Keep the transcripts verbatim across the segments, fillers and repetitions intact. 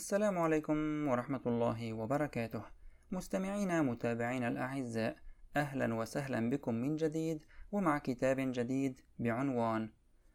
السلام عليكم ورحمة الله وبركاته. مستمعينا متابعينا الأعزاء، أهلا وسهلا بكم من جديد ومع كتاب جديد بعنوان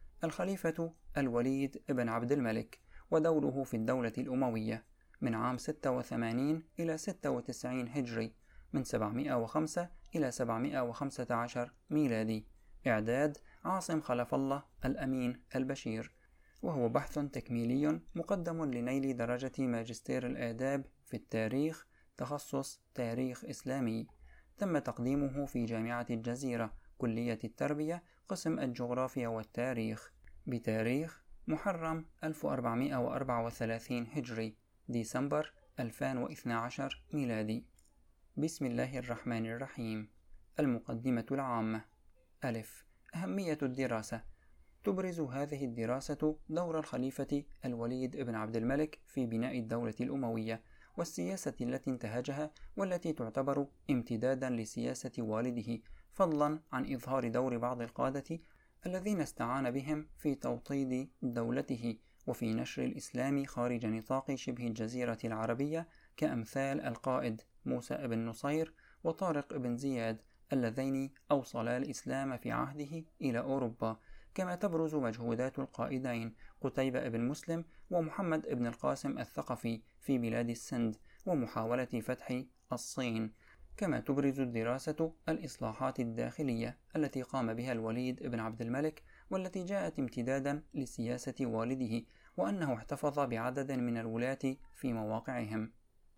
الخليفة الوليد بن عبد الملك ودوره في الدولة الأموية من عام ستة وثمانين إلى ستة وتسعين هجري، من سبعمائة وخمسة إلى سبعمائة وخمسة عشر ميلادي. إعداد عاصم خلف الله الأمين البشير، وهو بحث تكميلي مقدم لنيل درجة ماجستير الآداب في التاريخ، تخصص تاريخ إسلامي. تم تقديمه في جامعة الجزيرة، كلية التربية، قسم الجغرافيا والتاريخ، بتاريخ محرم ألف وأربعمائة وأربعة وثلاثين هجري، ديسمبر ألفين واثني عشر ميلادي. بسم الله الرحمن الرحيم. المقدمة العامة. ألف. أهمية الدراسة. تبرز هذه الدراسة دور الخليفة الوليد بن عبد الملك في بناء الدولة الأموية والسياسة التي انتهجها، والتي تعتبر امتدادا لسياسة والده، فضلا عن إظهار دور بعض القادة الذين استعان بهم في توطيد دولته وفي نشر الإسلام خارج نطاق شبه الجزيرة العربية، كأمثال القائد موسى بن نصير وطارق بن زياد، اللذين أوصلا الإسلام في عهده إلى أوروبا. كما تبرز مجهودات القائدين قتيبة بن مسلم ومحمد بن القاسم الثقفي في بلاد السند ومحاولة فتح الصين. كما تبرز الدراسة الإصلاحات الداخلية التي قام بها الوليد بن عبد الملك، والتي جاءت امتدادا لسياسة والده، وأنه احتفظ بعدد من الولاة في مواقعهم.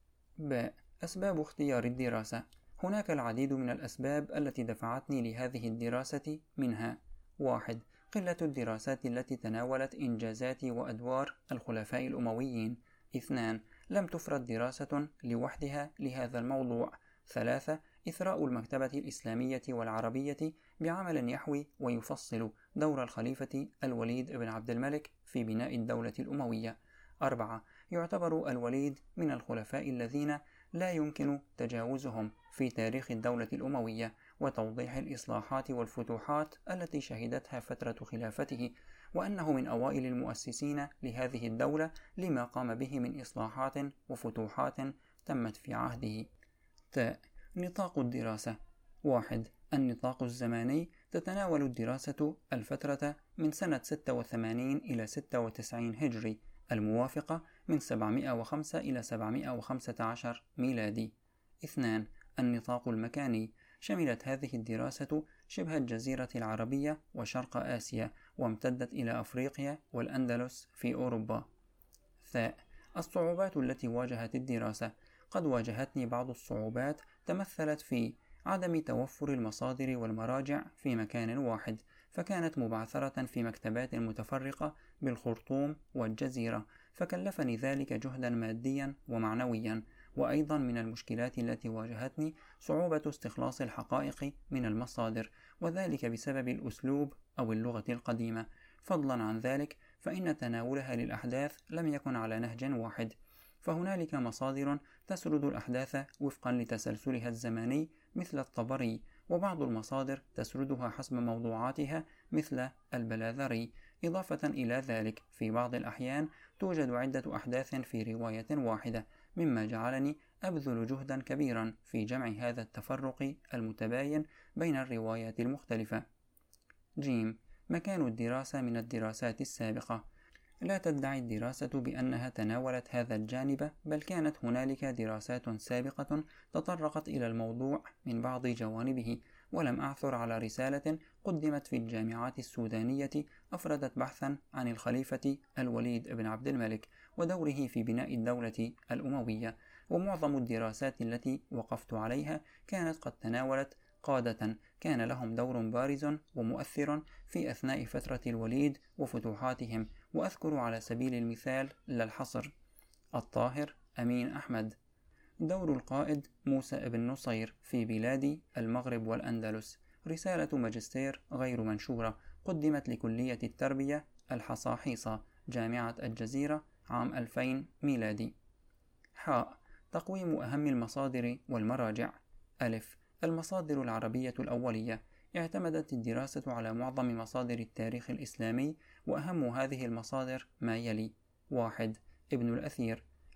ب. أسباب اختيار الدراسة. هناك العديد من الأسباب التي دفعتني لهذه الدراسة، منها: واحد. قلة الدراسات التي تناولت إنجازات وأدوار الخلفاء الأمويين. اثنان. لم تفرد دراسة لوحدها لهذا الموضوع. ثلاثة. إثراء المكتبة الإسلامية والعربية بعمل يحوي ويفصل دور الخليفة الوليد بن عبد الملك في بناء الدولة الأموية. أربعة. يعتبر الوليد من الخلفاء الذين لا يمكن تجاوزهم في تاريخ الدولة الأموية، وتوضيح الإصلاحات والفتوحات التي شهدتها فترة خلافته، وأنه من أوائل المؤسسين لهذه الدولة لما قام به من إصلاحات وفتوحات تمت في عهده. تاء. نطاق الدراسة. واحد. النطاق الزماني. تتناول الدراسة الفترة من سنة ستة وثمانين إلى ستة وتسعين هجري، الموافقة من سبعمائة وخمسة إلى سبعمائة وخمسة عشر ميلادي. اثنان. النطاق المكاني. شملت هذه الدراسة شبه الجزيرة العربية وشرق آسيا، وامتدت إلى أفريقيا والأندلس في أوروبا. ثاء. الصعوبات التي واجهت الدراسة. قد واجهتني بعض الصعوبات تمثلت في عدم توفر المصادر والمراجع في مكان واحد، فكانت مبعثرة في مكتبات متفرقة بالخرطوم والجزيرة، فكلفني ذلك جهدا ماديا ومعنويا. وأيضا من المشكلات التي واجهتني صعوبة استخلاص الحقائق من المصادر، وذلك بسبب الأسلوب أو اللغة القديمة. فضلا عن ذلك فإن تناولها للأحداث لم يكن على نهج واحد، فهنالك مصادر تسرد الأحداث وفقا لتسلسلها الزمني مثل الطبري، وبعض المصادر تسردها حسب موضوعاتها مثل البلاذري. إضافة إلى ذلك في بعض الأحيان توجد عدة أحداث في رواية واحدة، مما جعلني أبذل جهدا كبيرا في جمع هذا التفرق المتباين بين الروايات المختلفة. جيم. مكان الدراسة من الدراسات السابقة. لا تدعي الدراسة بأنها تناولت هذا الجانب، بل كانت هنالك دراسات سابقة تطرقت إلى الموضوع من بعض جوانبه، ولم أعثر على رسالة قدمت في الجامعات السودانية أفردت بحثا عن الخليفة الوليد بن عبد الملك ودوره في بناء الدولة الأموية. ومعظم الدراسات التي وقفت عليها كانت قد تناولت قادة كان لهم دور بارز ومؤثر في أثناء فترة الوليد وفتوحاتهم، وأذكر على سبيل المثال لا الحصر: الطاهر أمين أحمد، دور القائد موسى بن نصير في بلاد المغرب والأندلس، رسالة ماجستير غير منشورة قدمت لكلية التربية الحصاحيصة جامعة الجزيرة عام ألفين ميلادي. حاء. تقويم أهم المصادر والمراجع. ألف. المصادر العربية الأولية. اعتمدت الدراسة على معظم مصادر التاريخ الإسلامي، وأهم هذه المصادر ما يلي: واحد. ابن الأثير،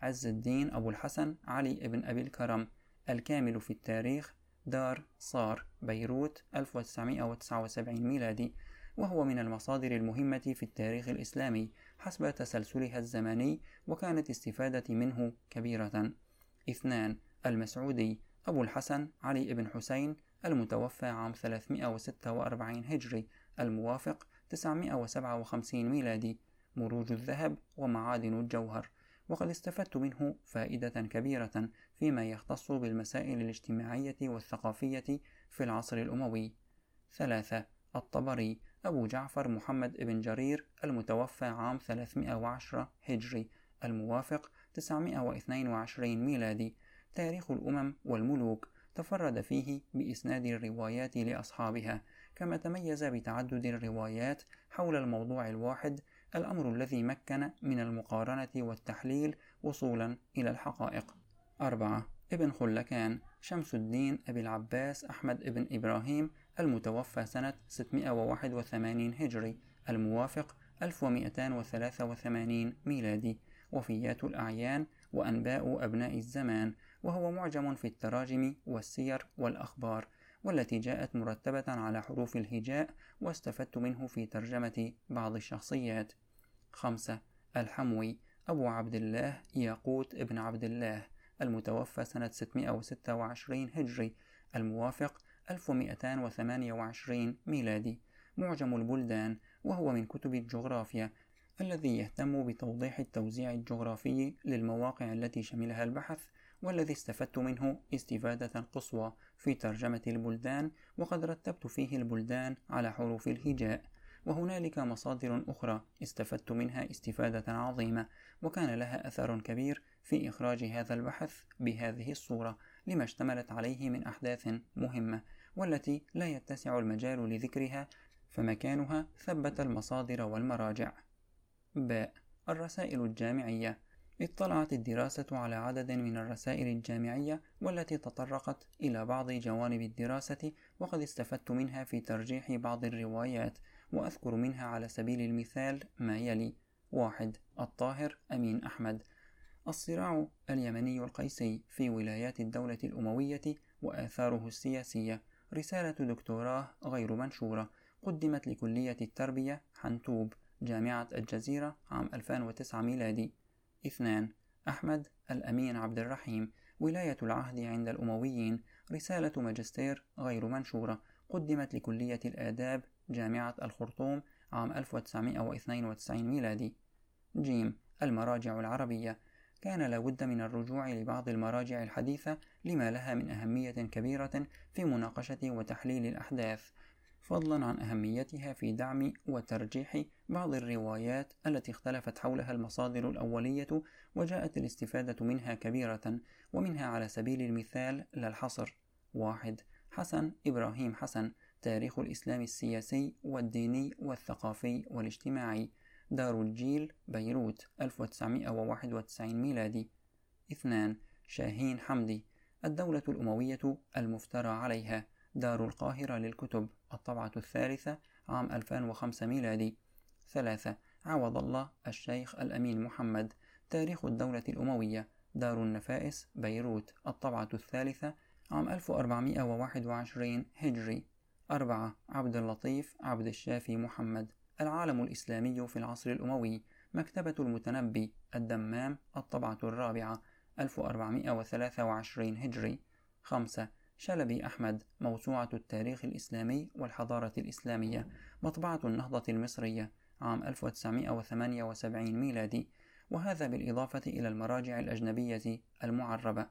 عز الدين أبو الحسن علي بن أبي الكرم، الكامل في التاريخ، دار صار بيروت ألف وتسعمائة وتسعة وسبعين ميلادي، وهو من المصادر المهمة في التاريخ الإسلامي حسب تسلسلها الزمني، وكانت استفادة منه كبيرة. اثنان المسعودي أبو الحسن علي بن حسين، المتوفى عام ثلاثمائة وستة وأربعين هجري، الموافق تسعمائة وسبعة وخمسين ميلادي، مروج الذهب ومعادن الجوهر، وقد استفدت منه فائدة كبيرة فيما يختص بالمسائل الاجتماعية والثقافية في العصر الأموي. ثلاثة الطبري أبو جعفر محمد بن جرير، المتوفى عام ثلاثمائة وعشرة هجري، الموافق تسعمائة واثنين وعشرين ميلادي، تاريخ الأمم والملوك، تفرد فيه بإسناد الروايات لأصحابها، كما تميز بتعدد الروايات حول الموضوع الواحد، الأمر الذي مكن من المقارنة والتحليل وصولا إلى الحقائق. أربعة ابن خلكان شمس الدين أبي العباس أحمد بن إبراهيم، المتوفى سنة ستمائة وواحد وثمانين هجري، الموافق ألف ومئتين وثلاثة وثمانين ميلادي، وفيات الأعيان وأنباء أبناء الزمان، وهو معجم في التراجم والسير والأخبار، والتي جاءت مرتبة على حروف الهجاء، واستفدت منه في ترجمة بعض الشخصيات. خمسة الحموي أبو عبد الله ياقوت ابن عبد الله، المتوفى سنة ستمائة وستة وعشرين هجري، الموافق ألف ومئتين وثمانية وعشرين ميلادي، معجم البلدان، وهو من كتب الجغرافيا الذي يهتم بتوضيح التوزيع الجغرافي للمواقع التي شملها البحث، والذي استفدت منه استفادة قصوى في ترجمة البلدان، وقد رتبت فيه البلدان على حروف الهجاء. وهنالك مصادر أخرى استفدت منها استفادة عظيمة، وكان لها أثر كبير في إخراج هذا البحث بهذه الصورة لما اشتملت عليه من أحداث مهمة، والتي لا يتسع المجال لذكرها، فمكانها ثبت المصادر والمراجع. باء الرسائل الجامعية. اطلعت الدراسة على عدد من الرسائل الجامعية والتي تطرقت إلى بعض جوانب الدراسة، وقد استفدت منها في ترجيح بعض الروايات، وأذكر منها على سبيل المثال ما يلي: واحد الطاهر أمين أحمد، الصراع اليمني القيسي في ولايات الدولة الأموية وآثاره السياسية، رسالة دكتوراه غير منشورة، قدمت لكلية التربية حنتوب جامعة الجزيرة عام ألفين وتسعة ميلادي. اثنان أحمد الأمين عبد الرحيم، ولاية العهد عند الأمويين، رسالة ماجستير غير منشورة، قدمت لكلية الآداب جامعة الخرطوم عام ألف وتسعمائة واثنين وتسعين ميلادي. جيم المراجع العربية، كان لابد من الرجوع لبعض المراجع الحديثة لما لها من أهمية كبيرة في مناقشة وتحليل الأحداث، فضلا عن أهميتها في دعم وترجيح بعض الروايات التي اختلفت حولها المصادر الأولية، وجاءت الاستفادة منها كبيرة، ومنها على سبيل المثال لا الحصر: واحد حسن إبراهيم حسن، تاريخ الإسلام السياسي والديني والثقافي والاجتماعي، دار الجيل بيروت ألف وتسعمائة وواحد وتسعين ميلادي. اثنان شاهين حمدي، الدولة الأموية المفترى عليها، دار القاهرة للكتب، الطبعة الثالثة عام ألفين وخمسة ميلادي. ثلاثة عوض الله الشيخ الأمين محمد، تاريخ الدولة الأموية، دار النفائس بيروت، الطبعة الثالثة عام ألف وأربعمائة وواحد وعشرين هجري. أربعة عبد اللطيف عبد الشافي محمد، العالم الإسلامي في العصر الأموي، مكتبة المتنبي الدمام، الطبعة الرابعة ألف وأربعمائة وثلاثة وعشرين هجري. خمسة شلبي أحمد، موسوعة التاريخ الإسلامي والحضارة الإسلامية، مطبعة النهضة المصرية عام ألف وتسعمائة وثمانية وسبعين ميلادي، وهذا بالإضافة إلى المراجع الأجنبية المعربة.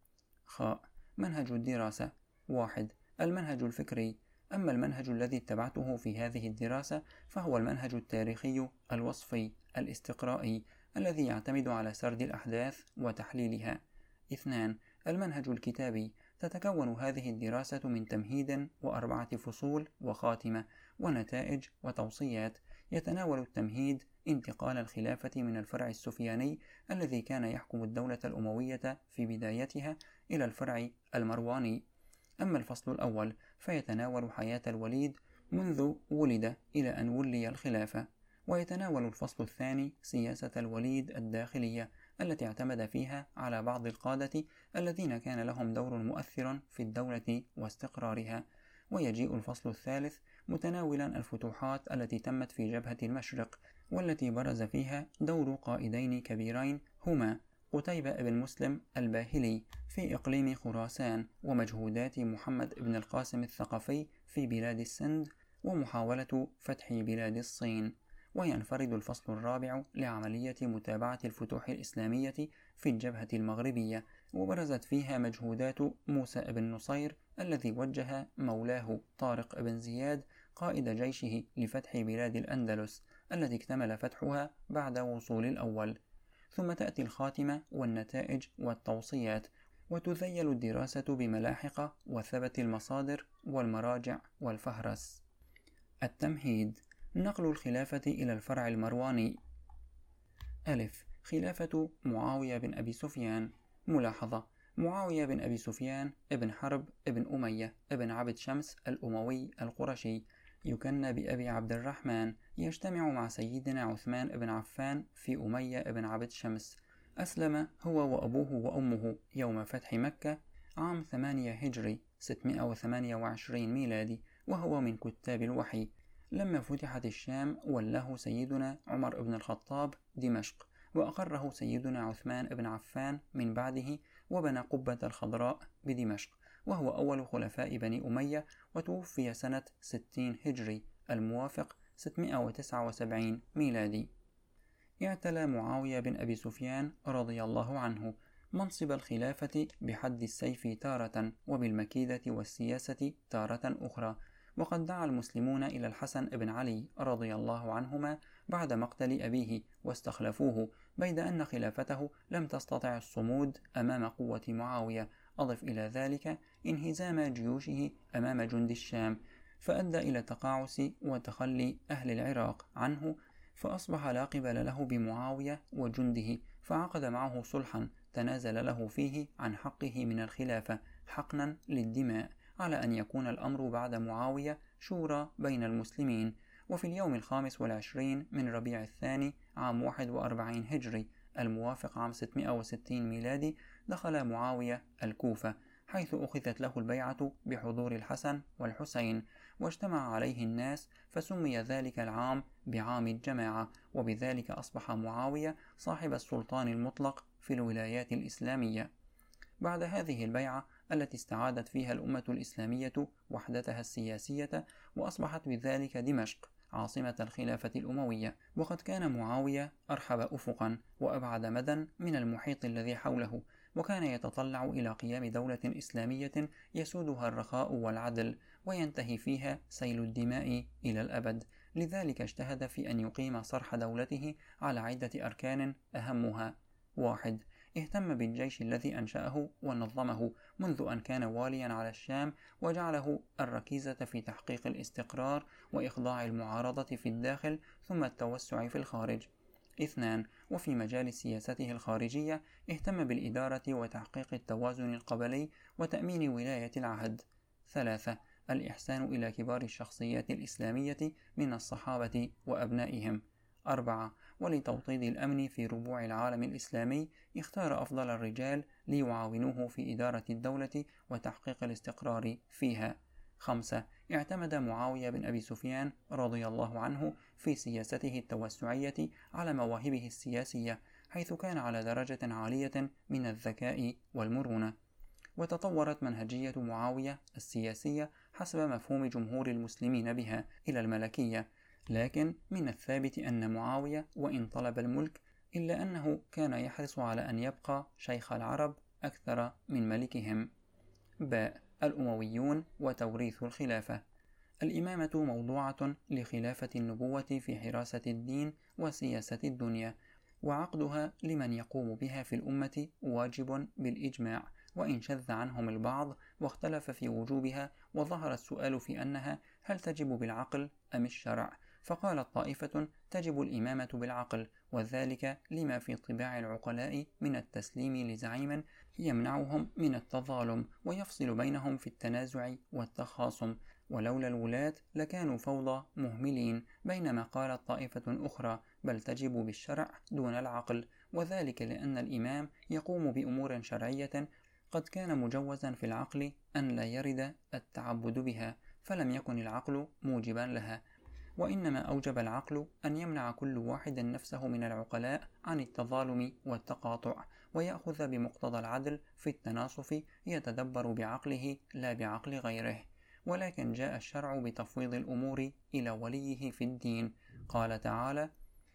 خاء منهج الدراسة. واحد المنهج الفكري. أما المنهج الذي اتبعته في هذه الدراسة فهو المنهج التاريخي الوصفي الاستقرائي الذي يعتمد على سرد الأحداث وتحليلها. اثنان المنهج الكتابي. تتكون هذه الدراسة من تمهيد وأربعة فصول وخاتمة ونتائج وتوصيات. يتناول التمهيد انتقال الخلافة من الفرع السفياني الذي كان يحكم الدولة الأموية في بدايتها إلى الفرع المرواني. أما الفصل الأول فيتناول حياة الوليد منذ ولد إلى أن ولي الخلافة، ويتناول الفصل الثاني سياسة الوليد الداخلية التي اعتمد فيها على بعض القادة الذين كان لهم دور مؤثر في الدولة واستقرارها. ويجيء الفصل الثالث متناولا الفتوحات التي تمت في جبهة المشرق، والتي برز فيها دور قائدين كبيرين هما قتيبة بن مسلم الباهلي في إقليم خراسان، ومجهودات محمد بن القاسم الثقفي في بلاد السند، ومحاولة فتح بلاد الصين. وينفرد الفصل الرابع لعملية متابعة الفتوح الإسلامية في الجبهة المغربية، وبرزت فيها مجهودات موسى بن نصير الذي وجه مولاه طارق بن زياد قائد جيشه لفتح بلاد الأندلس التي اكتمل فتحها بعد وصول الأول. ثم تأتي الخاتمة والنتائج والتوصيات، وتذيل الدراسة بملاحق وثبت المصادر والمراجع والفهرس. التمهيد: نقل الخلافة إلى الفرع المرواني. ألف. خلافة معاوية بن أبي سفيان. ملاحظة: معاوية بن أبي سفيان ابن حرب ابن أمية ابن عبد شمس الأموي القرشي، يكنى بأبي عبد الرحمن، يجتمع مع سيدنا عثمان بن عفان في أمية بن عبد شمس. أسلم هو وأبوه وأمه يوم فتح مكة عام ثمانية هجري ستمائة وثمانية وعشرين ميلادي، وهو من كتاب الوحي. لما فتحت الشام ولاه سيدنا عمر بن الخطاب دمشق، وأقره سيدنا عثمان بن عفان من بعده، وبنى قبة الخضراء بدمشق، وهو أول خلفاء بني أمية، وتوفي سنة ستين هجري الموافق ستمائة وتسعة وسبعين ميلادي. اعتلى معاوية بن أبي سفيان رضي الله عنه منصب الخلافة بحد السيف تارة، وبالمكيدة والسياسة تارة أخرى. وقد دعا المسلمون إلى الحسن بن علي رضي الله عنهما بعد مقتل أبيه واستخلفوه، بيد أن خلافته لم تستطع الصمود أمام قوة معاوية. أضف إلى ذلك انهزام جيوشه أمام جند الشام، فأدى إلى تقاعس وتخلي أهل العراق عنه، فأصبح لا قبل له بمعاوية وجنده، فعقد معه صلحا تنازل له فيه عن حقه من الخلافة حقنا للدماء، على أن يكون الأمر بعد معاوية شورى بين المسلمين. وفي اليوم الخامس والعشرين من ربيع الثاني عام واحد وأربعين هجري الموافق عام ستمائة وستين ميلادي دخل معاوية الكوفة، حيث أخذت له البيعة بحضور الحسن والحسين، واجتمع عليه الناس، فسمي ذلك العام بعام الجماعة، وبذلك أصبح معاوية صاحب السلطان المطلق في الولايات الإسلامية. بعد هذه البيعة التي استعادت فيها الأمة الإسلامية وحدتها السياسية، وأصبحت بذلك دمشق عاصمة الخلافة الأموية. وقد كان معاوية أرحب أفقا وأبعد مدى من المحيط الذي حوله، وكان يتطلع إلى قيام دولة إسلامية يسودها الرخاء والعدل، وينتهي فيها سيل الدماء إلى الأبد. لذلك اجتهد في أن يقيم صرح دولته على عدة أركان، أهمها: واحد. اهتم بالجيش الذي أنشأه ونظمه منذ أن كان واليا على الشام، وجعله الركيزة في تحقيق الاستقرار وإخضاع المعارضة في الداخل ثم التوسع في الخارج. اثنان. وفي مجال سياسته الخارجية اهتم بالإدارة وتحقيق التوازن القبلي وتأمين ولاية العهد. ثلاثة. الإحسان إلى كبار الشخصيات الإسلامية من الصحابة وأبنائهم. أربعة. ولتوطيد الأمن في ربوع العالم الإسلامي اختار أفضل الرجال ليعاونوه في إدارة الدولة وتحقيق الاستقرار فيها. خمسة. اعتمد معاوية بن أبي سفيان رضي الله عنه في سياسته التوسعية على مواهبه السياسية، حيث كان على درجة عالية من الذكاء والمرونة. وتطورت منهجية معاوية السياسية حسب مفهوم جمهور المسلمين بها إلى الملكية، لكن من الثابت أن معاوية وإن طلب الملك إلا أنه كان يحرص على أن يبقى شيخ العرب أكثر من ملكهم. باء. الأمويون وتوريث الخلافة. الإمامة موضوعة لخلافة النبوة في حراسة الدين وسياسة الدنيا، وعقدها لمن يقوم بها في الأمة واجب بالإجماع، وإن شذ عنهم البعض واختلف في وجوبها، وظهر السؤال في أنها هل تجب بالعقل أم الشرع، فقالت طائفة تجب الإمامة بالعقل، وذلك لما في طباع العقلاء من التسليم لزعيم يمنعهم من التظالم ويفصل بينهم في التنازع والتخاصم، ولولا الولاة لكانوا فوضى مهملين. بينما قالت طائفة أخرى بل تجب بالشرع دون العقل، وذلك لأن الإمام يقوم بأمور شرعية قد كان مجوزا في العقل أن لا يرد التعبد بها، فلم يكن العقل موجبا لها، وإنما أوجب العقل أن يمنع كل واحد نفسه من العقلاء عن التظالم والتقاطع، ويأخذ بمقتضى العدل في التناصف يتدبر بعقله لا بعقل غيره. ولكن جاء الشرع بتفويض الأمور إلى وليه في الدين. قال تعالى: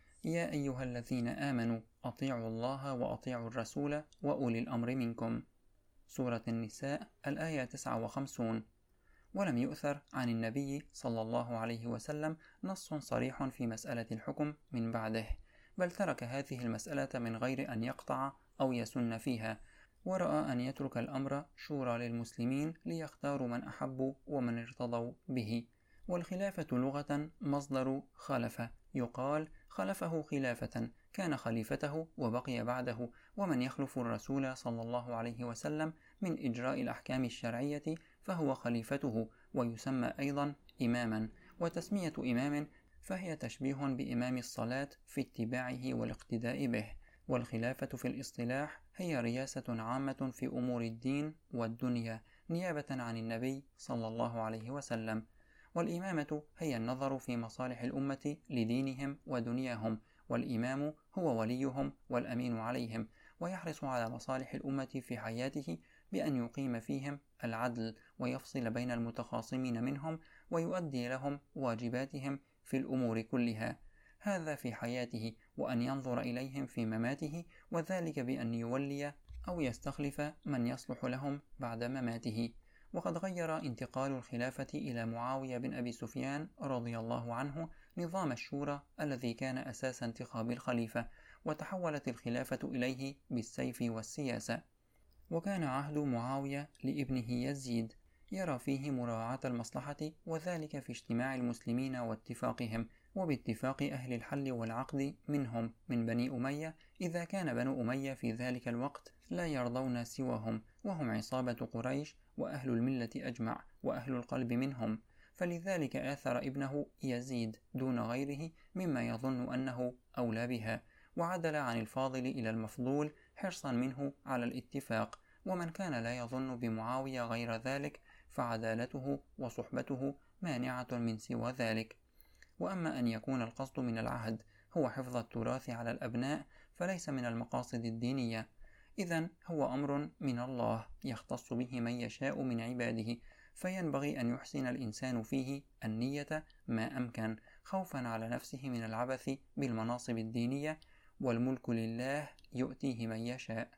يا أيها الذين آمنوا أطيعوا الله وأطيعوا الرسول وأولي الأمر منكم. سورة النساء الآية تسعة وخمسين. ولم يؤثر عن النبي صلى الله عليه وسلم نص صريح في مسألة الحكم من بعده، بل ترك هذه المسألة من غير أن يقطع أو يسن فيها، ورأى أن يترك الأمر شورى للمسلمين ليختاروا من أحبوا ومن ارتضوا به. والخلافة لغة مصدر خلف، يقال خلفه خلافة، كان خليفته وبقي بعده، ومن يخلف الرسول صلى الله عليه وسلم من إجراء الأحكام الشرعية فهو خليفته، ويسمى أيضا إماما. وتسمية إمام فهي تشبيه بإمام الصلاة في اتباعه والاقتداء به. والخلافة في الاصطلاح هي رياسة عامة في أمور الدين والدنيا نيابة عن النبي صلى الله عليه وسلم. والإمامة هي النظر في مصالح الأمة لدينهم ودنياهم، والإمام هو وليهم والأمين عليهم، ويحرص على مصالح الأمة في حياته بأن يقيم فيهم العدل ويفصل بين المتخاصمين منهم ويؤدي لهم واجباتهم في الأمور كلها، هذا في حياته، وأن ينظر إليهم في مماته، وذلك بأن يولي أو يستخلف من يصلح لهم بعد مماته. وقد غير انتقال الخلافة إلى معاوية بن أبي سفيان رضي الله عنه نظام الشورى الذي كان أساس انتخاب الخليفة، وتحولت الخلافة إليه بالسيف والسياسة. وكان عهد معاوية لابنه يزيد يرى فيه مراعاة المصلحة، وذلك في اجتماع المسلمين واتفاقهم، وباتفاق أهل الحل والعقد منهم من بني أمية، إذا كان بنو أمية في ذلك الوقت لا يرضون سواهم، وهم عصابة قريش وأهل الملة أجمع وأهل القلب منهم، فلذلك آثر ابنه يزيد دون غيره مما يظن أنه أولى بها، وعدل عن الفاضل إلى المفضول حرصا منه على الاتفاق. ومن كان لا يظن بمعاوية غير ذلك فعدالته وصحبته مانعة من سوى ذلك. وأما أن يكون القصد من العهد هو حفظ التراث على الأبناء فليس من المقاصد الدينية، إذن هو أمر من الله يختص به من يشاء من عباده، فينبغي أن يحسن الإنسان فيه النية ما أمكن، خوفا على نفسه من العبث بالمناصب الدينية، والملك لله يؤتيه من يشاء.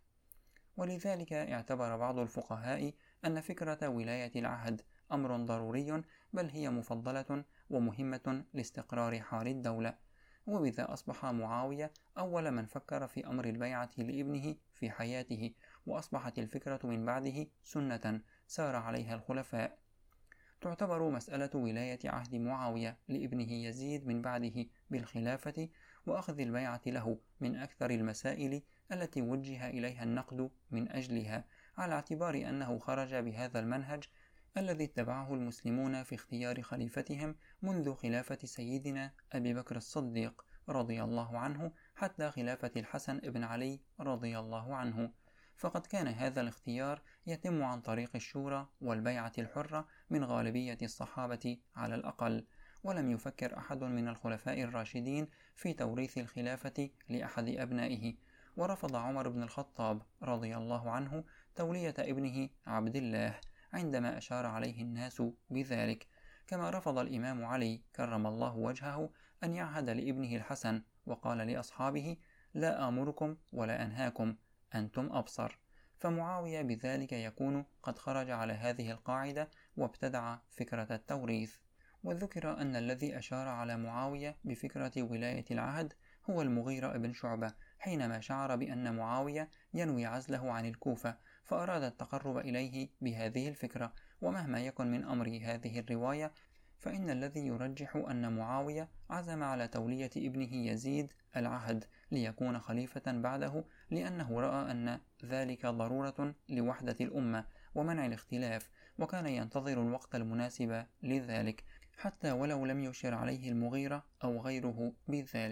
ولذلك اعتبر بعض الفقهاء أن فكرة ولاية العهد أمر ضروري، بل هي مفضلة ومهمة لاستقرار حال الدولة. وبذا أصبح معاوية أول من فكر في أمر البيعة لابنه في حياته، وأصبحت الفكرة من بعده سنة سار عليها الخلفاء. تعتبر مسألة ولاية عهد معاوية لابنه يزيد من بعده بالخلافة وأخذ البيعة له من أكثر المسائل التي وجه إليها النقد من أجلها، على اعتبار أنه خرج بهذا المنهج الذي اتبعه المسلمون في اختيار خليفتهم منذ خلافة سيدنا أبي بكر الصديق رضي الله عنه حتى خلافة الحسن بن علي رضي الله عنه، فقد كان هذا الاختيار يتم عن طريق الشورى والبيعة الحرة من غالبية الصحابة على الأقل، ولم يفكر أحد من الخلفاء الراشدين في توريث الخلافة لأحد أبنائه. ورفض عمر بن الخطاب رضي الله عنه تولية ابنه عبد الله عندما أشار عليه الناس بذلك، كما رفض الإمام علي كرم الله وجهه أن يعهد لابنه الحسن، وقال لأصحابه: لا آمركم ولا أنهاكم، أنتم أبصر. فمعاوية بذلك يكون قد خرج على هذه القاعدة وابتدع فكرة التوريث. وذكر أن الذي أشار على معاوية بفكرة ولاية العهد هو المغيرة بن شعبة، حينما شعر بأن معاوية ينوي عزله عن الكوفة، فأراد التقرب إليه بهذه الفكرة. ومهما يكن من أمر هذه الرواية، فإن الذي يرجح أن معاوية عزم على تولية ابنه يزيد العهد ليكون خليفة بعده، لأنه رأى أن ذلك ضرورة لوحدة الأمة ومنع الاختلاف، وكان ينتظر الوقت المناسب لذلك، حتى ولو لم يشر عليه المغيرة أو غيره بذلك.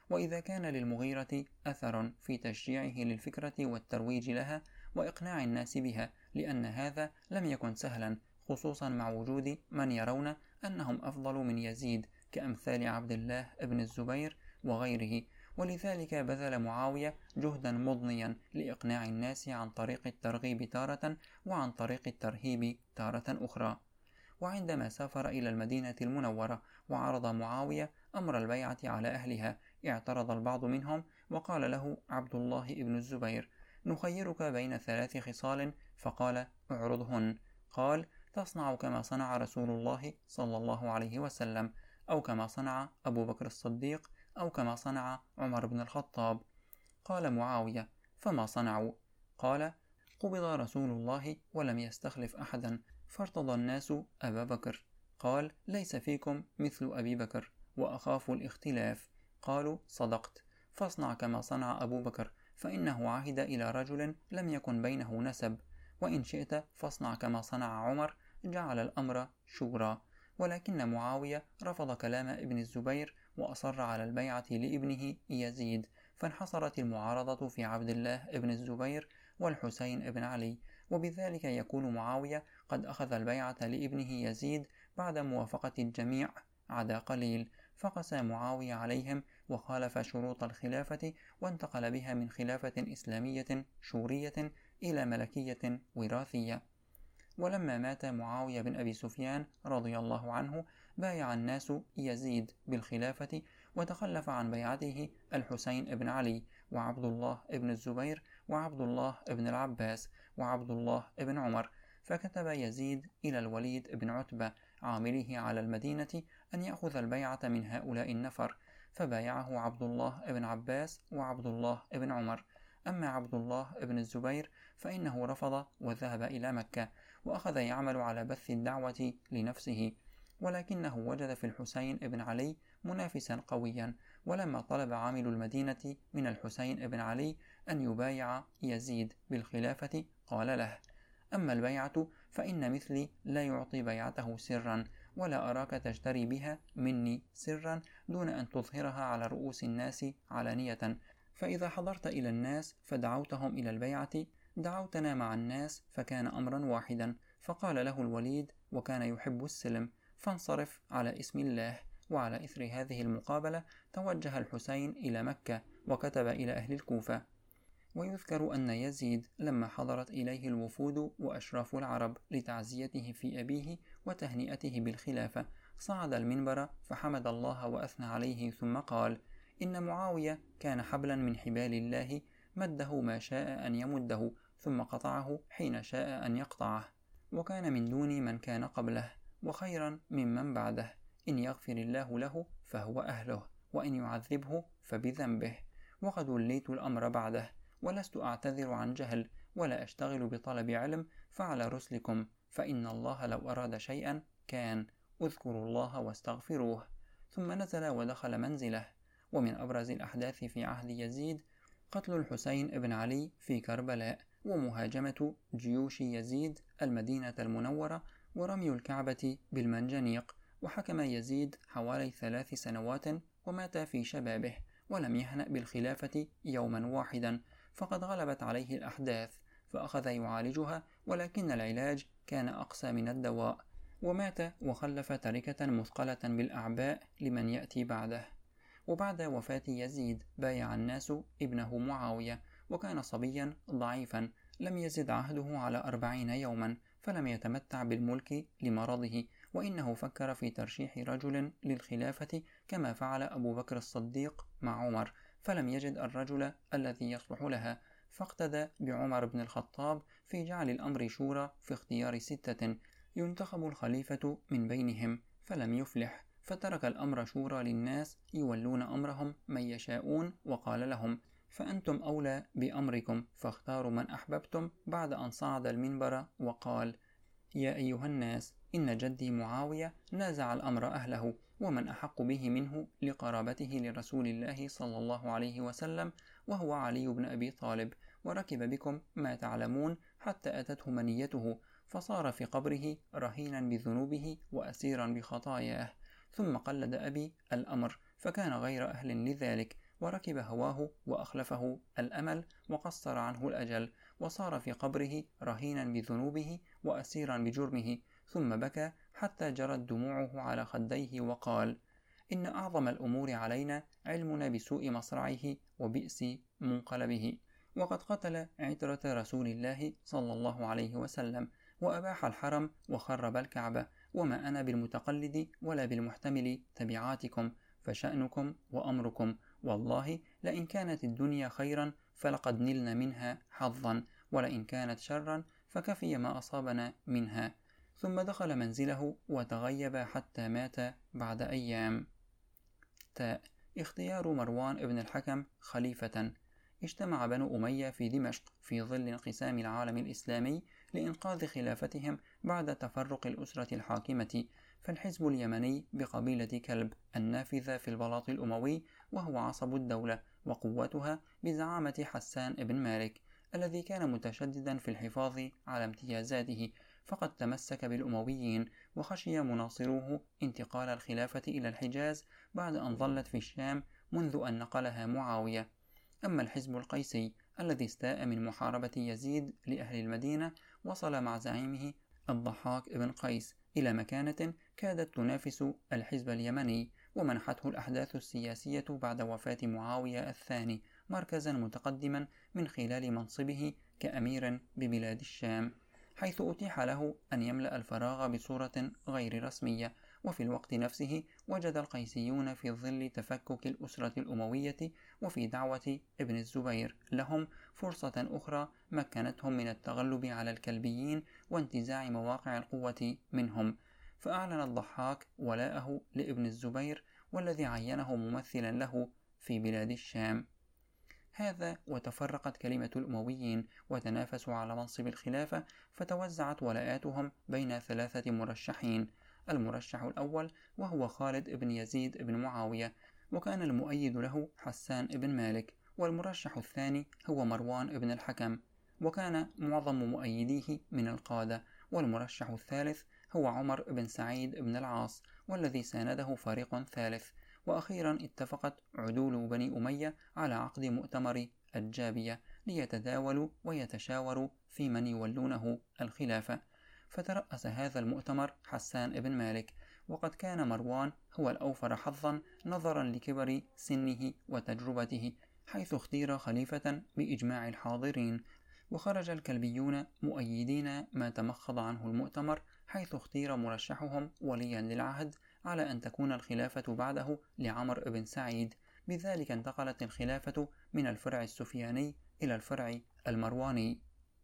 وإذا كان للمغيرة أثر في تشجيعه للفكرة والترويج لها وإقناع الناس بها، لأن هذا لم يكن سهلا، خصوصا مع وجود من يرون أنهم أفضل من يزيد كأمثال عبد الله بن الزبير وغيره، ولذلك بذل معاوية جهدا مضنيا لإقناع الناس عن طريق الترغيب تارة وعن طريق الترهيب تارة أخرى. وعندما سافر إلى المدينة المنورة وعرض معاوية أمر البيعة على أهلها، اعترض البعض منهم وقال له عبد الله بن الزبير: نخيرك بين ثلاث خصال، فقال: اعرضهن. قال: تصنع كما صنع رسول الله صلى الله عليه وسلم، أو كما صنع أبو بكر الصديق، أو كما صنع عمر بن الخطاب. قال معاوية: فما صنعوا؟ قال: قبض رسول الله ولم يستخلف أحدا، فارتضى الناس أبا بكر. قال: ليس فيكم مثل أبي بكر، وأخاف الاختلاف. قالوا: صدقت، فاصنع كما صنع أبو بكر، فإنه عهد إلى رجل لم يكن بينه نسب، وإن شئت فاصنع كما صنع عمر، جعل الأمر شورى. ولكن معاوية رفض كلام ابن الزبير وأصر على البيعة لابنه يزيد، فانحصرت المعارضة في عبد الله بن الزبير والحسين بن علي، وبذلك يكون معاوية قد أخذ البيعة لابنه يزيد بعد موافقة الجميع عدا قليل، فقسى معاوية عليهم وخالف شروط الخلافة، وانتقل بها من خلافة إسلامية شورية إلى ملكية وراثية. ولما مات معاوية بن أبي سفيان رضي الله عنه، بايع الناس يزيد بالخلافة، وتخلف عن بيعته الحسين بن علي وعبد الله بن الزبير وعبد الله بن العباس وعبد الله بن عمر، فكتب يزيد إلى الوليد بن عتبة عامله على المدينة أن يأخذ البيعة من هؤلاء النفر، فبايعه عبد الله بن عباس وعبد الله بن عمر. أما عبد الله بن الزبير فإنه رفض وذهب إلى مكة، وأخذ يعمل على بث الدعوة لنفسه، ولكنه وجد في الحسين بن علي منافسا قويا، ولما طلب عامل المدينة من الحسين بن علي أن يبايع يزيد بالخلافة قال له: أما البيعة فإن مثلي لا يعطي بيعته سرا، ولا أراك تشتري بها مني سرا دون أن تظهرها على رؤوس الناس علانية، فإذا حضرت إلى الناس فدعوتهم إلى البيعة دعوتنا مع الناس، فكان أمرا واحدا. فقال له الوليد، وكان يحب السلم: فانصرف على اسم الله. وعلى إثر هذه المقابلة توجه الحسين إلى مكة وكتب إلى أهل الكوفة. ويذكر أن يزيد لما حضرت إليه الوفود وأشراف العرب لتعزيته في أبيه وتهنئته بالخلافة، صعد المنبر فحمد الله وأثنى عليه، ثم قال: إن معاوية كان حبلا من حبال الله، مده ما شاء أن يمده، ثم قطعه حين شاء أن يقطعه، وكان من دون من كان قبله، وخيرا ممن بعده، إن يغفر الله له فهو أهله، وإن يعذبه فبذنبه، وقد وليت الأمر بعده، ولست أعتذر عن جهل، ولا أشتغل بطلب علم، فعلى رسلكم، فإن الله لو أراد شيئا كان، اذكروا الله واستغفروه. ثم نزل ودخل منزله. ومن أبرز الأحداث في عهد يزيد قتل الحسين بن علي في كربلاء، ومهاجمة جيوش يزيد المدينة المنورة، ورمي الكعبة بالمنجنيق. وحكم يزيد حوالي ثلاث سنوات، ومات في شبابه، ولم يهنأ بالخلافة يوما واحدا، فقد غلبت عليه الأحداث، فأخذ يعالجها، ولكن العلاج كان أقسى من الدواء، ومات وخلف تركة مثقلة بالأعباء لمن يأتي بعده. وبعد وفاة يزيد بايع الناس ابنه معاوية، وكان صبيا ضعيفا، لم يزد عهده على أربعين يوما، فلم يتمتع بالملك لمرضه، وإنه فكر في ترشيح رجل للخلافة كما فعل أبو بكر الصديق مع عمر، فلم يجد الرجل الذي يصلح لها، فاقتدى بعمر بن الخطاب في جعل الأمر شورى في اختيار ستة ينتخب الخليفة من بينهم، فلم يفلح، فترك الأمر شورى للناس يولون أمرهم من يشاءون، وقال لهم: فأنتم أولى بأمركم، فاختاروا من أحببتم، بعد أن صعد المنبر وقال: يا أيها الناس، إن جدي معاوية نازع الأمر أهله، ومن أحق به منه لقرابته لرسول الله صلى الله عليه وسلم، وهو علي بن أبي طالب، وركب بكم ما تعلمون حتى أتته منيته، فصار في قبره رهينا بذنوبه وأسيرا بخطاياه. ثم قلد أبي الأمر، فكان غير أهل لذلك، وركب هواه وأخلفه الأمل وقصر عنه الأجل، وصار في قبره رهينا بذنوبه وأسيرا بجرمه، ثم بكى حتى جرت دموعه على خديه وقال: إن أعظم الأمور علينا علمنا بسوء مصرعه وبئس منقلبه. وقد قتل عترة رسول الله صلى الله عليه وسلم، وأباح الحرم وخرب الكعبة، وما أنا بالمتقلد ولا بالمحتمل تبعاتكم، فشأنكم وأمركم، والله لئن كانت الدنيا خيرا فلقد نلنا منها حظا، ولئن كانت شرا فكفي ما أصابنا منها. ثم دخل منزله وتغيب حتى مات بعد أيام. تاء. اختيار مروان ابن الحكم خليفة. اجتمع بنو أمية في دمشق في ظل انقسام العالم الإسلامي لإنقاذ خلافتهم بعد تفرق الأسرة الحاكمة، فالحزب اليمني بقبيلة كلب النافذة في البلاط الأموي، وهو عصب الدولة وقوتها بزعامة حسان بن مالك، الذي كان متشددا في الحفاظ على امتيازاته، فقد تمسك بالأمويين، وخشي مناصروه انتقال الخلافة إلى الحجاز بعد أن ظلت في الشام منذ أن نقلها معاوية. أما الحزب القيسي الذي استاء من محاربة يزيد لأهل المدينة، وصل مع زعيمه الضحاك بن قيس إلى مكانة كادت تنافس الحزب اليمني، ومنحته الأحداث السياسية بعد وفاة معاوية الثاني مركزا متقدما من خلال منصبه كأمير ببلاد الشام، حيث أتيح له أن يملأ الفراغ بصورة غير رسمية. وفي الوقت نفسه وجد القيسيون في ظل تفكك الأسرة الأموية وفي دعوة ابن الزبير لهم فرصة أخرى مكنتهم من التغلب على الكلبيين وانتزاع مواقع القوة منهم، فأعلن الضحاك ولاءه لابن الزبير، والذي عينه ممثلا له في بلاد الشام. هذا وتفرقت كلمة الأمويين وتنافسوا على منصب الخلافة، فتوزعت ولاءاتهم بين ثلاثة مرشحين: المرشح الأول وهو خالد بن يزيد بن معاوية، وكان المؤيد له حسان بن مالك، والمرشح الثاني هو مروان بن الحكم، وكان معظم مؤيديه من القادة، والمرشح الثالث هو عمر بن سعيد بن العاص، والذي سانده فريق ثالث. وأخيرا اتفقت عدول بني أمية على عقد مؤتمر الجابية ليتداولوا ويتشاوروا في من يولونه الخلافة، فترأس هذا المؤتمر حسان بن مالك، وقد كان مروان هو الأوفر حظا نظرا لكبر سنه وتجربته، حيث اختير خليفة بإجماع الحاضرين. وخرج الكلبيون مؤيدين ما تمخض عنه المؤتمر، حيث اختير مرشحهم وليا للعهد على أن تكون الخلافة بعده لعمر بن سعيد. بذلك انتقلت الخلافة من الفرع السفياني إلى الفرع المرواني.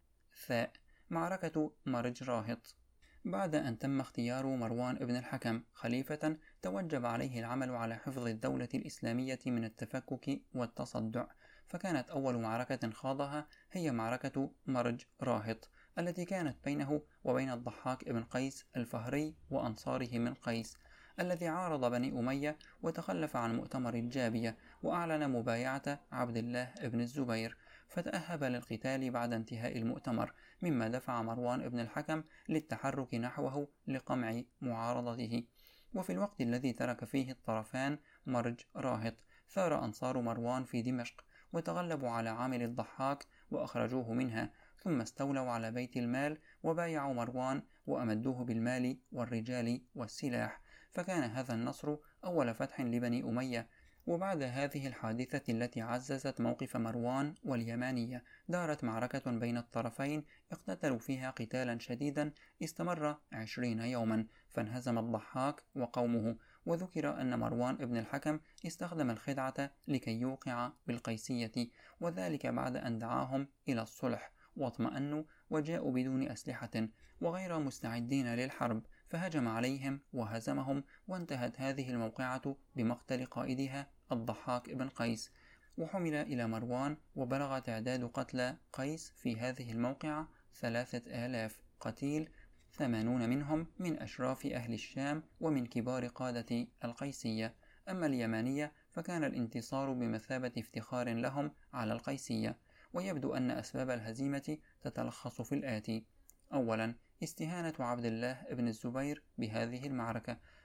ثاء. معركة مرج راهط. بعد أن تم اختيار مروان بن الحكم خليفة، توجب عليه العمل على حفظ الدولة الإسلامية من التفكك والتصدع، فكانت أول معركة خاضها هي معركة مرج راهط، التي كانت بينه وبين الضحاك بن قيس الفهري وأنصاره من قيس، الذي عارض بني أمية وتخلف عن مؤتمر الجابية، وأعلن مبايعة عبد الله بن الزبير، فتأهب للقتال بعد انتهاء المؤتمر، مما دفع مروان بن الحكم للتحرك نحوه لقمع معارضته. وفي الوقت الذي ترك فيه الطرفان مرج راهط، ثار أنصار مروان في دمشق وتغلبوا على عامل الضحاك وأخرجوه منها، ثم استولوا على بيت المال وبايعوا مروان وأمدوه بالمال والرجال والسلاح، فكان هذا النصر أول فتح لبني أمية. وبعد هذه الحادثة التي عززت موقف مروان واليمانية، دارت معركة بين الطرفين اقتتلوا فيها قتالا شديدا استمر عشرين يوما، فانهزم الضحاك وقومه. وذكر أن مروان ابن الحكم استخدم الخدعة لكي يوقع بالقيسية، وذلك بعد أن دعاهم إلى الصلح واطمأنوا وجاءوا بدون أسلحة وغير مستعدين للحرب، فهجم عليهم وهزمهم، وانتهت هذه الموقعة بمقتل قائدها الضحاك بن قيس، وحمل إلى مروان، وبلغ تعداد قتلى قيس في هذه الموقعة ثلاثة آلاف قتيل، ثمانون منهم من أشراف أهل الشام ومن كبار قادة القيسية. أما اليمانية فكان الانتصار بمثابة افتخار لهم على القيسية. ويبدو أن أسباب الهزيمة تتلخص في الآتي: أولا، استهانة عبد الله بن الزبير بهذه المعركة،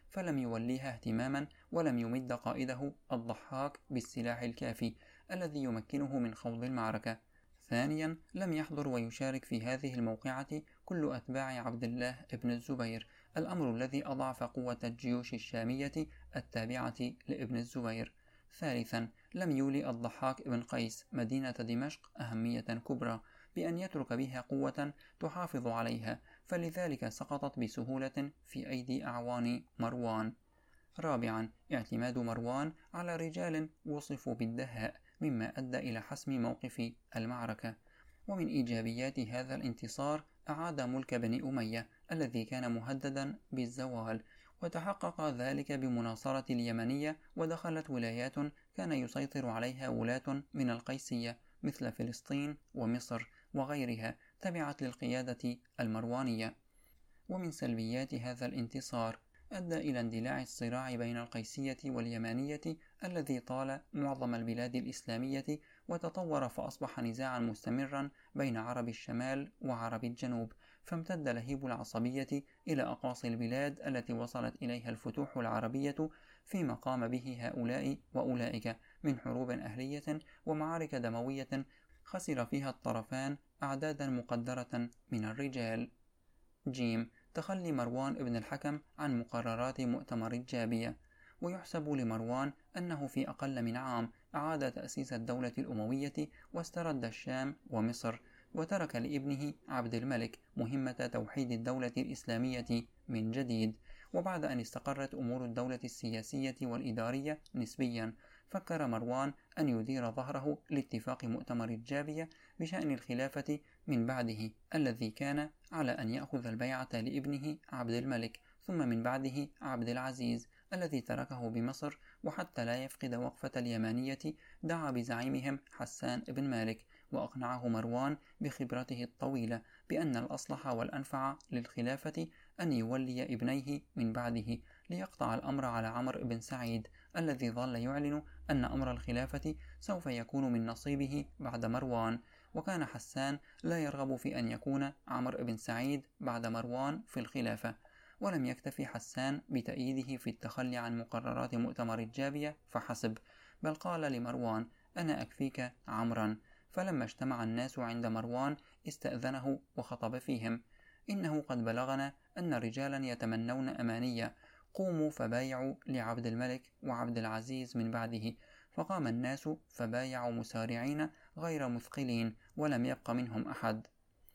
فلم يوليها اهتماما، ولم يمد قائده الضحاك بالسلاح الكافي الذي يمكنه من خوض المعركة. ثانيا، لم يحضر ويشارك في هذه الموقعة كل أتباع عبد الله بن الزبير، الأمر الذي أضعف قوة الجيوش الشامية التابعة لابن الزبير. ثالثا، لم يولي الضحاك بن قيس مدينة دمشق أهمية كبرى بأن يترك بها قوة تحافظ عليها، فلذلك سقطت بسهولة في أيدي أعوان مروان. رابعا، اعتماد مروان على رجال وصفوا بالدهاء، مما أدى إلى حسم موقف المعركة. ومن إيجابيات هذا الانتصار أعاد ملك بني أمية الذي كان مهددا بالزوال، وتحقق ذلك بمناصرة اليمنية، ودخلت ولايات كان يسيطر عليها ولاة من القيسية مثل فلسطين ومصر وغيرها تبعت للقيادة المروانية. ومن سلبيات هذا الانتصار أدى إلى اندلاع الصراع بين القيسية واليمانية الذي طال معظم البلاد الإسلامية، وتطور فأصبح نزاعا مستمرا بين عرب الشمال وعرب الجنوب، فامتد لهيب العصبية إلى أقاصي البلاد التي وصلت إليها الفتوح العربية، فيما قام به هؤلاء وأولئك من حروب أهلية ومعارك دموية خسر فيها الطرفان أعدادا مقدرة من الرجال. جيم، تخلي مروان ابن الحكم عن مقررات مؤتمر الجابية. ويحسب لمروان أنه في أقل من عام أعاد تأسيس الدولة الأموية واسترد الشام ومصر، وترك لابنه عبد الملك مهمة توحيد الدولة الإسلامية من جديد. وبعد أن استقرت أمور الدولة السياسية والإدارية نسبيا، فكر مروان أن يدير ظهره لاتفاق مؤتمر الجابية بشأن الخلافة من بعده، الذي كان على أن يأخذ البيعة لابنه عبد الملك، ثم من بعده عبد العزيز الذي تركه بمصر. وحتى لا يفقد وقفة اليمانية دعا بزعيمهم حسان بن مالك، وأقنعه مروان بخبرته الطويلة بأن الأصلح والأنفع للخلافة أن يولي ابنيه من بعده، ليقطع الأمر على عمرو بن سعيد الذي ظل يعلن أن أمر الخلافة سوف يكون من نصيبه بعد مروان. وكان حسان لا يرغب في أن يكون عمرو بن سعيد بعد مروان في الخلافة. ولم يكتفي حسان بتأييده في التخلي عن مقررات مؤتمر الجابية فحسب، بل قال لمروان: أنا أكفيك عمرا. فلما اجتمع الناس عند مروان استأذنه وخطب فيهم: إنه قد بلغنا أن رجالا يتمنون أمانية، قوموا فبايعوا لعبد الملك وعبد العزيز من بعده. فقام الناس فبايعوا مسارعين غير مثقلين، ولم يبق منهم أحد.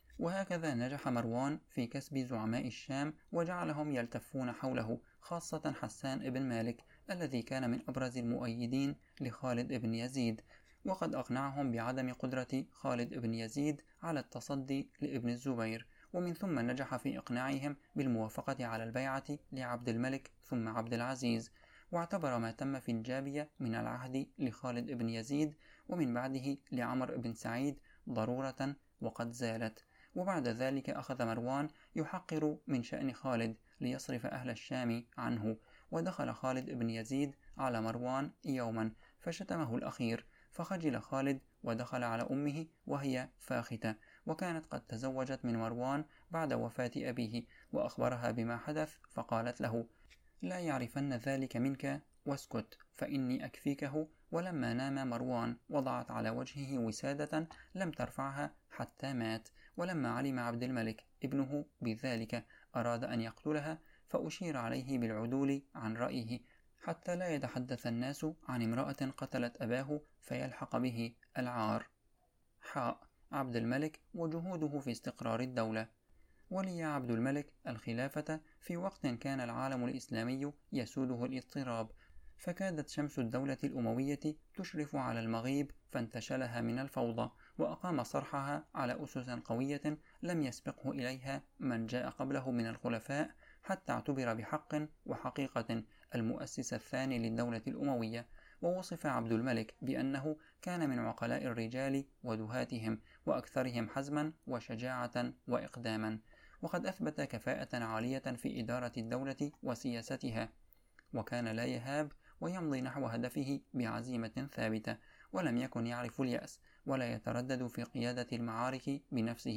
وهكذا نجح مروان في كسب زعماء الشام وجعلهم يلتفون حوله، خاصة حسان بن مالك الذي كان من أبرز المؤيدين لخالد بن يزيد، وقد أقنعهم بعدم قدرة خالد بن يزيد على التصدي لابن الزبير. ومن ثم نجح في إقناعهم بالموافقة على البيعة لعبد الملك ثم عبد العزيز، واعتبر ما تم في الجابية من العهد لخالد بن يزيد ومن بعده لعمر بن سعيد ضرورة وقد زالت. وبعد ذلك أخذ مروان يحقر من شأن خالد ليصرف أهل الشام عنه، ودخل خالد بن يزيد على مروان يوما فشتمه الأخير، فخجل خالد ودخل على أمه وهي فاختة، وكانت قد تزوجت من مروان بعد وفاة أبيه، وأخبرها بما حدث، فقالت له: لا يعرفن ذلك منك واسكت فإني أكفيكه. ولما نام مروان وضعت على وجهه وسادة لم ترفعها حتى مات. ولما علم عبد الملك ابنه بذلك أراد أن يقتلها، فأشير عليه بالعدول عن رأيه حتى لا يتحدث الناس عن امرأة قتلت أباه فيلحق به العار. حاء عبد الملك وجهوده في استقرار الدولة. ولي عبد الملك الخلافة في وقت كان العالم الإسلامي يسوده الاضطراب، فكادت شمس الدولة الأموية تشرف على المغيب فانتشلها من الفوضى، وأقام صرحها على أسس قوية لم يسبقه إليها من جاء قبله من الخلفاء، حتى اعتبر بحق وحقيقة المؤسس الثاني للدولة الأموية. ووصف عبد الملك بأنه كان من عقلاء الرجال ودهاتهم وأكثرهم حزما وشجاعة وإقداما، وقد أثبت كفاءة عالية في إدارة الدولة وسياستها، وكان لا يهاب ويمضي نحو هدفه بعزيمة ثابتة، ولم يكن يعرف اليأس ولا يتردد في قيادة المعارك بنفسه،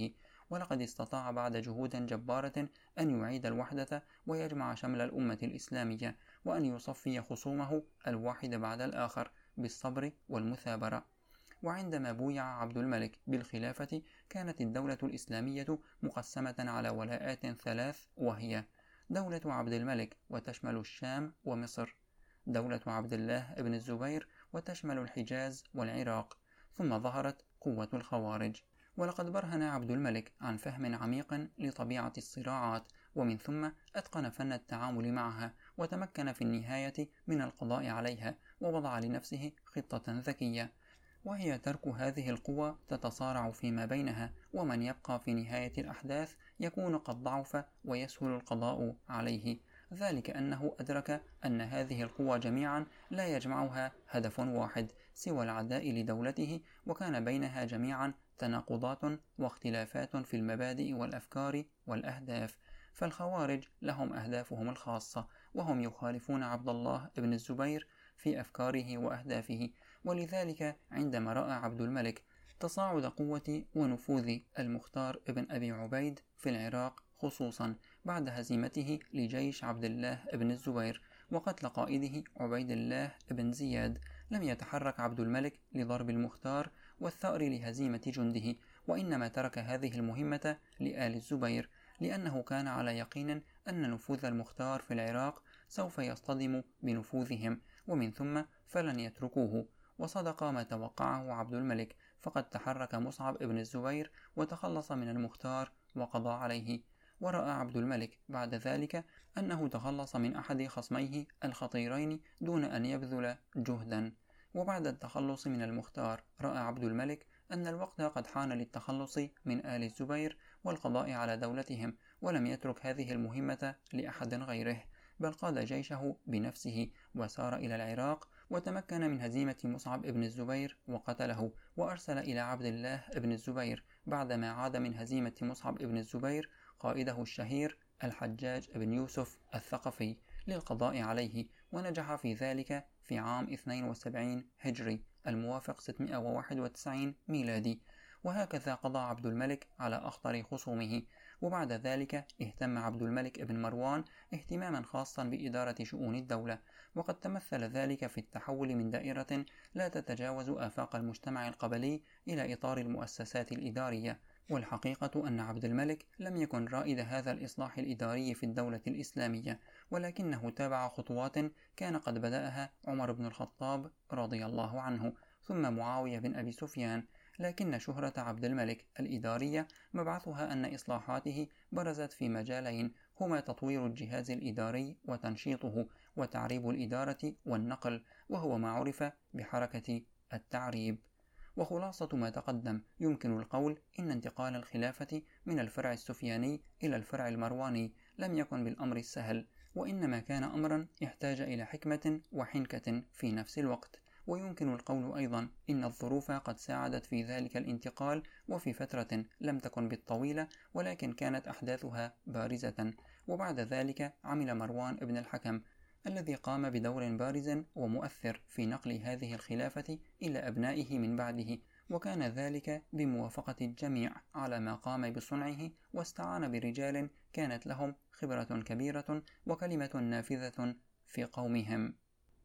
ولقد استطاع بعد جهود جبارة أن يعيد الوحدة ويجمع شمل الأمة الإسلامية، وأن يصفي خصومه الواحد بعد الآخر بالصبر والمثابرة. وعندما بويع عبد الملك بالخلافة كانت الدولة الإسلامية مقسمة على ولاءات ثلاث، وهي دولة عبد الملك وتشمل الشام ومصر، دولة عبد الله بن الزبير وتشمل الحجاز والعراق، ثم ظهرت قوة الخوارج. ولقد برهن عبد الملك عن فهم عميق لطبيعة الصراعات، ومن ثم أتقن فن التعامل معها، وتمكن في النهاية من القضاء عليها، ووضع لنفسه خطة ذكية، وهي ترك هذه القوى تتصارع فيما بينها، ومن يبقى في نهاية الأحداث يكون قد ضعف ويسهل القضاء عليه، ذلك أنه أدرك أن هذه القوى جميعا لا يجمعها هدف واحد سوى العداء لدولته، وكان بينها جميعا تناقضات واختلافات في المبادئ والأفكار والأهداف. فالخوارج لهم أهدافهم الخاصة، وهم يخالفون عبد الله بن الزبير في أفكاره وأهدافه، ولذلك عندما رأى عبد الملك تصاعد قوة ونفوذ المختار بن أبي عبيد في العراق، خصوصا بعد هزيمته لجيش عبد الله بن الزبير وقتل قائده عبيد الله بن زياد، لم يتحرك عبد الملك لضرب المختار والثأر لهزيمة جنده، وإنما ترك هذه المهمة لآل الزبير، لأنه كان على يقين أن نفوذ المختار في العراق سوف يصطدم بنفوذهم، ومن ثم فلن يتركوه. وصدق ما توقعه عبد الملك، فقد تحرك مصعب بن الزبير وتخلص من المختار وقضى عليه. ورأى عبد الملك بعد ذلك أنه تخلص من أحد خصميه الخطيرين دون أن يبذل جهدا. وبعد التخلص من المختار رأى عبد الملك أن الوقت قد حان للتخلص من آل الزبير والقضاء على دولتهم، ولم يترك هذه المهمة لأحد غيره، بل قاد جيشه بنفسه وسار إلى العراق، وتمكن من هزيمة مصعب بن الزبير وقتله، وأرسل إلى عبد الله بن الزبير بعدما عاد من هزيمة مصعب بن الزبير قائده الشهير الحجاج بن يوسف الثقفي للقضاء عليه، ونجح في ذلك في عام اثنين وسبعين هجري الموافق ستمائة وواحد وتسعين ميلادي. وهكذا قضى عبد الملك على أخطر خصومه. وبعد ذلك اهتم عبد الملك بن مروان اهتماما خاصا بإدارة شؤون الدولة، وقد تمثل ذلك في التحول من دائرة لا تتجاوز آفاق المجتمع القبلي إلى إطار المؤسسات الإدارية. والحقيقة أن عبد الملك لم يكن رائد هذا الإصلاح الإداري في الدولة الإسلامية، ولكنه تابع خطوات كان قد بدأها عمر بن الخطاب رضي الله عنه، ثم معاوية بن أبي سفيان. لكن شهرة عبد الملك الإدارية مبعثها أن إصلاحاته برزت في مجالين، هما تطوير الجهاز الإداري وتنشيطه، وتعريب الإدارة والنقل، وهو ما عرف بحركة التعريب. وخلاصة ما تقدم، يمكن القول إن انتقال الخلافة من الفرع السفياني إلى الفرع المرواني لم يكن بالأمر السهل، وإنما كان أمرا يحتاج إلى حكمة وحنكة في نفس الوقت. ويمكن القول أيضا إن الظروف قد ساعدت في ذلك الانتقال، وفي فترة لم تكن بالطويلة ولكن كانت أحداثها بارزة. وبعد ذلك عمل مروان بن الحكم الذي قام بدور بارز ومؤثر في نقل هذه الخلافة إلى أبنائه من بعده، وكان ذلك بموافقة الجميع على ما قام بصنعه، واستعان برجال كانت لهم خبرة كبيرة وكلمة نافذة في قومهم.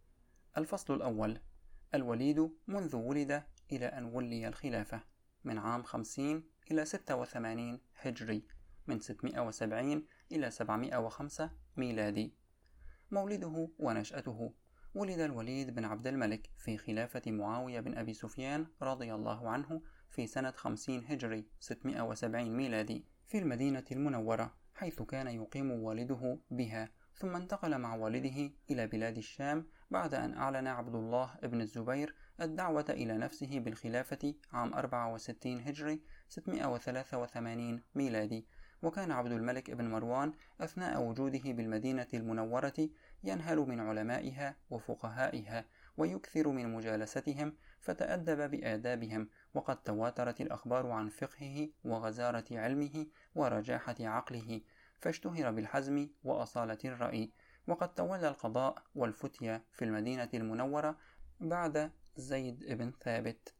الفصل الأول: الوليد منذ ولد إلى أن ولي الخلافة، من عام خمسين إلى ستة وثمانين هجري، من ستمائة وسبعين إلى سبعمائة وخمسة ميلادي. مولده ونشأته: ولد الوليد بن عبد الملك في خلافة معاوية بن أبي سفيان رضي الله عنه في سنة خمسين هجري ستمائة وسبعين ميلادي في المدينة المنورة، حيث كان يقيم والده بها، ثم انتقل مع والده إلى بلاد الشام بعد أن أعلن عبد الله بن الزبير الدعوة إلى نفسه بالخلافة عام أربعة وستين هجري ستمائة وثلاثة وثمانين ميلادي. وكان عبد الملك بن مروان أثناء وجوده بالمدينة المنورة ينهل من علمائها وفقهائها ويكثر من مجالستهم، فتأدب بآدابهم، وقد تواترت الأخبار عن فقهه وغزارة علمه ورجاحة عقله، فاشتهر بالحزم وأصالة الرأي. وقد تولى القضاء والفتية في المدينة المنورة بعد زيد بن ثابت.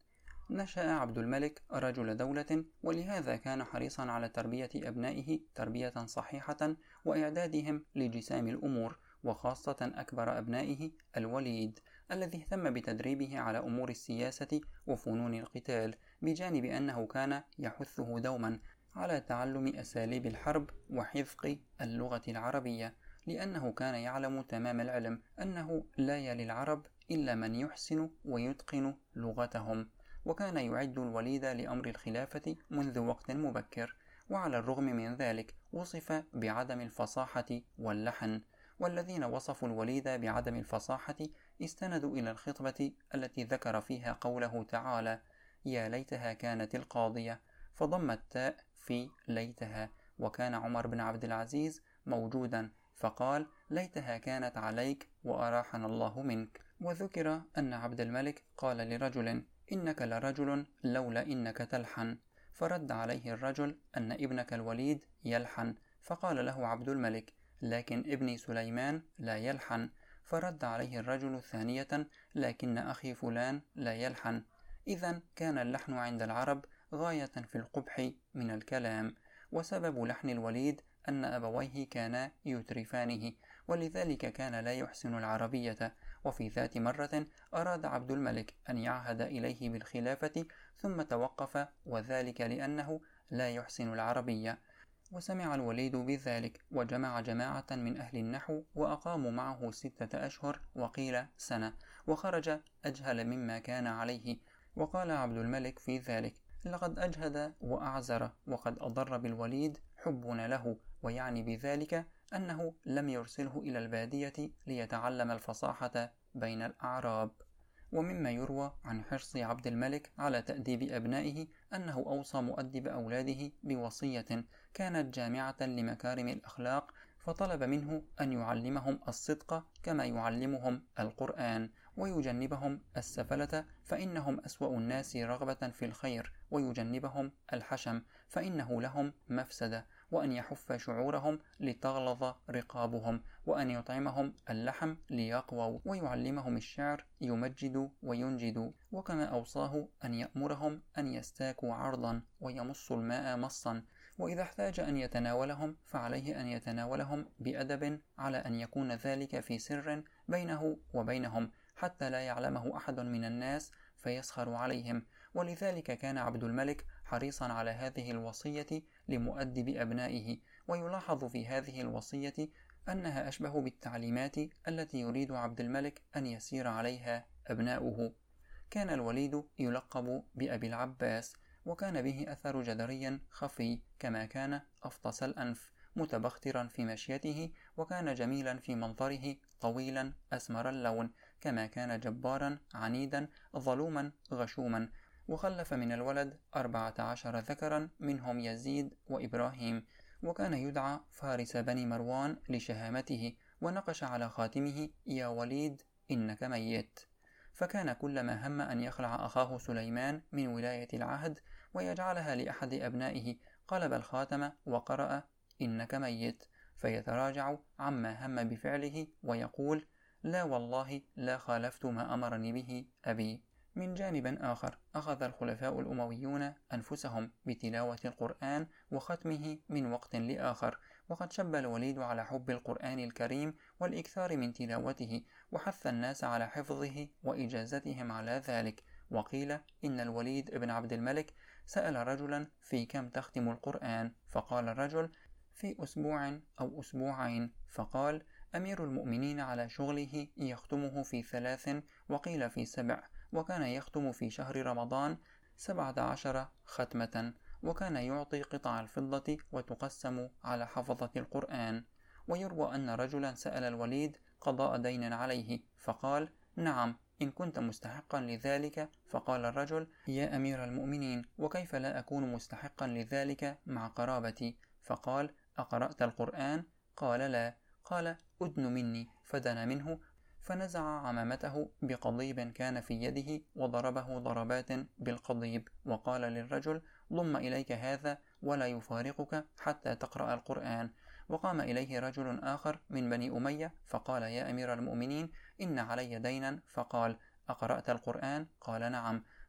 نشأ عبد الملك رجل دولة، ولهذا كان حريصا على تربية أبنائه تربية صحيحة وإعدادهم لجسام الأمور، وخاصة أكبر أبنائه الوليد الذي اهتم بتدريبه على أمور السياسة وفنون القتال، بجانب أنه كان يحثه دوما على تعلم أساليب الحرب وحذق اللغة العربية، لأنه كان يعلم تمام العلم أنه لا يلي العرب إلا من يحسن ويتقن لغتهم. وكان يعد الوليد لأمر الخلافة منذ وقت مبكر، وعلى الرغم من ذلك وصف بعدم الفصاحة واللحن، والذين وصفوا الوليد بعدم الفصاحة استندوا إلى الخطبة التي ذكر فيها قوله تعالى: يا ليتها كانت القاضية، فضم التاء في ليتها، وكان عمر بن عبد العزيز موجودا فقال: ليتها كانت عليك وأراحنا الله منك. وذكر أن عبد الملك قال لرجل: إنك لرجل لولا إنك تلحن، فرد عليه الرجل أن ابنك الوليد يلحن، فقال له عبد الملك: لكن ابني سليمان لا يلحن، فرد عليه الرجل ثانية: لكن أخي فلان لا يلحن. إذن كان اللحن عند العرب غاية في القبح من الكلام، وسبب لحن الوليد أن أبويه كانا يترفانه، ولذلك كان لا يحسن العربية. وفي ذات مرة أراد عبد الملك أن يعهد إليه بالخلافة، ثم توقف، وذلك لأنه لا يحسن العربية. وسمع الوليد بذلك، وجمع جماعة من أهل النحو وأقاموا معه ستة أشهر وقيل سنة، وخرج أجهل مما كان عليه. وقال عبد الملك في ذلك: لقد أجهد وأعزر، وقد أضر بالوليد حبنا له، ويعني بذلك أنه لم يرسله إلى البادية ليتعلم الفصاحة بين الأعراب. ومما يروى عن حرص عبد الملك على تأديب أبنائه أنه أوصى مؤدب أولاده بوصية كانت جامعة لمكارم الأخلاق، فطلب منه أن يعلمهم الصدق كما يعلمهم القرآن، ويجنبهم السفلة فإنهم أسوأ الناس رغبة في الخير، ويجنبهم الحشم فإنه لهم مفسدة، وأن يحف شعورهم لتغلظ رقابهم، وأن يطعمهم اللحم ليقووا، ويعلمهم الشعر يمجد وينجد. وكما أوصاه أن يأمرهم أن يستاكوا عرضا ويمصوا الماء مصا، وإذا احتاج أن يتناولهم فعليه أن يتناولهم بأدب، على أن يكون ذلك في سر بينه وبينهم، حتى لا يعلمه أحد من الناس فيسخر عليهم. ولذلك كان عبد الملك حريصا على هذه الوصية لمؤدب أبنائه. ويلاحظ في هذه الوصية أنها أشبه بالتعليمات التي يريد عبد الملك أن يسير عليها أبناؤه. كان الوليد يلقب بأبي العباس، وكان به أثر جدري خفي، كما كان أفطس الأنف، متبخترا في مشيته، وكان جميلا في منظره، طويلا أسمر اللون، كما كان جبارا عنيدا ظلوما غشوما. وخلف من الولد أربعة عشر ذكرا، منهم يزيد وإبراهيم، وكان يدعى فارس بني مروان لشهامته، ونقش على خاتمه: يا وليد إنك ميت. فكان كلما هم أن يخلع أخاه سليمان من ولاية العهد ويجعلها لأحد أبنائه قلب الخاتم وقرأ: إنك ميت، فيتراجع عما هم بفعله ويقول: لا والله لا خالفت ما أمرني به أبي. من جانب آخر أخذ الخلفاء الأمويون أنفسهم بتلاوة القرآن وختمه من وقت لآخر، وقد شب الوليد على حب القرآن الكريم والإكثار من تلاوته، وحث الناس على حفظه وإجازتهم على ذلك. وقيل إن الوليد بن عبد الملك سأل رجلا: في كم تختم القرآن؟ فقال الرجل: في أسبوع أو أسبوعين. فقال: أمير المؤمنين على شغله يختمه في ثلاث، وقيل في سبع، وكان يختم في شهر رمضان سبعة عشر ختمة، وكان يعطي قطع الفضة وتقسم على حفظة القرآن. ويروى أن رجلا سأل الوليد قضاء دين عليه، فقال: نعم إن كنت مستحقا لذلك. فقال الرجل: يا أمير المؤمنين، وكيف لا أكون مستحقا لذلك مع قرابتي؟ فقال: أقرأت القرآن؟ قال: لا. قال: أدن مني. فدنا منه، فنزع عمامته بقضيب كان في يده وضربه ضربات بالقضيب، وقال للرجل: ضم إليك هذا ولا يفارقك حتى تقرأ القرآن. وقام إليه رجل آخر من بني أمية فقال: يا أمير المؤمنين إن علي دينا. فقال: أقرأت القرآن؟ قال: نعم.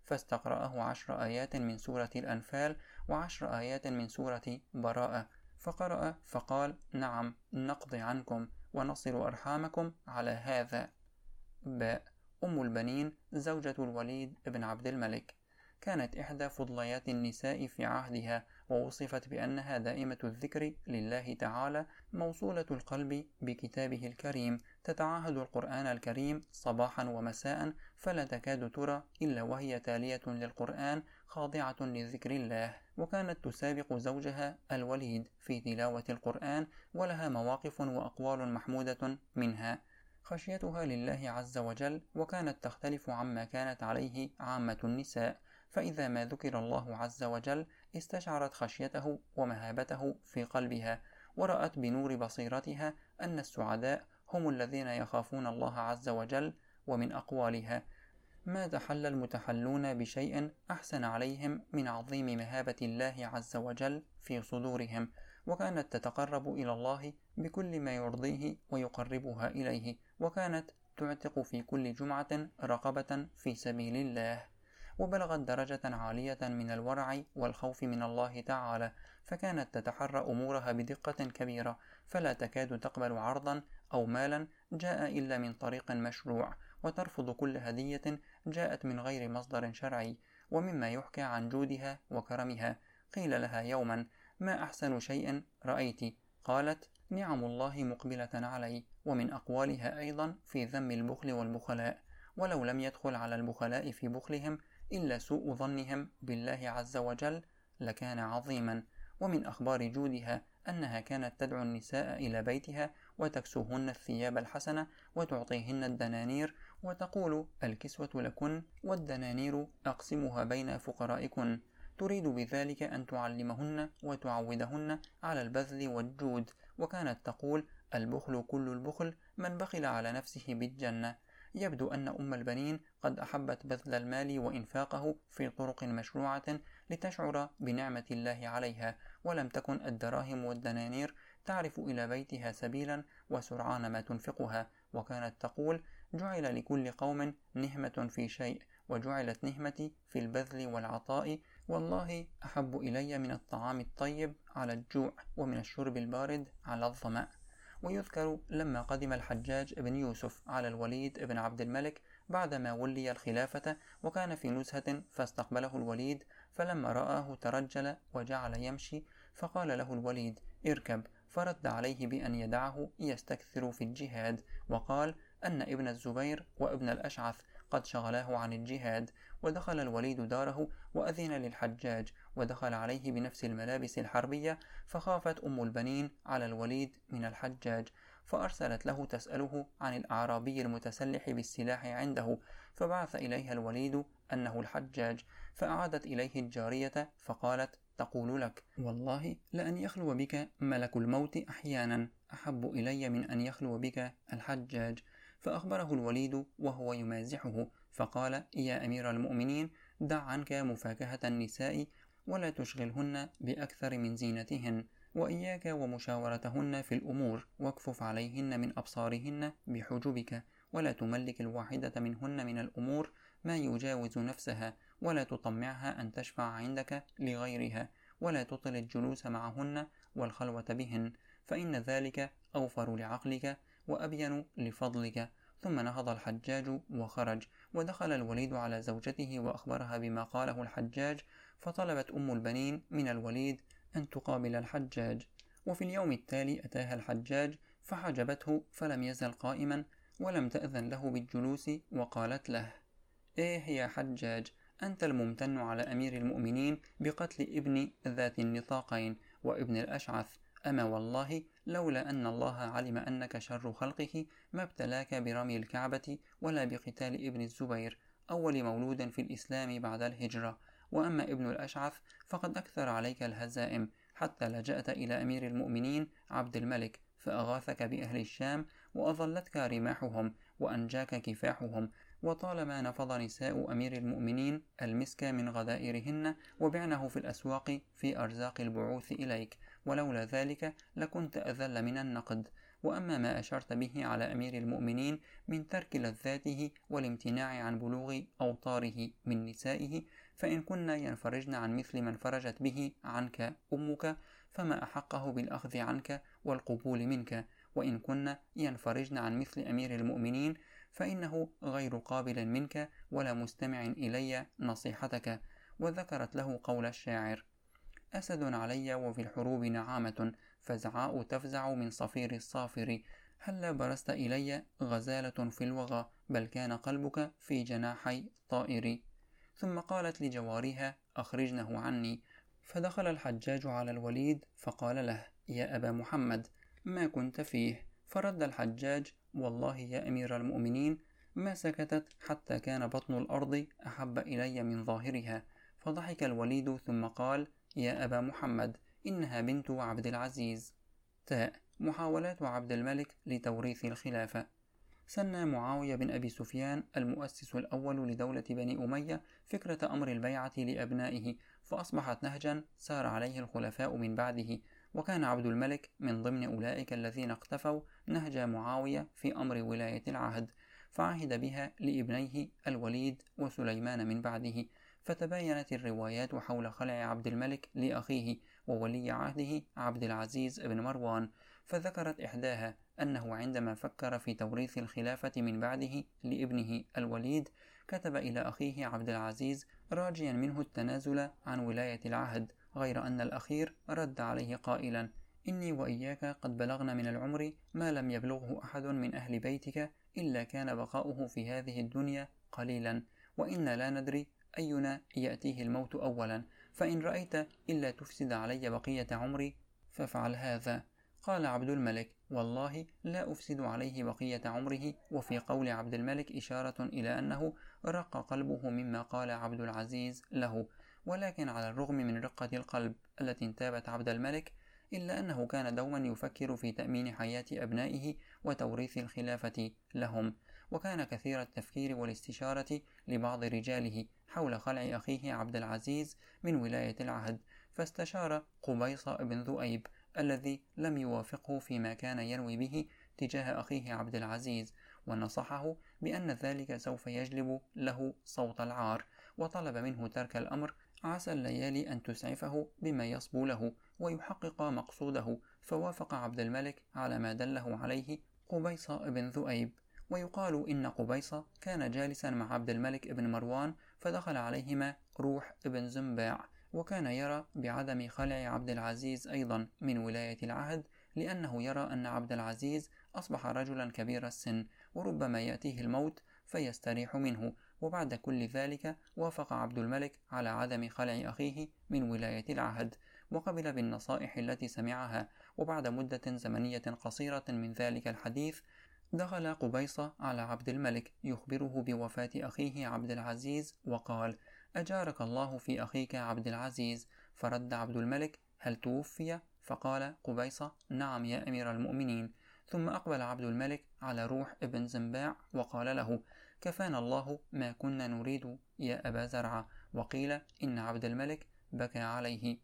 فاستقرأه عشر آيات من سورة الأنفال وعشر آيات من سورة براءة، فقرأ فقال: نعم، نقضي عنكم ونصل أرحامكم على هذا. باء. أم البنين زوجة الوليد بن عبد الملك، كانت إحدى فضليات النساء في عهدها، ووصفت بأنها دائمة الذكر لله تعالى، موصولة القلب بكتابه الكريم، تتعاهد القرآن الكريم صباحا ومساء، فلا تكاد ترى إلا وهي تالية للقرآن خاضعة لذكر الله. وكانت تسابق زوجها الوليد في تلاوة القرآن، ولها مواقف وأقوال محمودة، منها خشيتها لله عز وجل، وكانت تختلف عما كانت عليه عامة النساء، فإذا ما ذكر الله عز وجل استشعرت خشيته ومهابته في قلبها، ورأت بنور بصيرتها أن السعداء هم الذين يخافون الله عز وجل. ومن أقوالها: ما تحلى المتحلون بشيء أحسن عليهم من عظيم مهابة الله عز وجل في صدورهم، وكانت تتقرب إلى الله بكل ما يرضيه ويقربها إليه، وكانت تعتق في كل جمعة رقبة في سبيل الله، وبلغت درجة عالية من الورع والخوف من الله تعالى، فكانت تتحرى أمورها بدقة كبيرة، فلا تكاد تقبل عرضا أو مالا جاء إلا من طريق مشروع، وترفض كل هدية جاءت من غير مصدر شرعي. ومما يحكى عن جودها وكرمها: قيل لها يوما: ما أحسن شيء رأيت؟ قالت: نعم الله مقبلة علي. ومن أقوالها أيضا في ذم البخل والبخلاء: ولو لم يدخل على البخلاء في بخلهم إلا سوء ظنهم بالله عز وجل لكان عظيما. ومن أخبار جودها أنها كانت تدعو النساء إلى بيتها وتكسوهن الثياب الحسنة وتعطيهن الدنانير، وتقول: الكسوة لكن والدنانير أقسمها بين فقرائكن، تريد بذلك أن تعلمهن وتعودهن على البذل والجود. وكانت تقول: البخل كل البخل، من بخل على نفسه بالجنة. يبدو أن أم البنين قد أحبت بذل المال وإنفاقه في طرق مشروعة لتشعر بنعمة الله عليها، ولم تكن الدراهم والدنانير تعرف إلى بيتها سبيلا وسرعان ما تنفقها. وكانت تقول: جعل لكل قوم نهمة في شيء، وجعلت نهمتي في البذل والعطاء، والله أحب إلي من الطعام الطيب على الجوع، ومن الشرب البارد على الظمأ. ويذكر لما قدم الحجاج بن يوسف على الوليد بن عبد الملك بعدما ولي الخلافة، وكان في نزهة فاستقبله الوليد، فلما رآه ترجل وجعل يمشي، فقال له الوليد: اركب، فرد عليه بأن يدعه يستكثر في الجهاد، وقال أن ابن الزبير وابن الأشعث قد شغلاه عن الجهاد. ودخل الوليد داره وأذن للحجاج، ودخل عليه بنفس الملابس الحربية، فخافت أم البنين على الوليد من الحجاج، فأرسلت له تسأله عن الأعرابي المتسلح بالسلاح عنده، فبعث إليها الوليد أنه الحجاج، فأعادت إليه الجارية فقالت: تقول لك: والله لأن يخلو بك ملك الموت أحيانا أحب إلي من أن يخلو بك الحجاج. فأخبره الوليد وهو يمازحه، فقال: يا أمير المؤمنين، دع عنك مفاكهة النساء ولا تشغلهن بأكثر من زينتهن، وإياك ومشاورتهن في الأمور، واكفف عليهن من أبصارهن بحجبك، ولا تملك الواحدة منهن من الأمور ما يجاوز نفسها، ولا تطمعها أن تشفع عندك لغيرها، ولا تطل الجلوس معهن والخلوة بهن، فإن ذلك أوفر لعقلك وأبين لفضلك. ثم نهض الحجاج وخرج، ودخل الوليد على زوجته وأخبرها بما قاله الحجاج، فطلبت أم البنين من الوليد أن تقابل الحجاج. وفي اليوم التالي أتاها الحجاج فحجبته، فلم يزل قائما ولم تأذن له بالجلوس، وقالت له: إيه يا حجاج، أنت الممتن على أمير المؤمنين بقتل ابن ذات النطاقين وابن الأشعث، أما والله لولا أن الله علم أنك شر خلقه ما ابتلاك برمي الكعبة ولا بقتال ابن الزبير أول مولود في الإسلام بعد الهجرة. وأما ابن الأشعث فقد أكثر عليك الهزائم، حتى لجأت إلى أمير المؤمنين عبد الملك فأغاثك بأهل الشام، وأظلتك رماحهم وأنجاك كفاحهم، وطالما نفض نساء أمير المؤمنين المسك من غدائرهن وبعنه في الأسواق في أرزاق البعوث إليك، ولولا ذلك لكنت أذل من النقد. وأما ما أشرت به على أمير المؤمنين من ترك لذاته والامتناع عن بلوغ أوطاره من نسائه، فإن كنا ينفرجن عن مثل من فرجت به عنك أمك فما أحقه بالأخذ عنك والقبول منك، وإن كنا ينفرجن عن مثل أمير المؤمنين فإنه غير قابل منك ولا مستمع إلي نصيحتك. وذكرت له قول الشاعر: أسد علي وفي الحروب نعامة، فزعاء تفزع من صفير الصافر، هلا برست إلي غزالة في الوغى، بل كان قلبك في جناحي طائر. ثم قالت لجوارها: أخرجنه عني. فدخل الحجاج على الوليد فقال له: يا أبا محمد، ما كنت فيه؟ فرد الحجاج: والله يا أمير المؤمنين ما سكتت حتى كان بطن الأرض أحب إلي من ظاهرها. فضحك الوليد ثم قال: يا أبا محمد، إنها بنت عبد العزيز. تاء محاولات عبد الملك لتوريث الخلافة. سن معاوية بن أبي سفيان المؤسس الأول لدولة بني أمية فكرة أمر البيعة لأبنائه، فأصبحت نهجا سار عليه الخلفاء من بعده، وكان عبد الملك من ضمن أولئك الذين اقتفوا نهج معاوية في أمر ولاية العهد، فعهد بها لابنيه الوليد وسليمان من بعده. فتباينت الروايات حول خلع عبد الملك لأخيه وولي عهده عبد العزيز بن مروان، فذكرت إحداها أنه عندما فكر في توريث الخلافة من بعده لابنه الوليد كتب إلى أخيه عبد العزيز راجيا منه التنازل عن ولاية العهد، غير أن الأخير رد عليه قائلا: إني وإياك قد بلغنا من العمر ما لم يبلغه أحد من أهل بيتك، إلا كان بقاؤه في هذه الدنيا قليلا، وإنا لا ندري أينا يأتيه الموت أولا، فإن رأيت إلا تفسد علي بقية عمري فافعل هذا. قال عبد الملك: والله لا أفسد عليه بقية عمره. وفي قول عبد الملك إشارة إلى أنه رق قلبه مما قال عبد العزيز له، ولكن على الرغم من رقة القلب التي انتابت عبد الملك إلا أنه كان دوما يفكر في تأمين حياة أبنائه وتوريث الخلافة لهم، وكان كثير التفكير والاستشارة لبعض رجاله حول خلع أخيه عبد العزيز من ولاية العهد، فاستشار قبيص بن ذؤيب الذي لم يوافقه فيما كان ينوي به تجاه أخيه عبد العزيز، ونصحه بأن ذلك سوف يجلب له صوت العار، وطلب منه ترك الأمر عسى الليالي أن تسعفه بما يصبو له ويحقق مقصوده. فوافق عبد الملك على ما دله عليه قبيص بن ذؤيب. ويقال إن قبيص كان جالسا مع عبد الملك بن مروان فدخل عليهما روح بن زنباع، وكان يرى بعدم خلع عبد العزيز أيضا من ولاية العهد، لأنه يرى أن عبد العزيز أصبح رجلا كبير السن وربما يأتيه الموت فيستريح منه. وبعد كل ذلك وافق عبد الملك على عدم خلع أخيه من ولاية العهد، وقبل بالنصائح التي سمعها. وبعد مدة زمنية قصيرة من ذلك الحديث دخل قبيص على عبد الملك يخبره بوفاة أخيه عبد العزيز، وقال: أجارك الله في أخيك عبد العزيز. فرد عبد الملك: هل توفي؟ فقال قبيص: نعم يا أمير المؤمنين. ثم أقبل عبد الملك على روح ابن زنباع وقال له: كفانا الله ما كنا نريد يا أبا زرعة. وقيل إن عبد الملك بكى عليه.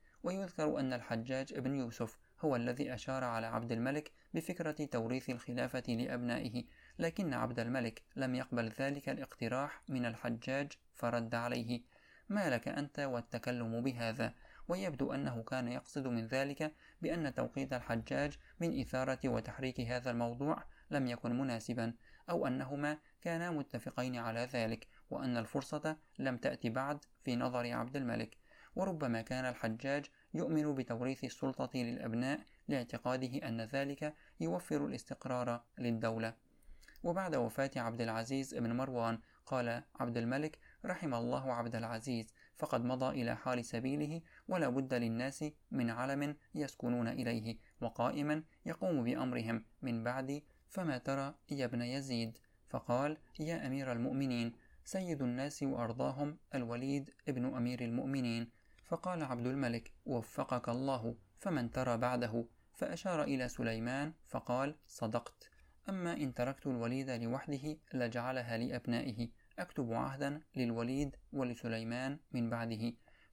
ويذكر أن الحجاج بن يوسف هو الذي أشار على عبد الملك بفكرة توريث الخلافة لأبنائه، لكن عبد الملك لم يقبل ذلك الاقتراح من الحجاج، فرد عليه: ما لك أنت والتكلم بهذا؟ ويبدو أنه كان يقصد من ذلك بأن توقيت الحجاج من إثارة وتحريك هذا الموضوع لم يكن مناسبا، أو أنهما كانا متفقين على ذلك، وأن الفرصة لم تأتي بعد في نظر عبد الملك. وربما كان الحجاج يؤمن بتوريث السلطة للأبناء لاعتقاده أن ذلك يوفر الاستقرار للدولة. وبعد وفاة عبد العزيز بن مروان قال عبد الملك: رحم الله عبد العزيز، فقد مضى إلى حال سبيله، ولا بد للناس من علم يسكنون إليه وقائما يقوم بأمرهم من بعد، فما ترى يا ابن يزيد؟ فقال: يا أمير المؤمنين، سيد الناس وأرضاهم الوليد ابن أمير المؤمنين. فقال عبد الملك: وفقك الله، فمن ترى بعده؟ فأشار إلى سليمان فقال: صدقت، أما إن تركت الوليد لوحده لجعلها لأبنائه، أكتب عهدا للوليد ولسليمان من بعده.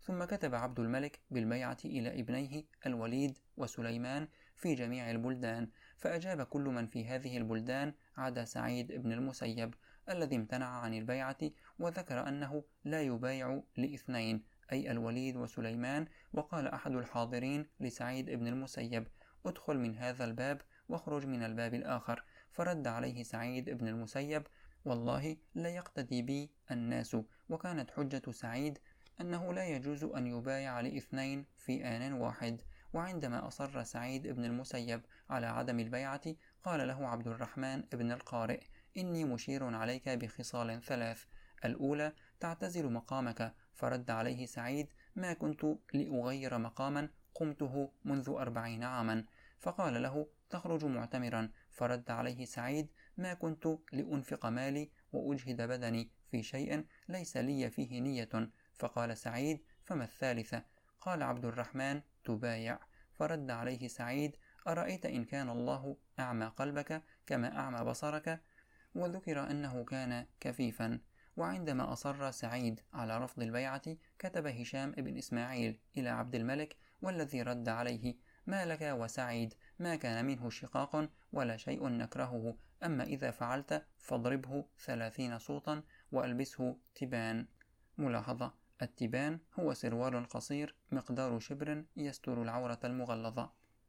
ثم كتب عبد الملك بالبيعة إلى ابنيه الوليد وسليمان في جميع البلدان، فأجاب كل من في هذه البلدان عدا سعيد بن المسيب الذي امتنع عن البيعة، وذكر أنه لا يبايع لاثنين أي الوليد وسليمان. وقال أحد الحاضرين لسعيد بن المسيب: ادخل من هذا الباب واخرج من الباب الآخر. فرد عليه سعيد بن المسيب: والله لا يقتدي بي الناس. وكانت حجة سعيد أنه لا يجوز أن يبايع لاثنين في آن واحد. وعندما أصر سعيد بن المسيب على عدم البيعة، قال له عبد الرحمن بن القارئ: إني مشير عليك بخصال ثلاث: الأولى تعتزل مقامك. فرد عليه سعيد: ما كنت لأغير مقاما قمته منذ أربعين عاما. فقال له: تخرج معتمرا. فرد عليه سعيد: ما كنت لأنفق مالي وأجهد بدني في شيء ليس لي فيه نية. فقال سعيد: فما الثالثة؟ قال عبد الرحمن: تبايع. فرد عليه سعيد: أرأيت إن كان الله أعمى قلبك كما أعمى بصرك؟ وذكر أنه كان كفيفا. وعندما أصر سعيد على رفض البيعة، كتب هشام بن إسماعيل إلى عبد الملك والذي رد عليه: ما لك وسعيد؟ ما كان منه شقاق ولا شيء نكرهه، أما إذا فعلت فاضربه ثلاثين صوتا وألبسه تبان. ملاحظة: التبان هو سروال قصير مقدار شبر يستر العورة المغلظة.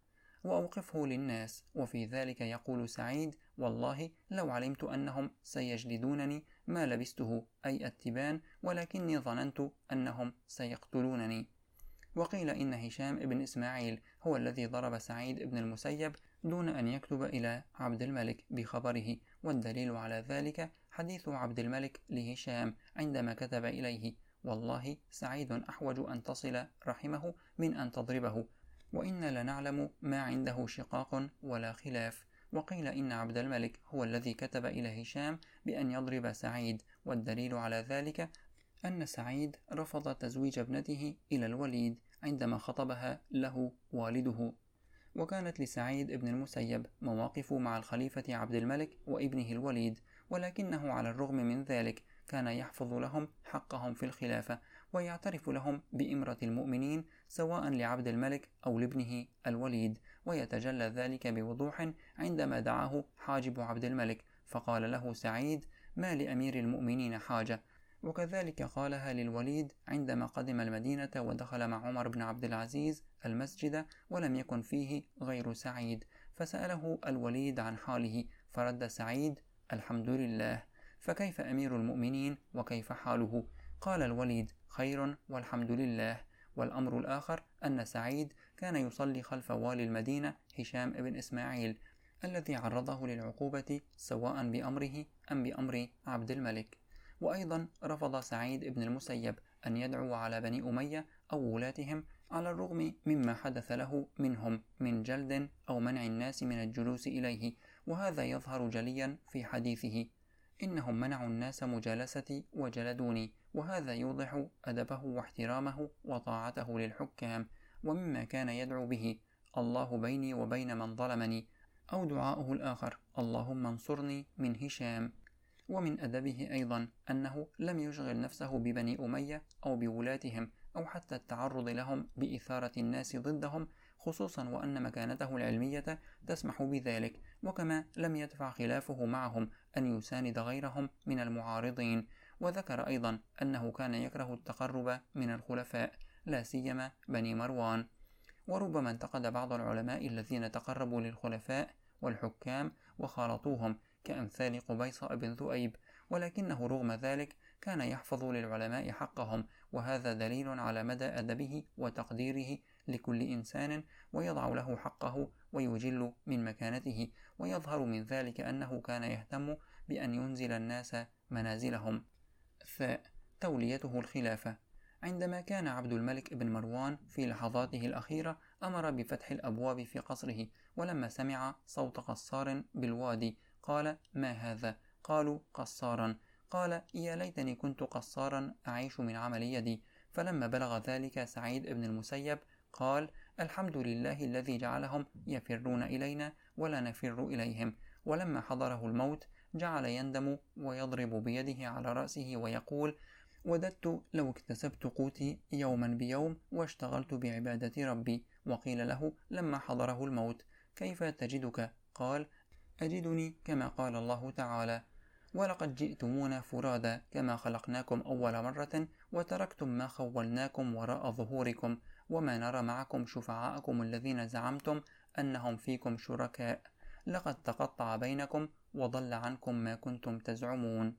وأوقفه للناس. وفي ذلك يقول سعيد: والله لو علمت أنهم سيجلدونني ما لبسته، أي التبان، ولكني ظننت أنهم سيقتلونني. وقيل إن هشام بن إسماعيل هو الذي ضرب سعيد بن المسيب دون أن يكتب إلى عبد الملك بخبره، والدليل على ذلك حديث عبد الملك لهشام عندما كتب إليه: والله سعيد أحوج أن تصل رحمه من أن تضربه، وإن لنعلم ما عنده شقاق ولا خلاف. وقيل إن عبد الملك هو الذي كتب إلى هشام بأن يضرب سعيد، والدليل على ذلك أن سعيد رفض تزويج ابنته إلى الوليد عندما خطبها له والده. وكانت لسعيد بن المسيب مواقف مع الخليفة عبد الملك وابنه الوليد، ولكنه على الرغم من ذلك كان يحفظ لهم حقهم في الخلافة، ويعترف لهم بإمرة المؤمنين سواء لعبد الملك أو لابنه الوليد. ويتجلى ذلك بوضوح عندما دعاه حاجب عبد الملك فقال له سعيد: ما لأمير المؤمنين حاجة. وكذلك قالها للوليد عندما قدم المدينة ودخل مع عمر بن عبد العزيز المسجد ولم يكن فيه غير سعيد، فسأله الوليد عن حاله، فرد سعيد: الحمد لله. فكيف أمير المؤمنين وكيف حاله؟ قال الوليد: خير والحمد لله. والأمر الآخر أن سعيد كان يصلي خلف والي المدينة هشام بن إسماعيل الذي عرضه للعقوبة سواء بأمره أم بأمر عبد الملك. وأيضا رفض سعيد بن المسيب أن يدعو على بني أمية أو ولاتهم على الرغم مما حدث له منهم من جلد أو منع الناس من الجلوس إليه، وهذا يظهر جليا في حديثه: إنهم منعوا الناس مجالستي وجلدوني. وهذا يوضح أدبه واحترامه وطاعته للحكام. ومما كان يدعو به: الله بيني وبين من ظلمني، أو دعاؤه الآخر: اللهم انصرني من هشام. ومن أدبه أيضا أنه لم يشغل نفسه ببني أمية أو بولاتهم أو حتى التعرض لهم بإثارة الناس ضدهم، خصوصا وأن مكانته العلمية تسمح بذلك، وكما لم يدفع خلافه معهم أن يساند غيرهم من المعارضين. وذكر أيضا أنه كان يكره التقرب من الخلفاء لا سيما بني مروان. وربما انتقد بعض العلماء الذين تقربوا للخلفاء والحكام وخالطوهم كأمثال قبيص بن ذؤيب، ولكنه رغم ذلك كان يحفظ للعلماء حقهم، وهذا دليل على مدى أدبه وتقديره لكل إنسان، ويضع له حقه ويجل من مكانته. ويظهر من ذلك أنه كان يهتم بأن ينزل الناس منازلهم. ثاء توليته الخلافة. عندما كان عبد الملك بن مروان في لحظاته الأخيرة أمر بفتح الأبواب في قصره، ولما سمع صوت قصار بالوادي قال: ما هذا؟ قالوا: قصارا. قال: يا ليتني كنت قصارا أعيش من عمل يدي. فلما بلغ ذلك سعيد بن المسيب قال: الحمد لله الذي جعلهم يفرون إلينا ولا نفر إليهم. ولما حضره الموت جعل يندم ويضرب بيده على رأسه ويقول: وددت لو اكتسبت قوتي يوما بيوم واشتغلت بعبادة ربي. وقيل له لما حضره الموت: كيف تجدك؟ قال: أجدني كما قال الله تعالى: ولقد جئتمونا فرادا كما خلقناكم أول مرة وتركتم ما خولناكم وراء ظهوركم وما نرى معكم شفعاءكم الذين زعمتم أنهم فيكم شركاء، لقد تقطع بينكم وضل عنكم ما كنتم تزعمون.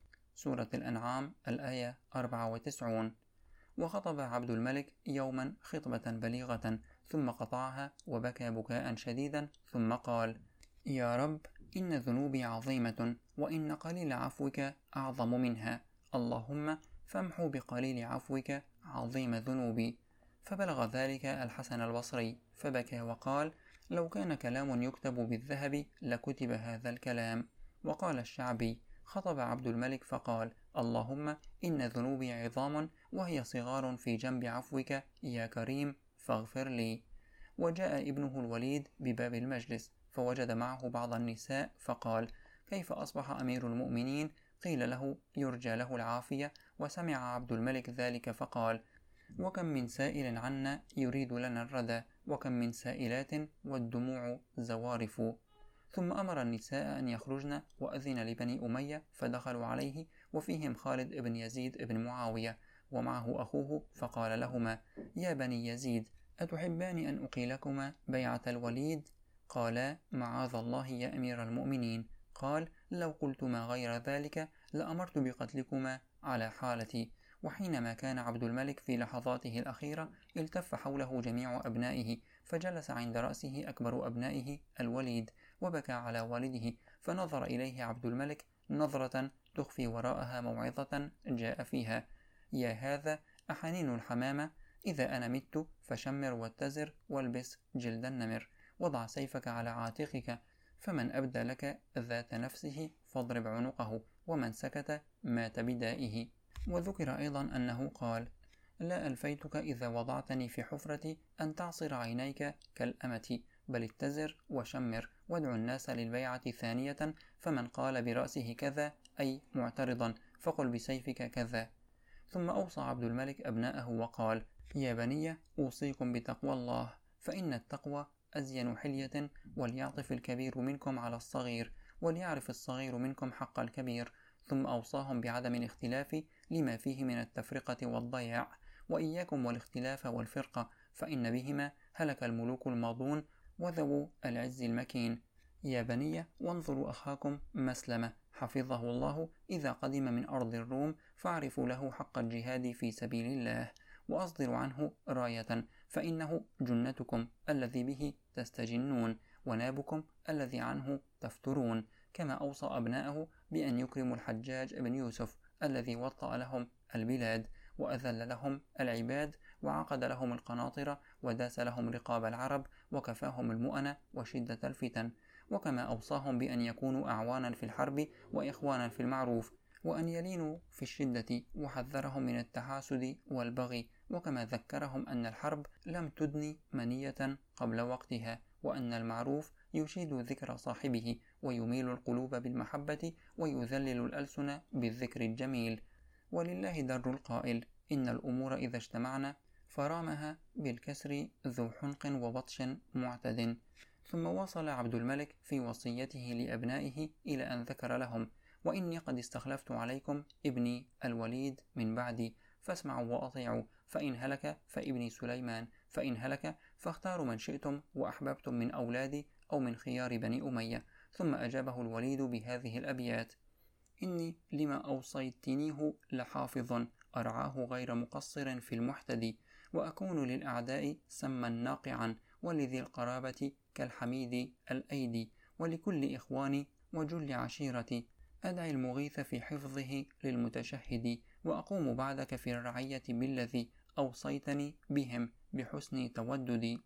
سورة الأنعام الآية أربعة وتسعين. وخطب عبد الملك يوما خطبة بليغة ثم قطعها وبكى بكاء شديدا ثم قال: يا رب، إن ذنوبي عظيمة وإن قليل عفوك أعظم منها، اللهم فامحو بقليل عفوك عظيم ذنوبي. فبلغ ذلك الحسن البصري فبكى وقال: لو كان كلام يكتب بالذهب لكتب هذا الكلام. وقال الشعبي: خطب عبد الملك فقال: اللهم إن ذنوبي عظام وهي صغار في جنب عفوك يا كريم فاغفر لي. وجاء ابنه الوليد بباب المجلس فوجد معه بعض النساء فقال: كيف أصبح أمير المؤمنين؟ قيل له: يرجى له العافية. وسمع عبد الملك ذلك فقال: وكم من سائل عنا يريد لنا الردى، وكم من سائلات والدموع زوارف. ثم أمر النساء أن يخرجن وأذن لبني أمية فدخلوا عليه، وفيهم خالد بن يزيد بن معاوية ومعه أخوه، فقال لهما: يا بني يزيد، أتحبان أن أقيلكما بيعة الوليد؟ قالا: معاذ الله يا أمير المؤمنين. قال: لو قلتما غير ذلك لأمرت بقتلكما على حالتي. وحينما كان عبد الملك في لحظاته الأخيرة التف حوله جميع أبنائه، فجلس عند رأسه أكبر أبنائه الوليد وبكى على والده، فنظر إليه عبد الملك نظرة تخفي وراءها موعظة جاء فيها: يا هذا أحنين الحمامة، إذا أنا مت فشمر واتزر والبس جلد النمر، وضع سيفك على عاتقك، فمن أبدى لك ذات نفسه فاضرب عنقه، ومن سكت مات بدائه. وذكر أيضا أنه قال: لا ألفيتك إذا وضعتني في حفرتي أن تعصر عينيك كالأمة، بل اتزر وشمر وادع الناس للبيعة ثانية، فمن قال برأسه كذا أي معترضا فقل بسيفك كذا. ثم أوصى عبد الملك أبناءه وقال: يا بني، أوصيكم بتقوى الله، فإن التقوى أزين حلية، وليعطف الكبير منكم على الصغير، وليعرف الصغير منكم حق الكبير. ثم أوصاهم بعدم الاختلاف لما فيه من التفرقة والضياع، وإياكم والاختلاف والفرقة، فإن بهما هلك الملوك الماضون وذو العز المكين. يا بني، وانظروا أخاكم مسلمة حفظه الله إذا قدم من أرض الروم، فاعرفوا له حق الجهاد في سبيل الله، وأصدروا عنه راية، فإنه جنتكم الذي به تستجنون، ونابكم الذي عنه تفترون. كما أوصى أبناءه بأن يكرموا الحجاج بن يوسف الذي وطأ لهم البلاد وأذل لهم العباد وعقد لهم القناطرة وداس لهم رقاب العرب وكفاهم المؤنة وشدة الفتن. وكما أوصاهم بأن يكونوا أعوانا في الحرب وإخوانا في المعروف، وأن يلينوا في الشدة، وحذرهم من التحاسد والبغي. وكما ذكرهم أن الحرب لم تدني منية قبل وقتها، وأن المعروف يشيد ذكر صاحبه ويميل القلوب بالمحبة ويذلل الألسن بالذكر الجميل. ولله در القائل: إن الأمور إذا اجتمعنا فرامها بالكسر ذو حنق وبطش معتد. ثم واصل عبد الملك في وصيته لأبنائه إلى أن ذكر لهم: وإني قد استخلفت عليكم ابني الوليد من بعدي، فاسمعوا وأطيعوا، فإن هلك فابني سليمان، فإن هلك فاختاروا من شئتم وأحببتم من أولادي أو من خيار بني أمية. ثم أجابه الوليد بهذه الأبيات: إني لما أوصيتنيه لحافظ، أرعاه غير مقصر في المحتدي، وأكون للأعداء سما ناقعا، ولذي القرابة كالحميد الأيدي، ولكل إخواني وجل عشيرتي أدعي المغيث في حفظه للمتشهد، وأقوم بعدك في الرعية بالذي أوصيتني بهم بحسن توددي.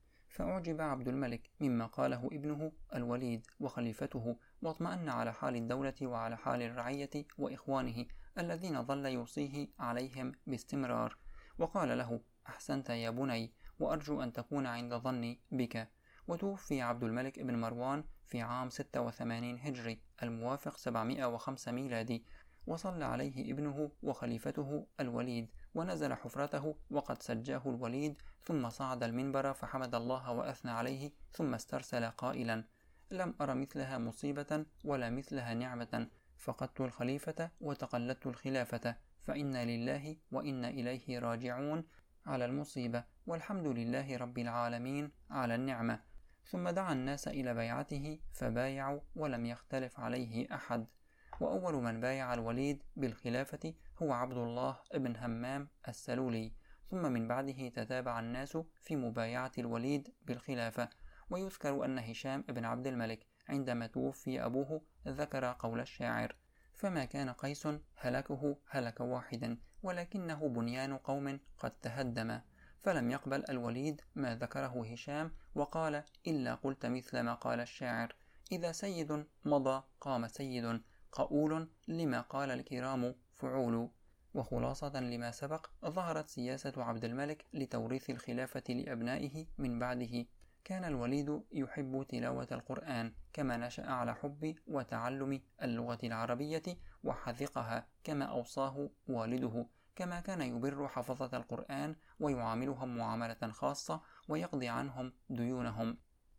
فأعجب عبد الملك مما قاله ابنه الوليد وخليفته، واطمأن على حال الدولة وعلى حال الرعية وإخوانه الذين ظل يوصيه عليهم باستمرار، وقال له: أحسنت يا بني، وأرجو أن تكون عند ظني بك. وتوفي عبد الملك بن مروان في عام ستة وثمانين هجري الموافق سبعمائة وخمسة ميلادي، وصلى عليه ابنه وخليفته الوليد، ونزل حفرته وقد سجاه الوليد، ثم صعد المنبر فحمد الله وأثنى عليه، ثم استرسل قائلا: لم أر مثلها مصيبة ولا مثلها نعمة، فقدت الخليفة وتقلدت الخلافة، فإنا لله وإنا إليه راجعون على المصيبة، والحمد لله رب العالمين على النعمة. ثم دعا الناس إلى بيعته فبايعوا ولم يختلف عليه أحد. وأول من بايع الوليد بالخلافة هو عبد الله بن همام السلولي، ثم من بعده تتابع الناس في مبايعة الوليد بالخلافة. ويذكر أن هشام بن عبد الملك عندما توفي أبوه ذكر قول الشاعر: فما كان قيس هلكه هلك واحدا، ولكنه بنيان قوم قد تهدم. فلم يقبل الوليد ما ذكره هشام، وقال: إلا قلت مثل ما قال الشاعر: إذا سيد مضى قام سيد، قؤول لما قال الكرام فعول. وخلاصة لما سبق، ظهرت سياسة عبد الملك لتوريث الخلافة لأبنائه من بعده. كان الوليد يحب تلاوة القرآن، كما نشأ على حب وتعلم اللغة العربية وحذقها كما أوصاه والده، كما كان يبر حفظة القرآن ويعاملهم معاملة خاصة ويقضي عنهم ديونهم.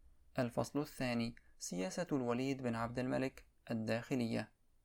الفصل الثاني: سياسة الوليد بن عبد الملك الداخلية.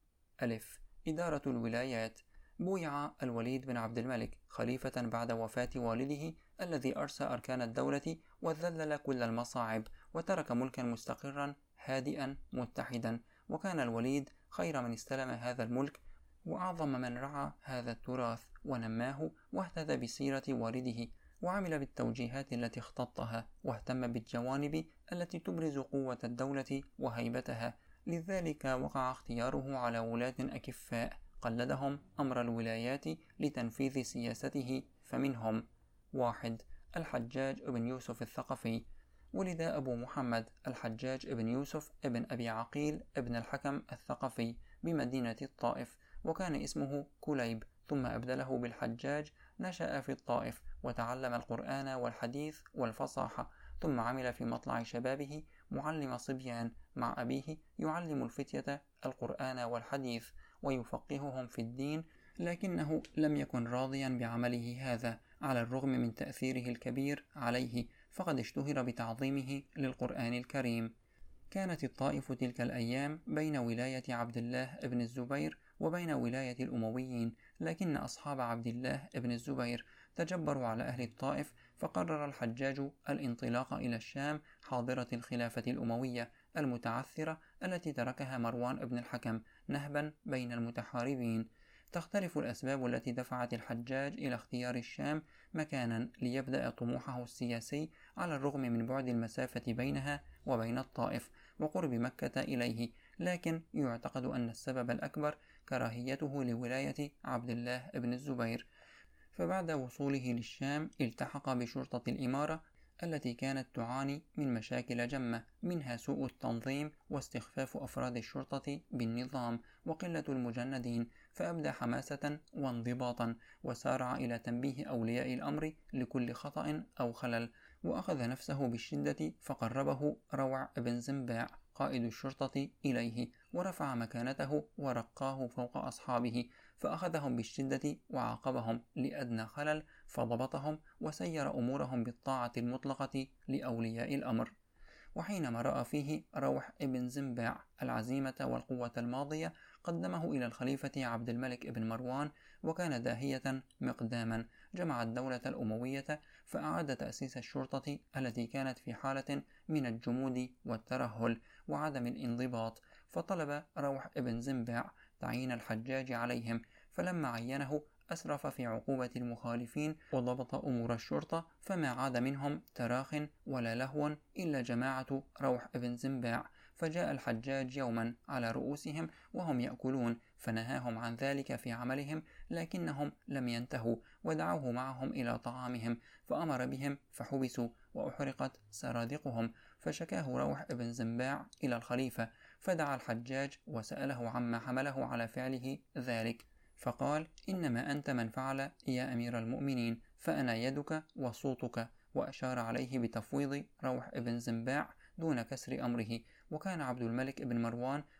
ألف. إدارة الولايات. بويع الوليد بن عبد الملك خليفة بعد وفاة والده الذي أرسى أركان الدولة وذلل كل المصاعب، وترك ملكا مستقرا هادئا متحدا. وكان الوليد خير من استلم هذا الملك، وأعظم من رعى هذا التراث ونماه، واهتدى بسيرة والده، وعمل بالتوجيهات التي اختطها، واهتم بالجوانب التي تبرز قوة الدولة وهيبتها. لذلك وقع اختياره على ولاة أكفاء قلدهم أمر الولايات لتنفيذ سياسته، فمنهم: واحد. الحجاج بن يوسف الثقفي. ولد أبو محمد الحجاج بن يوسف بن أبي عقيل بن الحكم الثقفي بمدينة الطائف، وكان اسمه كليب، ثم أبدله بالحجاج. نشأ في الطائف وتعلم القرآن والحديث والفصاحة، ثم عمل في مطلع شبابه معلم صبيان مع أبيه، يعلم الفتية القرآن والحديث ويفقههم في الدين، لكنه لم يكن راضيا بعمله هذا على الرغم من تأثيره الكبير عليه، فقد اشتهر بتعظيمه للقرآن الكريم. كانت الطائف تلك الأيام بين ولاية عبد الله بن الزبير وبين ولاية الأمويين، لكن أصحاب عبد الله بن الزبير تجبروا على أهل الطائف، فقرر الحجاج الانطلاق إلى الشام حاضرة الخلافة الأموية المتعثرة التي تركها مروان بن الحكم نهبا بين المتحاربين. تختلف الأسباب التي دفعت الحجاج إلى اختيار الشام مكانا ليبدأ طموحه السياسي، على الرغم من بعد المسافة بينها وبين الطائف وقرب مكة إليه، لكن يعتقد أن السبب الأكبر كراهيته لولاية عبد الله بن الزبير. فبعد وصوله للشام التحق بشرطة الإمارة التي كانت تعاني من مشاكل جمة، منها سوء التنظيم واستخفاف أفراد الشرطة بالنظام وقلة المجندين، فأبدى حماسة وانضباطا، وسارع إلى تنبيه أولياء الأمر لكل خطأ أو خلل، وأخذ نفسه بالشدة فقربه روع بن زنباع قائد الشرطة إليه، ورفع مكانته ورقاه فوق أصحابه، فأخذهم بالشدة وعاقبهم لأدنى خلل، فضبطهم وسير أمورهم بالطاعة المطلقة لأولياء الأمر. وحينما رأى فيه روح بن زنباع العزيمة والقوة الماضية، قدمه إلى الخليفة عبد الملك بن مروان، وكان داهية مقداما، جمع الدولة الأموية، فأعاد تأسيس الشرطة التي كانت في حالة من الجمود والترهل وعدم الانضباط، فطلب روح بن زنباع تعيين الحجاج عليهم، فلما عينه أسرف في عقوبة المخالفين وضبط أمور الشرطة، فما عاد منهم تراخ ولا لهو إلا جماعة روح بن زنباع. فجاء الحجاج يوما على رؤوسهم وهم يأكلون، فنهاهم عن ذلك في عملهم، لكنهم لم ينتهوا ودعوه معهم إلى طعامهم، فأمر بهم فحبسوا وأحرقت سرادقهم، فشكاه روح بن زنباع إلى الخليفة، فدعا الحجاج وسأله عما حمله على فعله ذلك، فقال: إنما أنت من فعل يا أمير المؤمنين، فأنا يدك وصوتك، وأشار عليه بتفويض روح بن زنباع دون كسر أمره. وكان عبد الملك بن مروان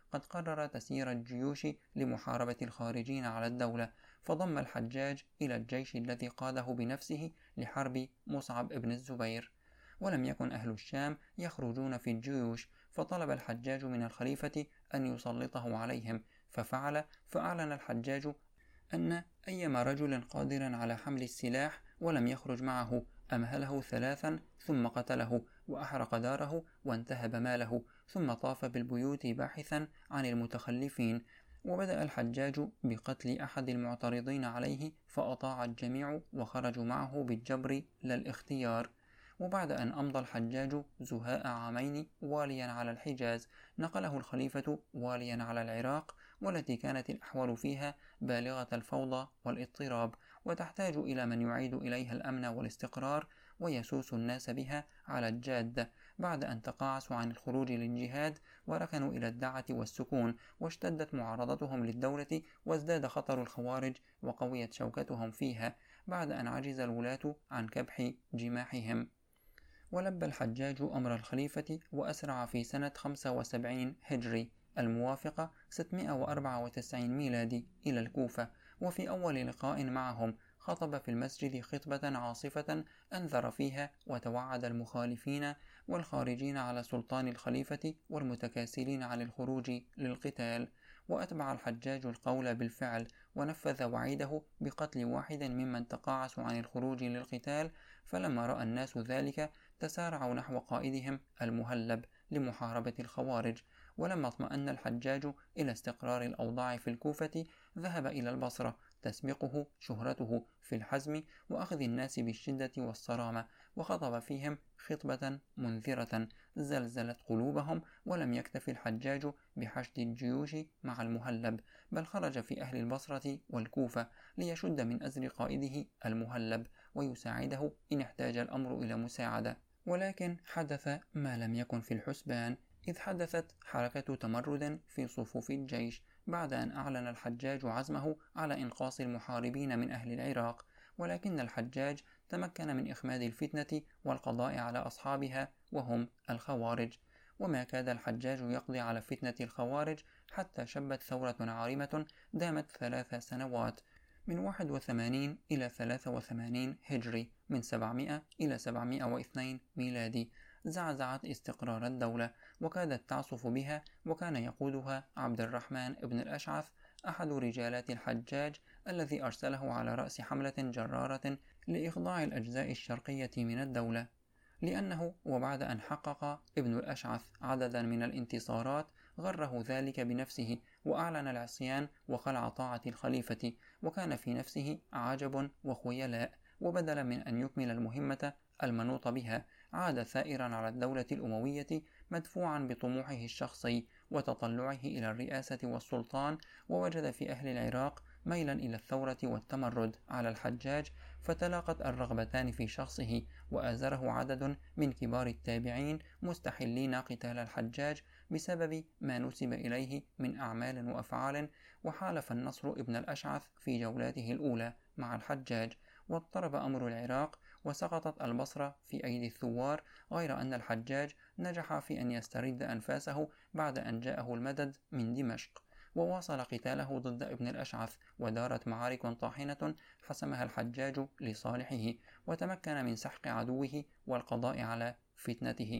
قد قرر تسيير الجيوش لمحاربة الخارجين على الدولة، فضم الحجاج إلى الجيش الذي قاده بنفسه لحرب مصعب بن الزبير. ولم يكن أهل الشام يخرجون في الجيوش، فطلب الحجاج من الخليفة أن يسلطه عليهم، ففعل. فأعلن الحجاج أن أيما رجل قادر على حمل السلاح ولم يخرج معه أمهله ثلاثا ثم قتله وأحرق داره وانتهب ماله، ثم طاف بالبيوت باحثا عن المتخلفين. وبدأ الحجاج بقتل أحد المعترضين عليه، فأطاع الجميع وخرجوا معه بالجبر لا الاختيار. وبعد أن أمضى الحجاج زهاء عامين واليا على الحجاز، نقله الخليفة واليا على العراق، والتي كانت الأحوال فيها بالغة الفوضى والاضطراب، وتحتاج إلى من يعيد إليها الأمن والاستقرار ويسوس الناس بها على الجادة، بعد أن تقاعسوا عن الخروج للجهاد وركنوا إلى الدعة والسكون، واشتدت معارضتهم للدولة، وازداد خطر الخوارج وقويت شوكتهم فيها، بعد أن عجز الولاة عن كبح جماحهم. ولبى الحجاج أمر الخليفة وأسرع في سنة خمسة وسبعين هجري الموافقة ستمائة وأربعة وتسعين ميلادي إلى الكوفة، وفي أول لقاء معهم خطب في المسجد خطبة عاصفة أنذر فيها وتوعد المخالفين والخارجين على سلطان الخليفة والمتكاسلين عن الخروج للقتال. وأتبع الحجاج القول بالفعل، ونفذ وعيده بقتل واحد ممن تقاعسوا عن الخروج للقتال. فلما رأى الناس ذلك تسارعوا نحو قائدهم المهلب لمحاربة الخوارج. ولما اطمأن الحجاج إلى استقرار الأوضاع في الكوفة ذهب إلى البصرة، تسبقه شهرته في الحزم وأخذ الناس بالشدة والصرامة، وخطب فيهم خطبة منذرة زلزلت قلوبهم. ولم يكتف الحجاج بحشد الجيوش مع المهلب، بل خرج في أهل البصرة والكوفة ليشد من أزر قائده المهلب ويساعده إن احتاج الأمر إلى مساعدة. ولكن حدث ما لم يكن في الحسبان، إذ حدثت حركة تمرد في صفوف الجيش بعد أن أعلن الحجاج عزمه على إنقاص المحاربين من أهل العراق. ولكن الحجاج تمكن من إخماد الفتنة والقضاء على أصحابها وهم الخوارج. وما كاد الحجاج يقضي على فتنة الخوارج حتى شبت ثورة عارمة دامت ثلاث سنوات، من واحد وثمانين إلى ثلاثة وثمانين هجري، من سبعمائة إلى سبعمائة واثنين ميلادي، زعزعت استقرار الدولة وكادت تعصف بها. وكان يقودها عبد الرحمن بن الأشعث، أحد رجالات الحجاج، الذي أرسله على رأس حملة جرارة لإخضاع الأجزاء الشرقية من الدولة، لأنه وبعد أن حقق ابن الأشعث عددا من الانتصارات غره ذلك بنفسه، وأعلن العصيان وخلع طاعة الخليفة، وكان في نفسه عجب وخيلاء. وبدلا من أن يكمل المهمة المنوط بها عاد ثائرا على الدولة الأموية، مدفوعا بطموحه الشخصي وتطلعه إلى الرئاسة والسلطان. ووجد في أهل العراق ميلا إلى الثورة والتمرد على الحجاج، فتلاقت الرغبتان في شخصه، وآزره عدد من كبار التابعين مستحلين قتال الحجاج بسبب ما نسب إليه من أعمال وأفعال. وحالف النصر ابن الأشعث في جولاته الأولى مع الحجاج، واضطرب أمر العراق، وسقطت البصرة في أيدي الثوار، غير أن الحجاج نجح في أن يسترد أنفاسه بعد أن جاءه المدد من دمشق، وواصل قتاله ضد ابن الأشعث، ودارت معارك طاحنة حسمها الحجاج لصالحه، وتمكن من سحق عدوه والقضاء على فتنته.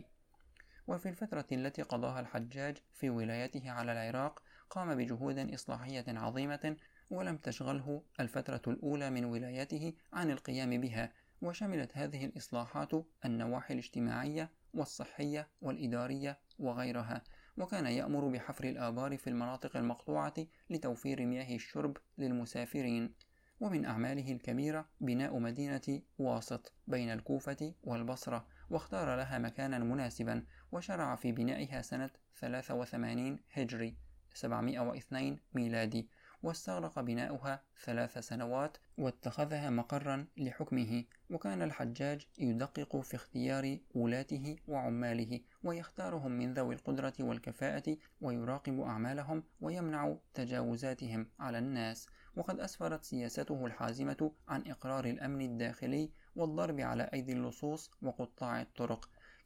وفي الفترة التي قضاها الحجاج في ولايته على العراق قام بجهود إصلاحية عظيمة، ولم تشغله الفترة الأولى من ولايته عن القيام بها. وشملت هذه الإصلاحات النواحي الاجتماعية والصحية والإدارية وغيرها. وكان يأمر بحفر الآبار في المناطق المقطوعة لتوفير مياه الشرب للمسافرين. ومن أعماله الكبيرة بناء مدينة واسط بين الكوفة والبصرة، واختار لها مكانا مناسبا، وشرع في بنائها سنة ثلاثة وثمانين هجري سبعمائة واثنين ميلادي، واستغرق بناؤها ثلاث سنوات، واتخذها مقرا لحكمه. وكان الحجاج يدقق في اختيار ولاته وعماله، ويختارهم من ذوي القدرة والكفاءة، ويراقب أعمالهم ويمنع تجاوزاتهم على الناس. وقد أسفرت سياسته الحازمة عن إقرار الأمن الداخلي والضرب على أيدي اللصوص وقطاع الطرق.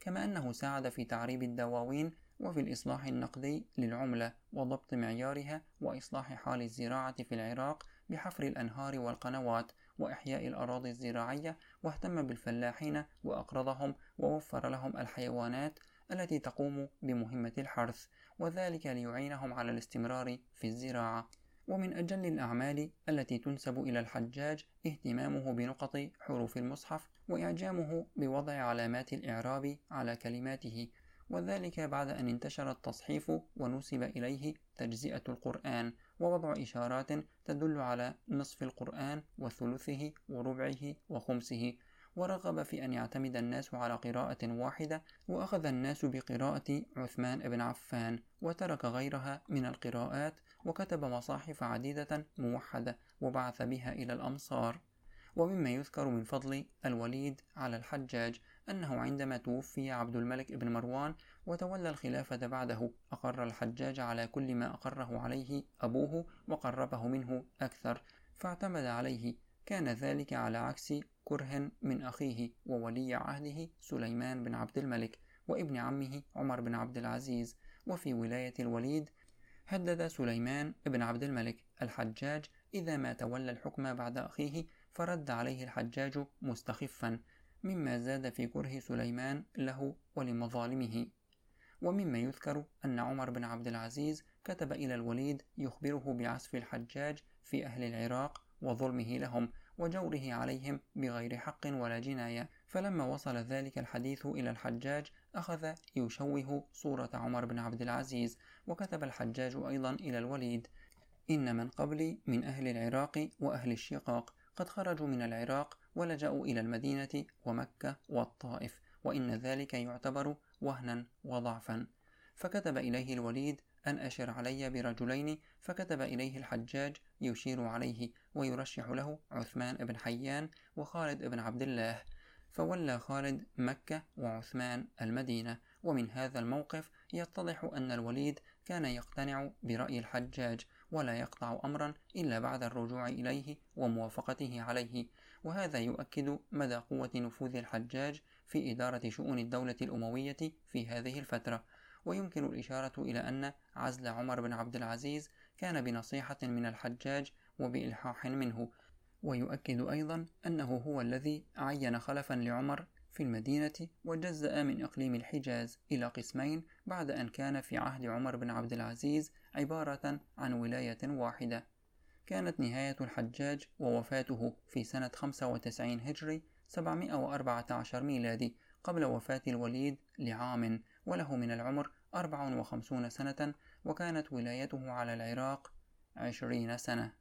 كما أنه ساعد في تعريب الدواوين وفي الإصلاح النقدي للعملة وضبط معيارها وإصلاح حال الزراعة في العراق بحفر الأنهار والقنوات وإحياء الأراضي الزراعية، واهتم بالفلاحين وأقرضهم ووفر لهم الحيوانات التي تقوم بمهمة الحرث، وذلك ليعينهم على الاستمرار في الزراعة. ومن أجل الأعمال التي تنسب إلى الحجاج اهتمامه بنقط حروف المصحف وإعجامه بوضع علامات الإعراب على كلماته، وذلك بعد أن انتشر التصحيف ونسب إليه تجزئة القرآن ووضع إشارات تدل على نصف القرآن وثلثه وربعه وخمسه، ورغب في أن يعتمد الناس على قراءة واحدة، وأخذ الناس بقراءة عثمان بن عفان وترك غيرها من القراءات، وكتب مصاحف عديدة موحدة وبعث بها إلى الأمصار. ومما يذكر من فضل الوليد على الحجاج أنه عندما توفي عبد الملك بن مروان وتولى الخلافة بعده أقر الحجاج على كل ما أقره عليه أبوه وقربه منه أكثر، فاعتمد عليه. كان ذلك على عكس كره من أخيه وولي عهده سليمان بن عبد الملك وابن عمه عمر بن عبد العزيز. وفي ولاية الوليد هدد سليمان بن عبد الملك الحجاج إذا ما تولى الحكم بعد أخيه، فرد عليه الحجاج مستخفا، مما زاد في كره سليمان له ولمظالمه. ومما يذكر أن عمر بن عبد العزيز كتب إلى الوليد يخبره بعسف الحجاج في أهل العراق وظلمه لهم وجوره عليهم بغير حق ولا جناية، فلما وصل ذلك الحديث إلى الحجاج أخذ يشوه صورة عمر بن عبد العزيز، وكتب الحجاج أيضا إلى الوليد: إن من قبلي من أهل العراق وأهل الشقاق قد خرجوا من العراق ولجأوا إلى المدينة ومكة والطائف، وإن ذلك يعتبر وهنا وضعفا. فكتب إليه الوليد أن أشر علي برجلين، فكتب إليه الحجاج يشير عليه ويرشح له عثمان بن حيان وخالد بن عبد الله، فولى خالد مكة وعثمان المدينة. ومن هذا الموقف يتضح أن الوليد كان يقتنع برأي الحجاج ولا يقطع أمرا إلا بعد الرجوع إليه وموافقته عليه، وهذا يؤكد مدى قوة نفوذ الحجاج في إدارة شؤون الدولة الأموية في هذه الفترة. ويمكن الإشارة إلى أن عزل عمر بن عبد العزيز كان بنصيحة من الحجاج وبإلحاح منه، ويؤكد أيضا أنه هو الذي عين خلفا لعمر في المدينة وجزأ من إقليم الحجاز إلى قسمين بعد أن كان في عهد عمر بن عبد العزيز عبارة عن ولاية واحدة. كانت نهاية الحجاج ووفاته في سنة خمسة وتسعين هجري سبعمائة وأربعة عشر ميلادي قبل وفاة الوليد لعام، وله من العمر أربع وخمسون سنة، وكانت ولايته على العراق عشرين سنة.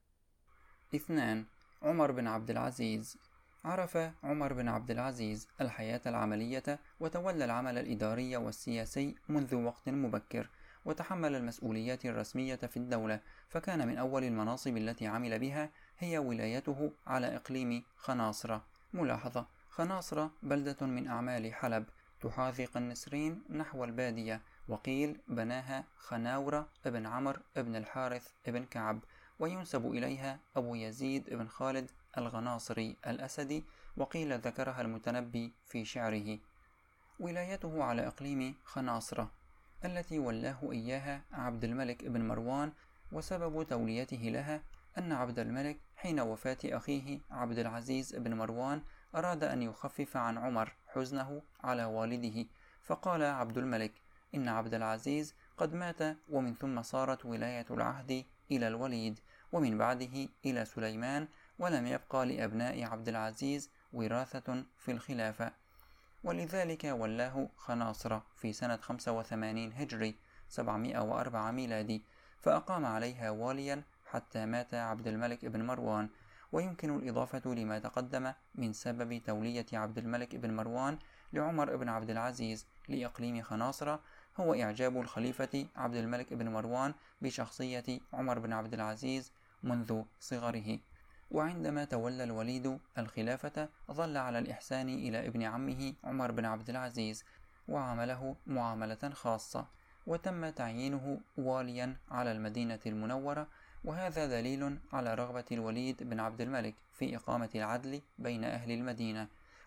اثنان. عمر بن عبد العزيز. عرف عمر بن عبد العزيز الحياة العملية وتولى العمل الإداري والسياسي منذ وقت مبكر، وتحمل المسؤوليات الرسمية في الدولة، فكان من أول المناصب التي عمل بها هي ولايته على إقليم خناصرة. ملاحظة: خناصرة بلدة من أعمال حلب تحاذي قنسرين نحو البادية، وقيل بناها خناورة ابن عمرو ابن الحارث ابن كعب، وينسب إليها أبو يزيد ابن خالد الغناصري الأسدي، وقيل ذكرها المتنبي في شعره. ولايته على إقليم خناصرة التي ولاه إياها عبد الملك بن مروان، وسبب توليته لها أن عبد الملك حين وفاة أخيه عبد العزيز بن مروان أراد أن يخفف عن عمر حزنه على والده، فقال عبد الملك: إن عبد العزيز قد مات، ومن ثم صارت ولاية العهد إلى الوليد، ومن بعده إلى سليمان، ولم يبقى لأبناء عبد العزيز وراثة في الخلافة، ولذلك ولاه خناصرة في سنة خمسة وثمانين هجري سبعمائة وأربعة ميلادي، فأقام عليها واليا حتى مات عبد الملك بن مروان. ويمكن الإضافة لما تقدم من سبب تولية عبد الملك بن مروان لعمر بن عبد العزيز لإقليم خناصرة هو إعجاب الخليفة عبد الملك بن مروان بشخصية عمر بن عبد العزيز منذ صغره. وعندما تولى الوليد الخلافة ظل على الإحسان إلى ابن عمه عمر بن عبد العزيز وعامله معاملة خاصة، وتم تعيينه واليا على المدينة المنورة، وهذا دليل على رغبة الوليد بن عبد الملك في إقامة العدل بين أهل المدينة.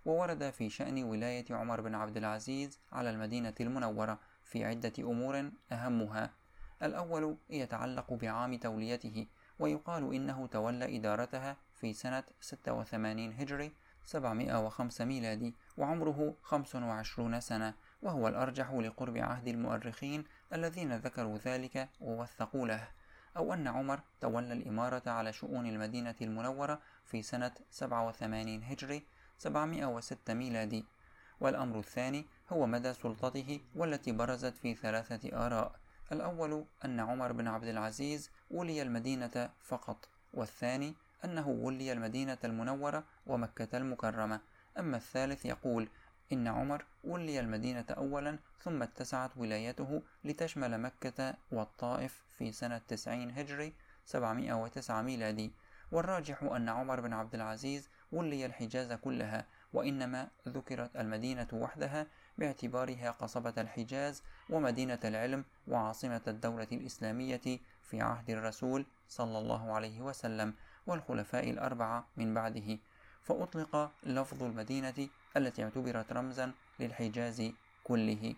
وورد في شأن ولاية عمر بن عبد العزيز على المدينة المنورة في عدة أمور أهمها: الأول يتعلق بعام توليته، ويقال إنه تولى إدارتها في سنة ستة وثمانين هجري سبعمائة وخمسة ميلادي وعمره خمس وعشرين سنة، وهو الأرجح لقرب عهد المؤرخين الذين ذكروا ذلك ووثقوا له. أو أن عمر تولى الإمارة على شؤون المدينة المنورة في سنة سبعة وثمانين هجري سبعمائة وستة ميلادي. والأمر الثاني هو مدى سلطته، والتي برزت في ثلاثة آراء: الأول أن عمر بن عبد العزيز ولي المدينة فقط، والثاني أنه ولي المدينة المنورة ومكة المكرمة، أما الثالث يقول إن عمر ولي المدينة أولا ثم اتسعت ولايته لتشمل مكة والطائف في سنة تسعين هجري سبعمائة وتسعة ميلادي. والراجح أن عمر بن عبد العزيز ولي الحجاز كلها، وإنما ذكرت المدينة وحدها باعتبارها قصبة الحجاز ومدينة العلم وعاصمة الدولة الإسلامية في عهد الرسول صلى الله عليه وسلم والخلفاء الأربعة من بعده، فأطلق لفظ المدينة التي اعتبرت رمزا للحجاز كله.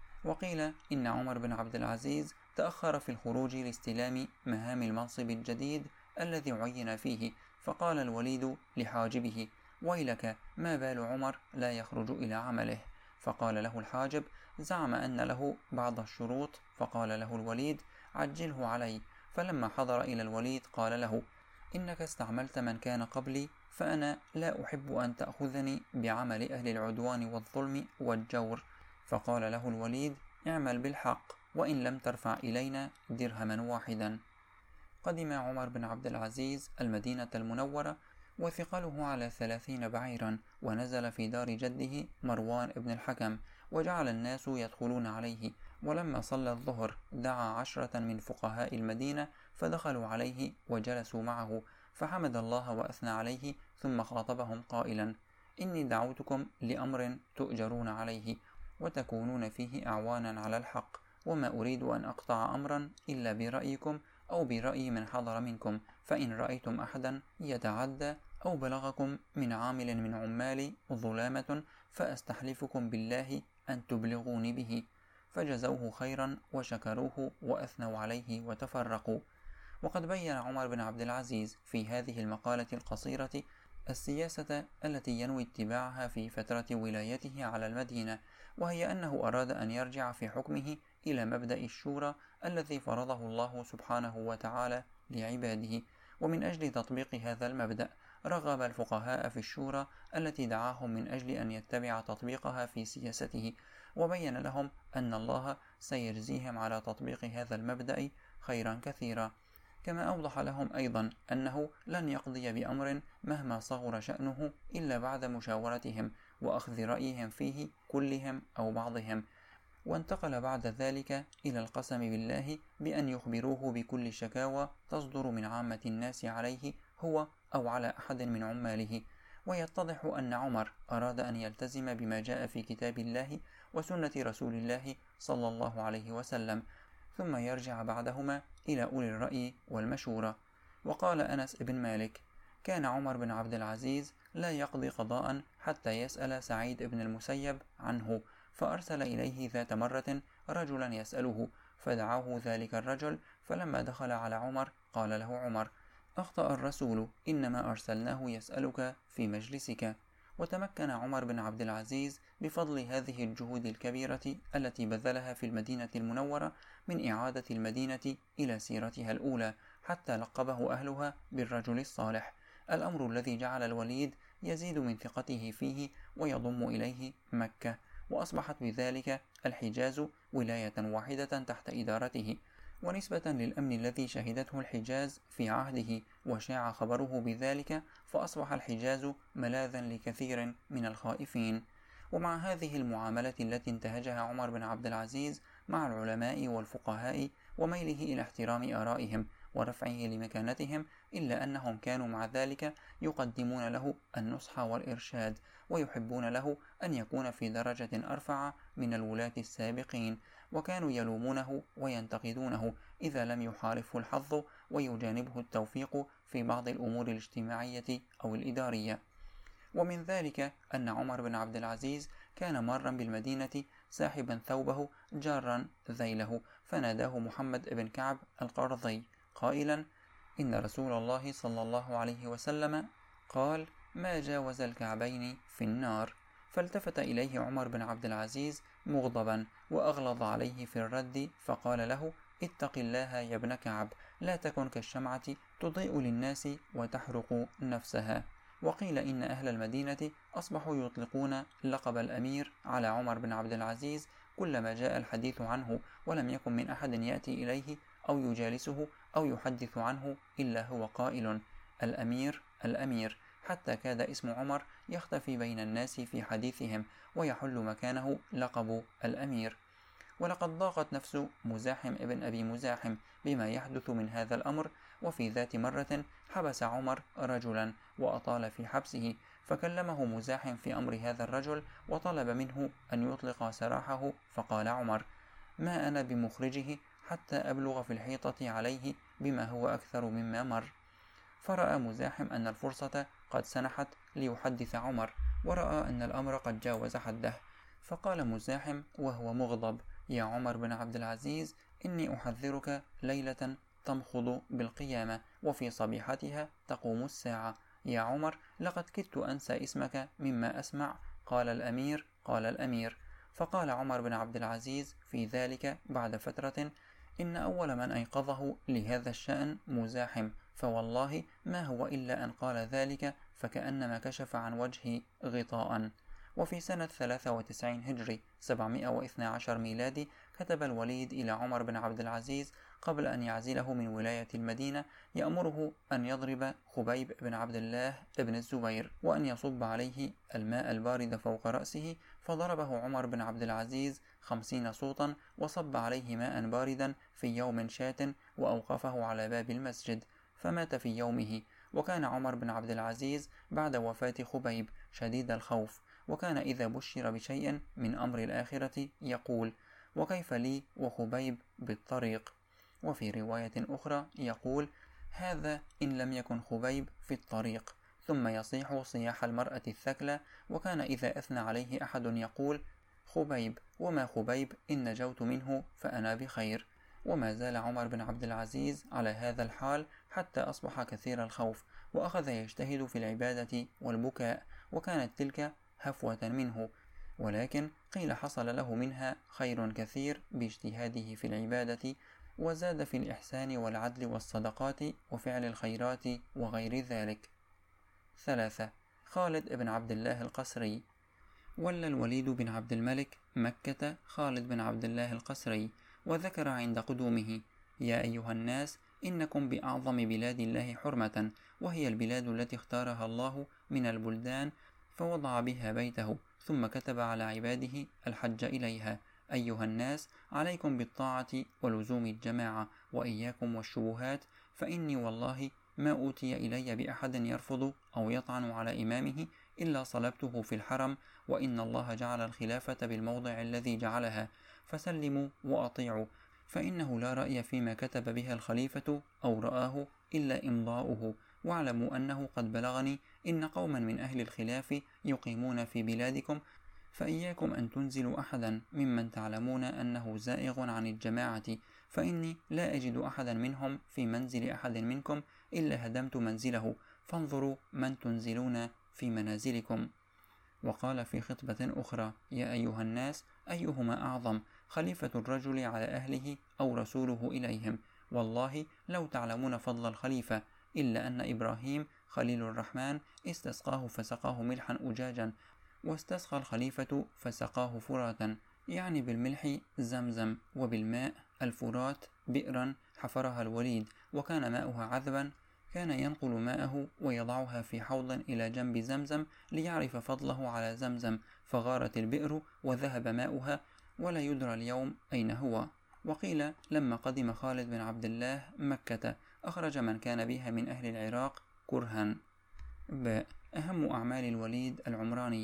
وقيل إن عمر بن عبد العزيز تأخر في الخروج لاستلام مهام المنصب الجديد الذي عين فيه، فقال الوليد لحاجبه: ويلك، ما بال عمر لا يخرج إلى عمله؟ فقال له الحاجب: زعم أن له بعض الشروط. فقال له الوليد: عجله علي. فلما حضر إلى الوليد قال له: إنك استعملت من كان قبلي، فأنا لا أحب أن تأخذني بعمل أهل العدوان والظلم والجور. فقال له الوليد: اعمل بالحق، وإن لم ترفع إلينا درهما واحدا. قدم عمر بن عبد العزيز المدينة المنورة وثقله على ثلاثين بعيرا، ونزل في دار جده مروان بن الحكم، وجعل الناس يدخلون عليه. ولما صلى الظهر دعا عشرة من فقهاء المدينة فدخلوا عليه وجلسوا معه، فحمد الله وأثنى عليه، ثم خاطبهم قائلا: إني دعوتكم لأمر تؤجرون عليه وتكونون فيه أعوانا على الحق، وما أريد أن أقطع أمرا إلا برأيكم أو برأي من حضر منكم، فإن رأيتم أحدا يتعدى أو بلغكم من عامل من عمالي ظلامة فأستحلفكم بالله أن تبلغوني به. فجزوه خيرا وشكروه وأثنوا عليه وتفرقوا. وقد بين عمر بن عبد العزيز في هذه المقالة القصيرة السياسة التي ينوي اتباعها في فترة ولايته على المدينة، وهي أنه أراد أن يرجع في حكمه إلى مبدأ الشورى الذي فرضه الله سبحانه وتعالى لعباده. ومن أجل تطبيق هذا المبدأ رغب الفقهاء في الشورى التي دعاهم من أجل أن يتبع تطبيقها في سياسته، وبين لهم أن الله سيجزيهم على تطبيق هذا المبدأ خيرا كثيرا. كما أوضح لهم أيضا أنه لن يقضي بأمر مهما صغر شأنه إلا بعد مشاورتهم وأخذ رأيهم فيه كلهم أو بعضهم. وانتقل بعد ذلك إلى القسم بالله بأن يخبروه بكل شكاوى تصدر من عامة الناس عليه هو أو على أحد من عماله. ويتضح أن عمر أراد أن يلتزم بما جاء في كتاب الله وسنة رسول الله صلى الله عليه وسلم، ثم يرجع بعدهما إلى أولي الرأي والمشورة. وقال أنس بن مالك: كان عمر بن عبد العزيز لا يقضي قضاء حتى يسأل سعيد بن المسيب عنه، فأرسل إليه ذات مرة رجلا يسأله، فدعاه ذلك الرجل، فلما دخل على عمر قال له عمر: أخطأ الرسول، إنما أرسلناه يسألك في مجلسك. وتمكن عمر بن عبد العزيز بفضل هذه الجهود الكبيرة التي بذلها في المدينة المنورة من إعادة المدينة إلى سيرتها الأولى، حتى لقبه أهلها بالرجل الصالح، الأمر الذي جعل الوليد يزيد من ثقته فيه ويضم إليه مكة، وأصبحت بذلك الحجاز ولاية واحدة تحت إدارته. ونسبة للأمن الذي شهدته الحجاز في عهده وشاع خبره بذلك، فأصبح الحجاز ملاذا لكثير من الخائفين. ومع هذه المعاملة التي انتهجها عمر بن عبد العزيز مع العلماء والفقهاء وميله إلى احترام آرائهم ورفعه لمكانتهم، إلا أنهم كانوا مع ذلك يقدمون له النصح والإرشاد، ويحبون له أن يكون في درجة أرفع من الولاة السابقين، وكانوا يلومونه وينتقدونه إذا لم يحالفه الحظ ويجانبه التوفيق في بعض الأمور الاجتماعية أو الإدارية. ومن ذلك أن عمر بن عبد العزيز كان مارا بالمدينة ساحبا ثوبه جارا ذيله، فناداه محمد بن كعب القرظي قائلا: إن رسول الله صلى الله عليه وسلم قال: ما جاوز الكعبين في النار. فالتفت إليه عمر بن عبد العزيز مغضبا وأغلظ عليه في الرد، فقال له: اتق الله يا ابن كعب، لا تكن كالشمعة تضيء للناس وتحرق نفسها. وقيل إن أهل المدينة أصبحوا يطلقون لقب الأمير على عمر بن عبد العزيز كلما جاء الحديث عنه، ولم يكن من أحد يأتي إليه أو يجالسه أو يحدث عنه إلا هو قائل: الأمير الأمير، حتى كاد اسم عمر يختفي بين الناس في حديثهم، ويحل مكانه لقب الأمير. ولقد ضاقت نفس مزاحم ابن أبي مزاحم بما يحدث من هذا الأمر، وفي ذات مرة حبس عمر رجلا وأطال في حبسه، فكلمه مزاحم في أمر هذا الرجل وطلب منه أن يطلق سراحه، فقال عمر: ما أنا بمخرجه حتى أبلغ في الحيطة عليه بما هو أكثر مما مر. فرأى مزاحم أن الفرصة قد سنحت ليحدث عمر، ورأى أن الأمر قد جاوز حده، فقال مزاحم وهو مغضب: يا عمر بن عبد العزيز، إني أحذرك ليلة تمخض بالقيامة وفي صبيحتها تقوم الساعة. يا عمر، لقد كدت أنسى اسمك مما أسمع. قال الأمير قال الأمير. فقال عمر بن عبد العزيز في ذلك بعد فترة: إن أول من أيقظه لهذا الشأن مزاحم، فوالله ما هو إلا أن قال ذلك فكأنما كشف عن وجهي غطاء. وفي سنة ثلاثة وتسعين هجري سبعمائة واثني عشر ميلادي كتب الوليد إلى عمر بن عبد العزيز قبل أن يعزله من ولاية المدينة، يأمره أن يضرب خبيب بن عبد الله بن الزبير وأن يصب عليه الماء البارد فوق رأسه، فضربه عمر بن عبد العزيز خمسين صوتا وصب عليه ماء باردا في يوم شات، وأوقفه على باب المسجد فمات في يومه. وكان عمر بن عبد العزيز بعد وفاة خبيب شديد الخوف، وكان إذا بشر بشيء من أمر الآخرة يقول: وكيف لي وخبيب بالطريق. وفي رواية أخرى يقول: هذا إن لم يكن خبيب في الطريق، ثم يصيح صياح المرأة الثكلى. وكان إذا أثنى عليه أحد يقول: خبيب، وما خبيب، إن نجوت منه فأنا بخير. وما زال عمر بن عبد العزيز على هذا الحال حتى أصبح كثير الخوف، وأخذ يجتهد في العبادة والبكاء، وكانت تلك هفوة منه، ولكن قيل حصل له منها خير كثير باجتهاده في العبادة، وزاد في الإحسان والعدل والصدقات وفعل الخيرات وغير ذلك. ثلاثة. خالد بن عبد الله القسري. ولى الوليد بن عبد الملك مكة خالد بن عبد الله القسري، وذكر عند قدومه: يا أيها الناس، إنكم بأعظم بلاد الله حرمة، وهي البلاد التي اختارها الله من البلدان، فوضع بها بيته، ثم كتب على عباده الحج إليها. أيها الناس، عليكم بالطاعة ولزوم الجماعة، وإياكم والشبهات، فإني والله ما أوتي إلي بأحد يرفض أو يطعن على إمامه إلا صلبته في الحرم، وإن الله جعل الخلافة بالموضع الذي جعلها، فسلموا وأطيعوا، فإنه لا رأي فيما كتب بها الخليفة أو رآه إلا إمضاؤه. واعلموا أنه قد بلغني إن قوما من أهل الخلاف يقيمون في بلادكم، فإياكم أن تنزلوا أحدا ممن تعلمون أنه زائغ عن الجماعة، فإني لا أجد أحدا منهم في منزل أحد منكم إلا هدمت منزله، فانظروا من تنزلون في منازلكم. وقال في خطبة أخرى: يا أيها الناس، أيهما أعظم، خليفة الرجل على أهله أو رسوله إليهم؟ والله لو تعلمون فضل الخليفة، إلا أن إبراهيم خليل الرحمن استسقاه فسقاه ملحا أجاجا، واستسقى الخليفة فسقاه فراتا، يعني بالملح زمزم، وبالماء الفرات بئرا حفرها الوليد، وكان ماؤها عذبا، كان ينقل ماءه ويضعها في حوض إلى جنب زمزم ليعرف فضله على زمزم، فغارت البئر وذهب ماؤها، ولا يدرى اليوم أين هو. وقيل لما قدم خالد بن عبد الله مكة أخرج من كان بها من أهل العراق كرها. ب. أهم أعمال الوليد العمرانية.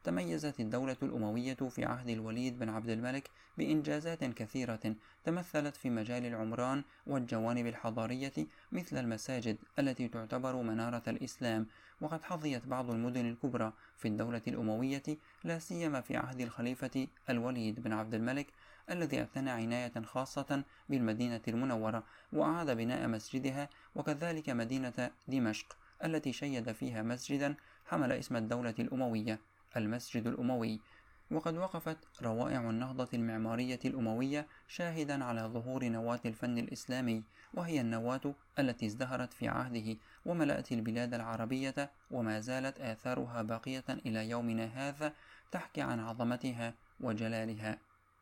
تميزت الدولة الأموية في عهد الوليد بن عبد الملك بإنجازات كثيرة تمثلت في مجال العمران والجوانب الحضارية، مثل المساجد التي تعتبر منارة الإسلام. وقد حظيت بعض المدن الكبرى في الدولة الأموية، لا سيما في عهد الخليفة الوليد بن عبد الملك، الذي اعتنى عناية خاصة بالمدينة المنورة وأعاد بناء مسجدها، وكذلك مدينة دمشق التي شيد فيها مسجدا حمل اسم الدولة الأموية، المسجد الأموي. وقد وقفت روائع النهضة المعمارية الأموية شاهدا على ظهور نواة الفن الإسلامي، وهي النواة التي ازدهرت في عهده وملأت البلاد العربية، وما زالت آثارها باقية إلى يومنا هذا تحكي عن عظمتها وجلالها.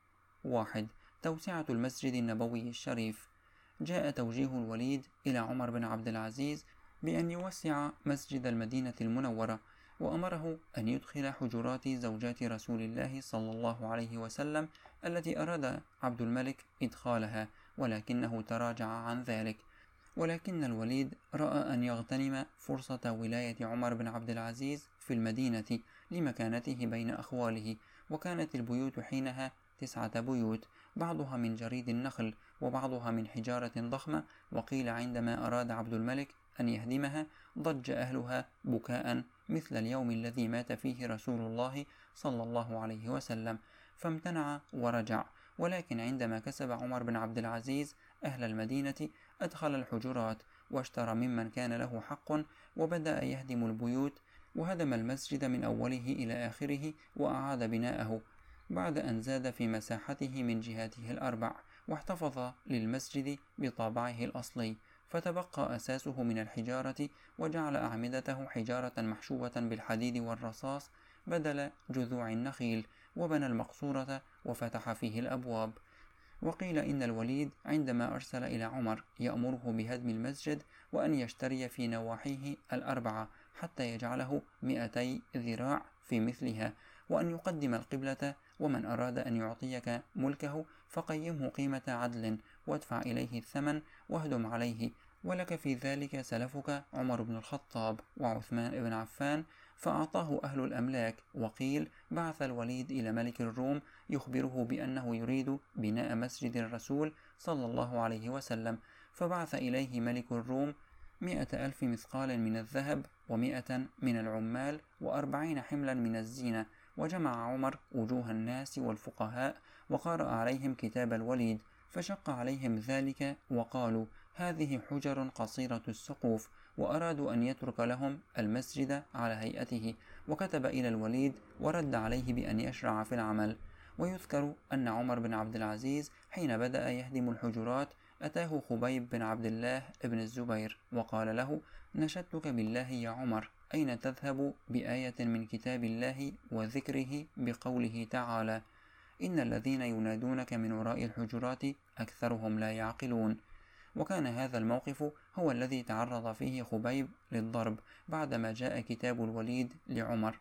واحد. توسعة المسجد النبوي الشريف. جاء توجيه الوليد إلى عمر بن عبد العزيز بأن يوسع مسجد المدينة المنورة، وأمره أن يدخل حجرات زوجات رسول الله صلى الله عليه وسلم التي أراد عبد الملك إدخالها، ولكنه تراجع عن ذلك. ولكن الوليد رأى أن يغتنم فرصة ولاية عمر بن عبد العزيز في المدينة لمكانته بين أخواله، وكانت البيوت حينها تسعة بيوت، بعضها من جريد النخل وبعضها من حجارة ضخمة. وقيل عندما أراد عبد الملك أن يهدمها ضج أهلها بكاء مثل اليوم الذي مات فيه رسول الله صلى الله عليه وسلم، فامتنع ورجع. ولكن عندما كسب عمر بن عبد العزيز أهل المدينة أدخل الحجرات واشترى ممن كان له حق، وبدأ يهدم البيوت، وهدم المسجد من أوله إلى آخره وأعاد بناءه بعد أن زاد في مساحته من جهاته الأربع، واحتفظ للمسجد بطابعه الأصلي، فتبقى أساسه من الحجارة، وجعل أعمدته حجارة محشوة بالحديد والرصاص بدل جذوع النخيل، وبنى المقصورة وفتح فيه الأبواب. وقيل إن الوليد عندما أرسل إلى عمر يأمره بهدم المسجد وأن يشتري في نواحيه الأربعة حتى يجعله مئتي ذراع في مثلها، وأن يقدم القبلة، ومن أراد أن يعطيك ملكه فقيمه قيمة عدل وادفع إليه الثمن واهدم عليه، ولك في ذلك سلفك عمر بن الخطاب وعثمان بن عفان. فأعطاه أهل الأملاك. وقيل بعث الوليد إلى ملك الروم يخبره بأنه يريد بناء مسجد الرسول صلى الله عليه وسلم، فبعث إليه ملك الروم مئة ألف مثقال من الذهب، ومئة من العمال، وأربعين حملا من الزينة. وجمع عمر وجوه الناس والفقهاء وقرأ عليهم كتاب الوليد، فشق عليهم ذلك وقالوا: هذه حجر قصيرة السقوف، وأرادوا أن يترك لهم المسجد على هيئته. وكتب إلى الوليد ورد عليه بأن يشرع في العمل. ويذكر أن عمر بن عبد العزيز حين بدأ يهدم الحجرات أتاه خبيب بن عبد الله بن الزبير وقال له: نشدتك بالله يا عمر، أين تذهب بآية من كتاب الله وذكره بقوله تعالى: إن الذين ينادونك من وراء الحجرات أكثرهم لا يعقلون. وكان هذا الموقف هو الذي تعرض فيه خبيب للضرب بعدما جاء كتاب الوليد لعمر.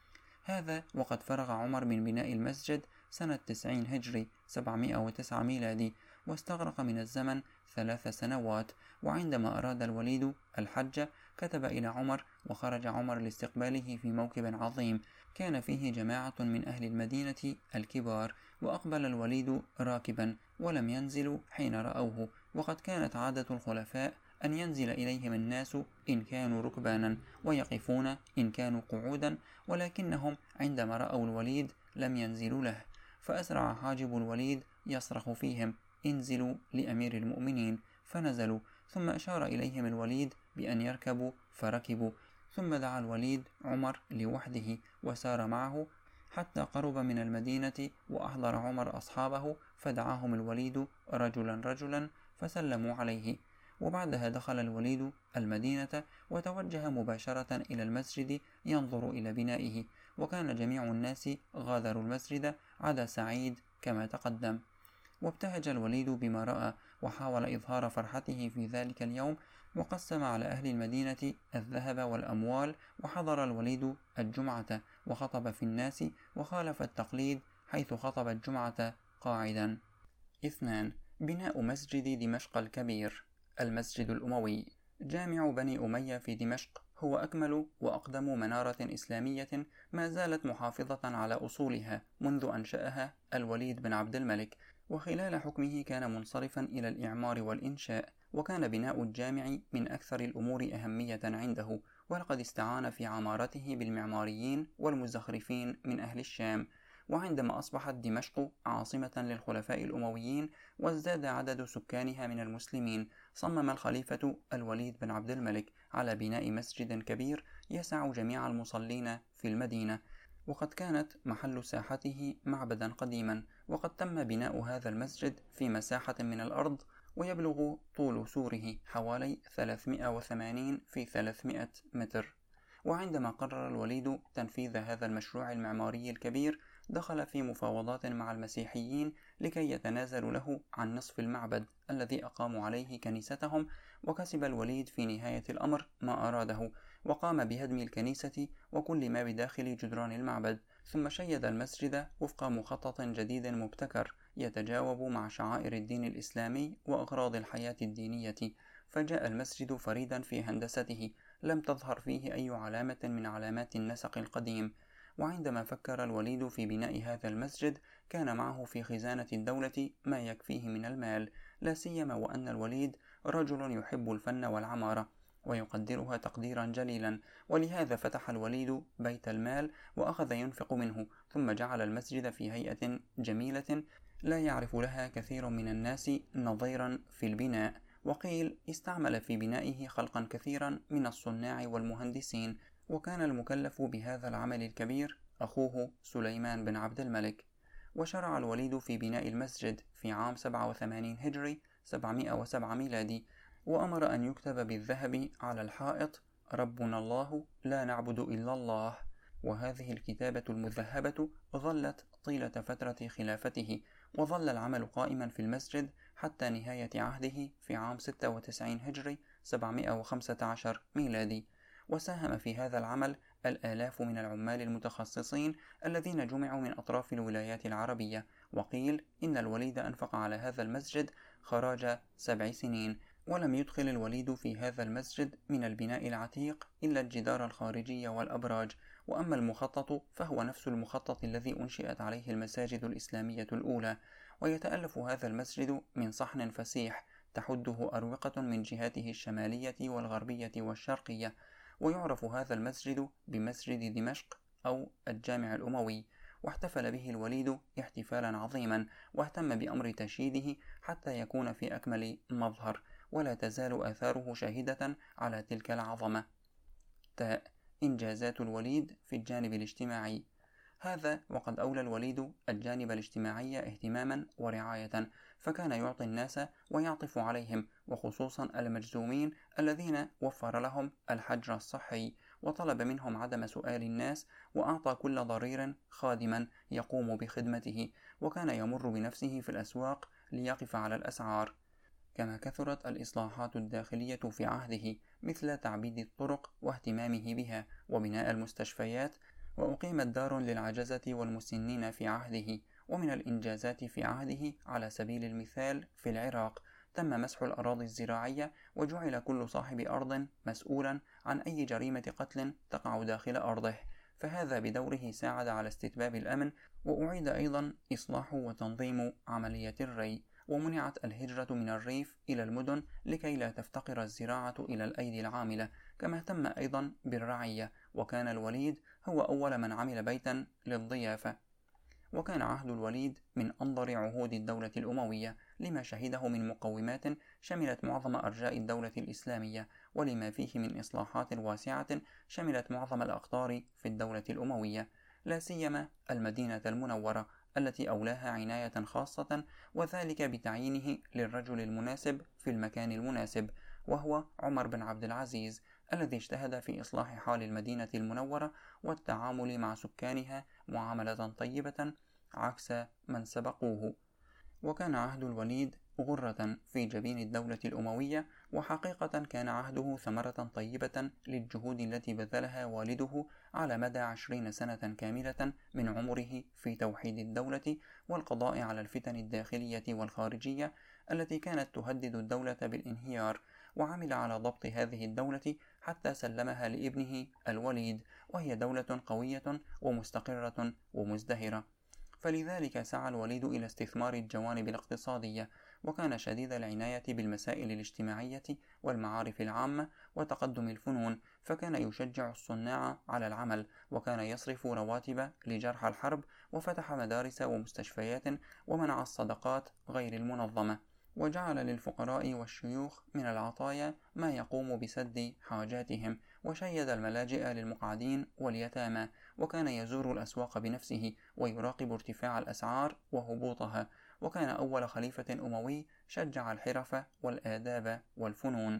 هذا وقد فرغ عمر من بناء المسجد سنة تسعين هجري سبعمائة وتسعة ميلادي، واستغرق من الزمن ثلاث سنوات. وعندما أراد الوليد الحج كتب إلى عمر، وخرج عمر لاستقباله في موكب عظيم كان فيه جماعة من أهل المدينة الكبار، وأقبل الوليد راكبا ولم ينزلوا حين رأوه، وقد كانت عادة الخلفاء أن ينزل إليهم الناس إن كانوا ركبانا ويقفون إن كانوا قعودا، ولكنهم عندما رأوا الوليد لم ينزلوا له، فأسرع حاجب الوليد يصرخ فيهم: انزلوا لأمير المؤمنين، فنزلوا. ثم أشار إليهم الوليد بأن يركبوا فركبوا، ثم دعا الوليد عمر لوحده وسار معه حتى قرب من المدينة، وأحضر عمر أصحابه، فدعاهم الوليد رجلا رجلا فسلموا عليه. وبعدها دخل الوليد المدينة وتوجه مباشرة إلى المسجد ينظر إلى بنائه، وكان جميع الناس غادروا المسجد عدا سعيد كما تقدم. وابتهج الوليد بما رأى، وحاول إظهار فرحته في ذلك اليوم، وقسم على أهل المدينة الذهب والأموال. وحضر الوليد الجمعة وخطب في الناس، وخالف التقليد حيث خطب الجمعة قاعدا. اثنان. بناء مسجد دمشق الكبير. المسجد الأموي. جامع بني أمية في دمشق هو أكمل وأقدم منارة إسلامية ما زالت محافظة على أصولها منذ أنشأها الوليد بن عبد الملك، وخلال حكمه كان منصرفا إلى الإعمار والإنشاء، وكان بناء الجامع من أكثر الأمور أهمية عنده، ولقد استعان في عمارته بالمعماريين والمزخرفين من أهل الشام. وعندما أصبحت دمشق عاصمة للخلفاء الأمويين وازداد عدد سكانها من المسلمين، صمم الخليفة الوليد بن عبد الملك على بناء مسجد كبير يسع جميع المصلين في المدينة، وقد كانت محل ساحته معبدا قديما، وقد تم بناء هذا المسجد في مساحة من الأرض، ويبلغ طول سوره حوالي ثلاثمائة وثمانين في ثلاثمائة متر. وعندما قرر الوليد تنفيذ هذا المشروع المعماري الكبير، دخل في مفاوضات مع المسيحيين لكي يتنازلوا له عن نصف المعبد الذي أقاموا عليه كنيستهم، وكسب الوليد في نهاية الأمر ما أراده، وقام بهدم الكنيسة وكل ما بداخل جدران المعبد، ثم شيد المسجد وفق مخطط جديد مبتكر يتجاوب مع شعائر الدين الإسلامي وأغراض الحياة الدينية. فجاء المسجد فريدا في هندسته، لم تظهر فيه أي علامة من علامات النسق القديم. وعندما فكر الوليد في بناء هذا المسجد، كان معه في خزانة الدولة ما يكفيه من المال، لا سيما وأن الوليد رجل يحب الفن والعمارة ويقدرها تقديرا جليلا، ولهذا فتح الوليد بيت المال وأخذ ينفق منه، ثم جعل المسجد في هيئة جميلة لا يعرف لها كثير من الناس نظيرا في البناء. وقيل استعمل في بنائه خلقا كثيرا من الصناع والمهندسين، وكان المكلف بهذا العمل الكبير أخوه سليمان بن عبد الملك. وشرع الوليد في بناء المسجد في عام سبعة وثمانين هجري سبعمائة وسبعة ميلادي، وأمر أن يكتب بالذهب على الحائط: ربنا الله لا نعبد إلا الله. وهذه الكتابة المذهبة ظلت طيلة فترة خلافته، وظل العمل قائما في المسجد حتى نهاية عهده في عام ستة وتسعين هجري سبعمائة وخمسة عشر ميلادي. وساهم في هذا العمل الآلاف من العمال المتخصصين الذين جمعوا من أطراف الولايات العربية. وقيل إن الوليد أنفق على هذا المسجد خراج سبع سنين، ولم يدخل الوليد في هذا المسجد من البناء العتيق إلا الجدار الخارجي والأبراج، وأما المخطط فهو نفس المخطط الذي أنشئت عليه المساجد الإسلامية الأولى. ويتألف هذا المسجد من صحن فسيح تحده أروقة من جهاته الشمالية والغربية والشرقية، ويعرف هذا المسجد بمسجد دمشق أو الجامع الأموي. واحتفل به الوليد احتفالا عظيما، واهتم بأمر تشييده حتى يكون في أكمل مظهر، ولا تزال آثاره شاهدة على تلك العظمة. تاء إنجازات الوليد في الجانب الاجتماعي. هذا وقد أولى الوليد الجانب الاجتماعي اهتماما ورعاية، فكان يعطي الناس ويعطف عليهم، وخصوصا المجذومين الذين وفر لهم الحجر الصحي، وطلب منهم عدم سؤال الناس، وأعطى كل ضرير خادما يقوم بخدمته، وكان يمر بنفسه في الأسواق ليقف على الأسعار. كما كثرت الإصلاحات الداخلية في عهده، مثل تعبيد الطرق واهتمامه بها، وبناء المستشفيات، وأقيمت دار للعجزة والمسنين في عهده. ومن الإنجازات في عهده على سبيل المثال في العراق تم مسح الأراضي الزراعية، وجعل كل صاحب أرض مسؤولا عن أي جريمة قتل تقع داخل أرضه، فهذا بدوره ساعد على استتباب الأمن. وأعيد أيضا إصلاح وتنظيم عملية الري، ومنعت الهجرة من الريف إلى المدن لكي لا تفتقر الزراعة إلى الأيدي العاملة. كما اهتم أيضا بالرعية، وكان الوليد هو أول من عمل بيتا للضيافة. وكان عهد الوليد من أنظر عهود الدولة الأموية، لما شهده من مقومات شملت معظم أرجاء الدولة الإسلامية، ولما فيه من إصلاحات واسعة شملت معظم الأقطار في الدولة الأموية، لا سيما المدينة المنورة التي أولاها عناية خاصة، وذلك بتعيينه للرجل المناسب في المكان المناسب، وهو عمر بن عبد العزيز، الذي اجتهد في إصلاح حال المدينة المنورة والتعامل مع سكانها معاملة طيبة عكس من سبقوه. وكان عهد الوليد غرة في جبين الدولة الأموية، وحقيقة كان عهده ثمرة طيبة للجهود التي بذلها والده على مدى عشرين سنة كاملة من عمره في توحيد الدولة والقضاء على الفتن الداخلية والخارجية التي كانت تهدد الدولة بالانهيار. وعمل على ضبط هذه الدولة حتى سلمها لابنه الوليد، وهي دولة قوية ومستقرة ومزدهرة. فلذلك سعى الوليد إلى استثمار الجوانب الاقتصادية، وكان شديد العناية بالمسائل الاجتماعية والمعارف العامة وتقدم الفنون، فكان يشجع الصناع على العمل، وكان يصرف رواتب لجرحى الحرب، وفتح مدارس ومستشفيات، ومنع الصدقات غير المنظمة، وجعل للفقراء والشيوخ من العطايا ما يقوم بسد حاجاتهم، وشيد الملاجئ للمقعدين واليتامى، وكان يزور الأسواق بنفسه ويراقب ارتفاع الأسعار وهبوطها، وكان أول خليفة أموي شجع الحرف والآداب والفنون.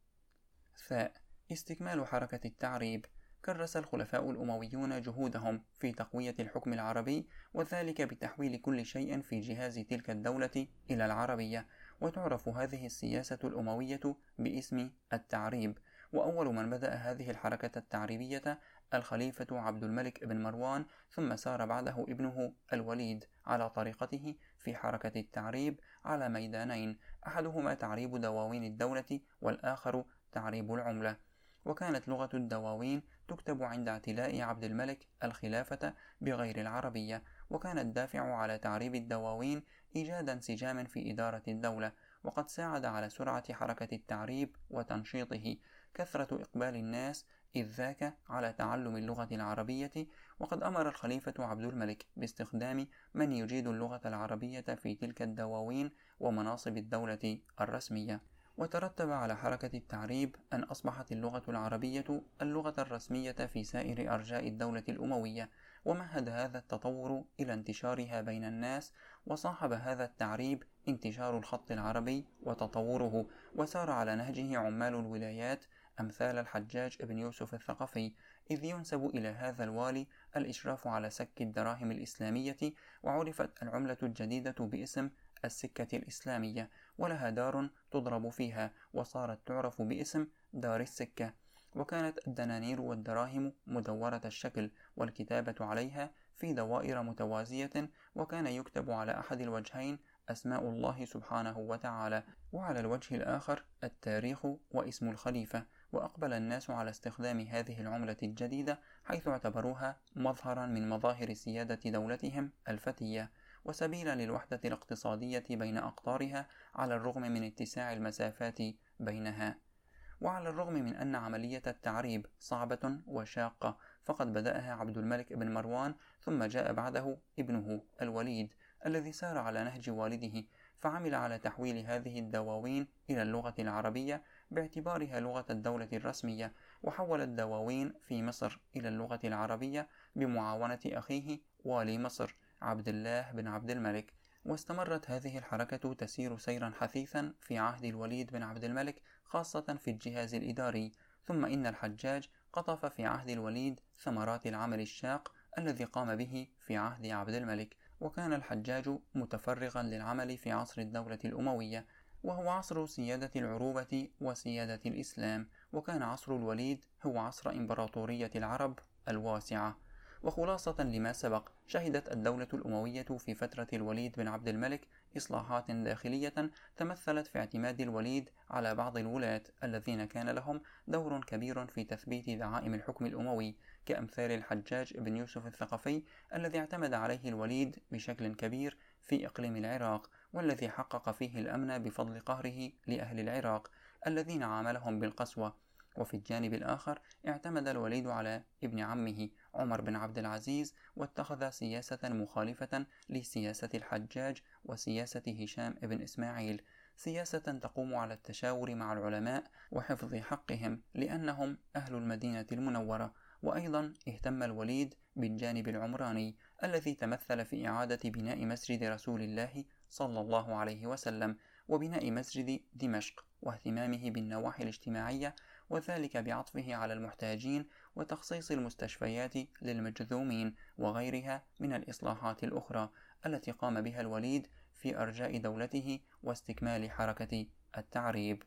ثاء استكمال حركة التعريب. كرس الخلفاء الأمويون جهودهم في تقوية الحكم العربي، وذلك بتحويل كل شيء في جهاز تلك الدولة إلى العربية، وتعرف هذه السياسة الأموية باسم التعريب. وأول من بدأ هذه الحركة التعريبية الخليفة عبد الملك بن مروان، ثم سار بعده ابنه الوليد على طريقته في حركة التعريب على ميدانين، أحدهما تعريب دواوين الدولة، والآخر تعريب العملة. وكانت لغة الدواوين تكتب عند اعتلاء عبد الملك الخلافة بغير العربية، وكان الدافع على تعريب الدواوين إيجاد انسجام في إدارة الدولة، وقد ساعد على سرعة حركة التعريب وتنشيطه كثرة إقبال الناس إذ ذاك على تعلم اللغة العربية، وقد أمر الخليفة عبد الملك باستخدام من يجيد اللغة العربية في تلك الدواوين ومناصب الدولة الرسمية. وترتب على حركة التعريب أن أصبحت اللغة العربية اللغة الرسمية في سائر أرجاء الدولة الأموية، ومهد هذا التطور إلى انتشارها بين الناس، وصاحب هذا التعريب انتشار الخط العربي وتطوره، وسار على نهجه عمال الولايات أمثال الحجاج بن يوسف الثقفي، إذ ينسب إلى هذا الوالي الإشراف على سك الدراهم الإسلامية، وعرفت العملة الجديدة باسم السكة الإسلامية، ولها دار تضرب فيها، وصارت تعرف باسم دار السكة. وكانت الدنانير والدراهم مدورة الشكل، والكتابة عليها في دوائر متوازية، وكان يكتب على أحد الوجهين أسماء الله سبحانه وتعالى، وعلى الوجه الآخر التاريخ واسم الخليفة. وأقبل الناس على استخدام هذه العملة الجديدة، حيث اعتبروها مظهرا من مظاهر سيادة دولتهم الفتية، وسبيلا للوحدة الاقتصادية بين أقطارها على الرغم من اتساع المسافات بينها. وعلى الرغم من أن عملية التعريب صعبة وشاقة، فقد بدأها عبد الملك بن مروان، ثم جاء بعده ابنه الوليد الذي سار على نهج والده، فعمل على تحويل هذه الدواوين إلى اللغة العربية باعتبارها لغة الدولة الرسمية، وحول الدواوين في مصر إلى اللغة العربية بمعاونة أخيه والي مصر عبد الله بن عبد الملك. واستمرت هذه الحركة تسير سيرا حثيثا في عهد الوليد بن عبد الملك، خاصة في الجهاز الإداري، ثم إن الحجاج قطف في عهد الوليد ثمرات العمل الشاق الذي قام به في عهد عبد الملك. وكان الحجاج متفرغا للعمل في عصر الدولة الأموية، وهو عصر سيادة العروبة وسيادة الإسلام، وكان عصر الوليد هو عصر إمبراطورية العرب الواسعة. وخلاصة لما سبق، شهدت الدولة الأموية في فترة الوليد بن عبد الملك إصلاحات داخلية تمثلت في اعتماد الوليد على بعض الولاة الذين كان لهم دور كبير في تثبيت دعائم الحكم الأموي، كأمثال الحجاج بن يوسف الثقفي الذي اعتمد عليه الوليد بشكل كبير في إقليم العراق، والذي حقق فيه الأمن بفضل قهره لأهل العراق الذين عاملهم بالقسوة. وفي الجانب الآخر اعتمد الوليد على ابن عمه عمر بن عبد العزيز، واتخذ سياسة مخالفة لسياسة الحجاج وسياسة هشام بن إسماعيل، سياسة تقوم على التشاور مع العلماء وحفظ حقهم لأنهم أهل المدينة المنورة. وأيضا اهتم الوليد بالجانب العمراني الذي تمثل في إعادة بناء مسجد رسول الله صلى الله عليه وسلم، وبناء مسجد دمشق، واهتمامه بالنواحي الاجتماعية، وذلك بعطفه على المحتاجين، وتخصيص المستشفيات للمجذومين، وغيرها من الإصلاحات الأخرى التي قام بها الوليد في أرجاء دولته واستكمال حركة التعريب.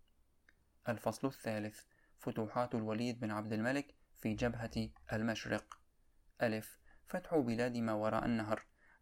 الفصل الثالث: فتوحات الوليد بن عبد الملك في جبهة المشرق. ألف: فتح بلاد ما وراء النهر.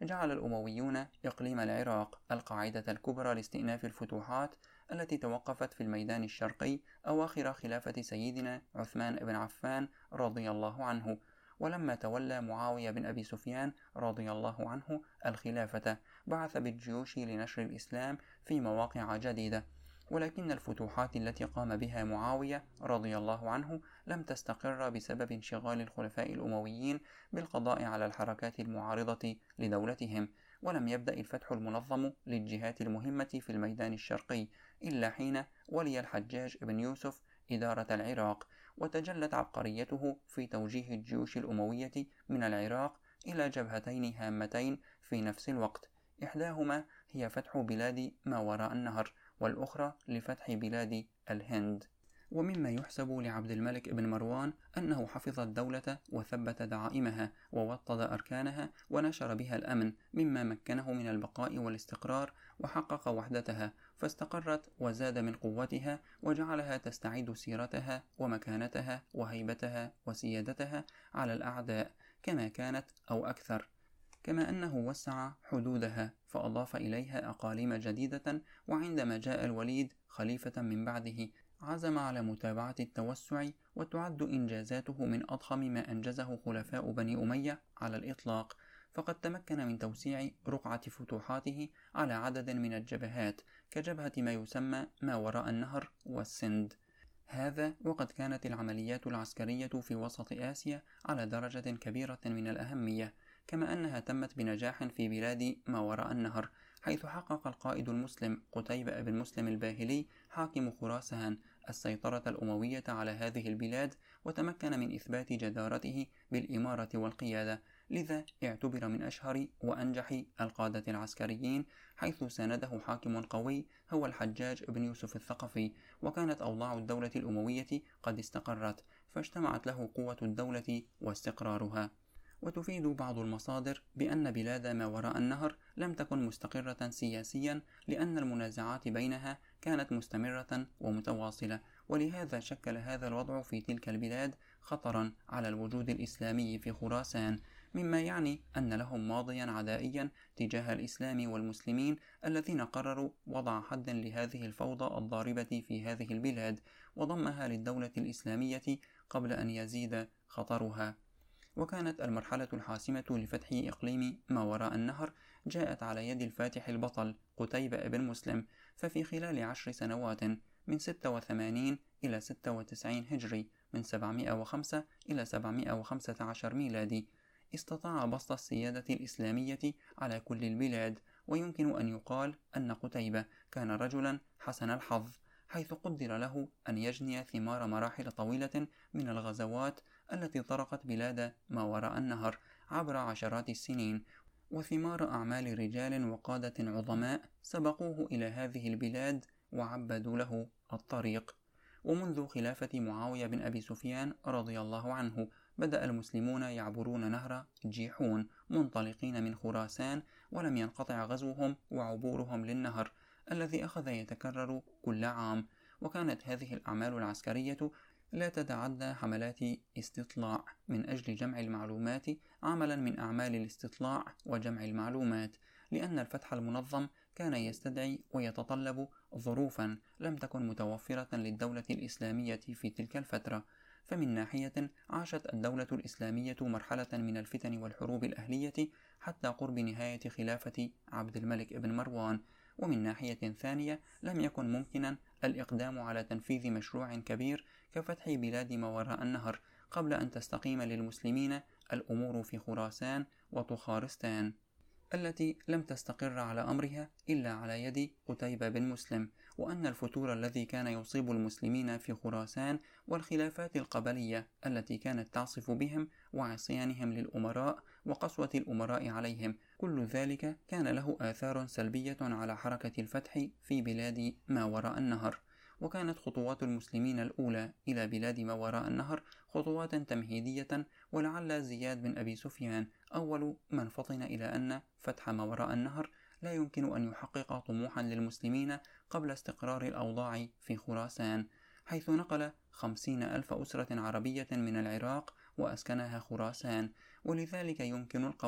جعل الأمويون إقليم العراق القاعدة الكبرى لاستئناف الفتوحات التي توقفت في الميدان الشرقي أواخر خلافة سيدنا عثمان بن عفان رضي الله عنه، ولما تولى معاوية بن أبي سفيان رضي الله عنه الخلافة بعث بالجيوش لنشر الإسلام في مواقع جديدة. ولكن الفتوحات التي قام بها معاوية رضي الله عنه لم تستقر بسبب انشغال الخلفاء الأمويين بالقضاء على الحركات المعارضة لدولتهم، ولم يبدأ الفتح المنظم للجهات المهمة في الميدان الشرقي إلا حين ولي الحجاج بن يوسف إدارة العراق، وتجلت عبقريته في توجيه الجيوش الأموية من العراق إلى جبهتين هامتين في نفس الوقت، إحداهما هي فتح بلاد ما وراء النهر، والأخرى لفتح بلاد الهند. ومما يحسب لعبد الملك بن مروان أنه حفظ الدولة وثبت دعائمها ووطد أركانها ونشر بها الأمن، مما مكنه من البقاء والاستقرار وحقق وحدتها، فاستقرت وزاد من قوتها وجعلها تستعيد سيرتها ومكانتها وهيبتها وسيادتها على الأعداء كما كانت أو أكثر، كما أنه وسع حدودها فأضاف إليها أقاليم جديدة. وعندما جاء الوليد خليفة من بعده عزم على متابعة التوسع، وتعد إنجازاته من أضخم ما أنجزه خلفاء بني أمية على الإطلاق، فقد تمكن من توسيع رقعة فتوحاته على عدد من الجبهات كجبهة ما يسمى ما وراء النهر والسند. هذا وقد كانت العمليات العسكرية في وسط آسيا على درجة كبيرة من الأهمية، كما أنها تمت بنجاح في بلاد ما وراء النهر، حيث حقق القائد المسلم قتيبة بن مسلم الباهلي حاكم خراسان السيطرة الأموية على هذه البلاد، وتمكن من إثبات جدارته بالإمارة والقيادة، لذا اعتبر من أشهر وأنجح القادة العسكريين، حيث سانده حاكم قوي هو الحجاج بن يوسف الثقفي. وكانت أوضاع الدولة الأموية قد استقرت، فاجتمعت له قوة الدولة واستقرارها. وتفيد بعض المصادر بأن بلاد ما وراء النهر لم تكن مستقرة سياسيا، لأن المنازعات بينها كانت مستمرة ومتواصلة، ولهذا شكل هذا الوضع في تلك البلاد خطرا على الوجود الإسلامي في خراسان، مما يعني أن لهم ماضيا عدائيا تجاه الإسلام والمسلمين الذين قرروا وضع حد لهذه الفوضى الضاربة في هذه البلاد وضمها للدولة الإسلامية قبل أن يزيد خطرها. وكانت المرحلة الحاسمة لفتح إقليم ما وراء النهر جاءت على يد الفاتح البطل قتيبة بن مسلم، ففي خلال عشر سنوات من ستة وثمانين إلى ستة وتسعين هجري، من سبعمائة وخمسة إلى سبعمائة وخمسة عشر ميلادي، استطاع بسط السيادة الإسلامية على كل البلاد. ويمكن أن يقال أن قتيبة كان رجلا حسن الحظ، حيث قدر له أن يجني ثمار مراحل طويلة من الغزوات التي طرقت بلاد ما وراء النهر عبر عشرات السنين، وثمار أعمال رجال وقادة عظماء سبقوه إلى هذه البلاد وعبدوا له الطريق. ومنذ خلافة معاوية بن أبي سفيان رضي الله عنه بدأ المسلمون يعبرون نهر جيحون منطلقين من خراسان، ولم ينقطع غزوهم وعبورهم للنهر الذي أخذ يتكرر كل عام. وكانت هذه الأعمال العسكرية لا تتعدى حملات استطلاع من أجل جمع المعلومات، عملا من أعمال الاستطلاع وجمع المعلومات، لأن الفتح المنظم كان يستدعي ويتطلب ظروفا لم تكن متوفرة للدولة الإسلامية في تلك الفترة. فمن ناحية عاشت الدولة الإسلامية مرحلة من الفتن والحروب الأهلية حتى قرب نهاية خلافة عبد الملك بن مروان، ومن ناحية ثانية لم يكن ممكنا الإقدام على تنفيذ مشروع كبير كفتح بلاد ما وراء النهر قبل أن تستقيم للمسلمين الأمور في خراسان وطخارستان التي لم تستقر على أمرها إلا على يد قتيبة بن مسلم، وأن الفتور الذي كان يصيب المسلمين في خراسان والخلافات القبلية التي كانت تعصف بهم وعصيانهم للأمراء وقسوة الأمراء عليهم، كل ذلك كان له آثار سلبية على حركة الفتح في بلاد ما وراء النهر. وكانت خطوات المسلمين الأولى إلى بلاد ما وراء النهر خطوات تمهيدية، ولعل زياد بن أبي سفيان أول من فطن إلى أن فتح ما وراء النهر لا يمكن أن يحقق طموحا للمسلمين قبل استقرار الأوضاع في خراسان، حيث نقل خمسين ألف أسرة عربية من العراق وأسكنها خراسان. ولذلك يمكن القول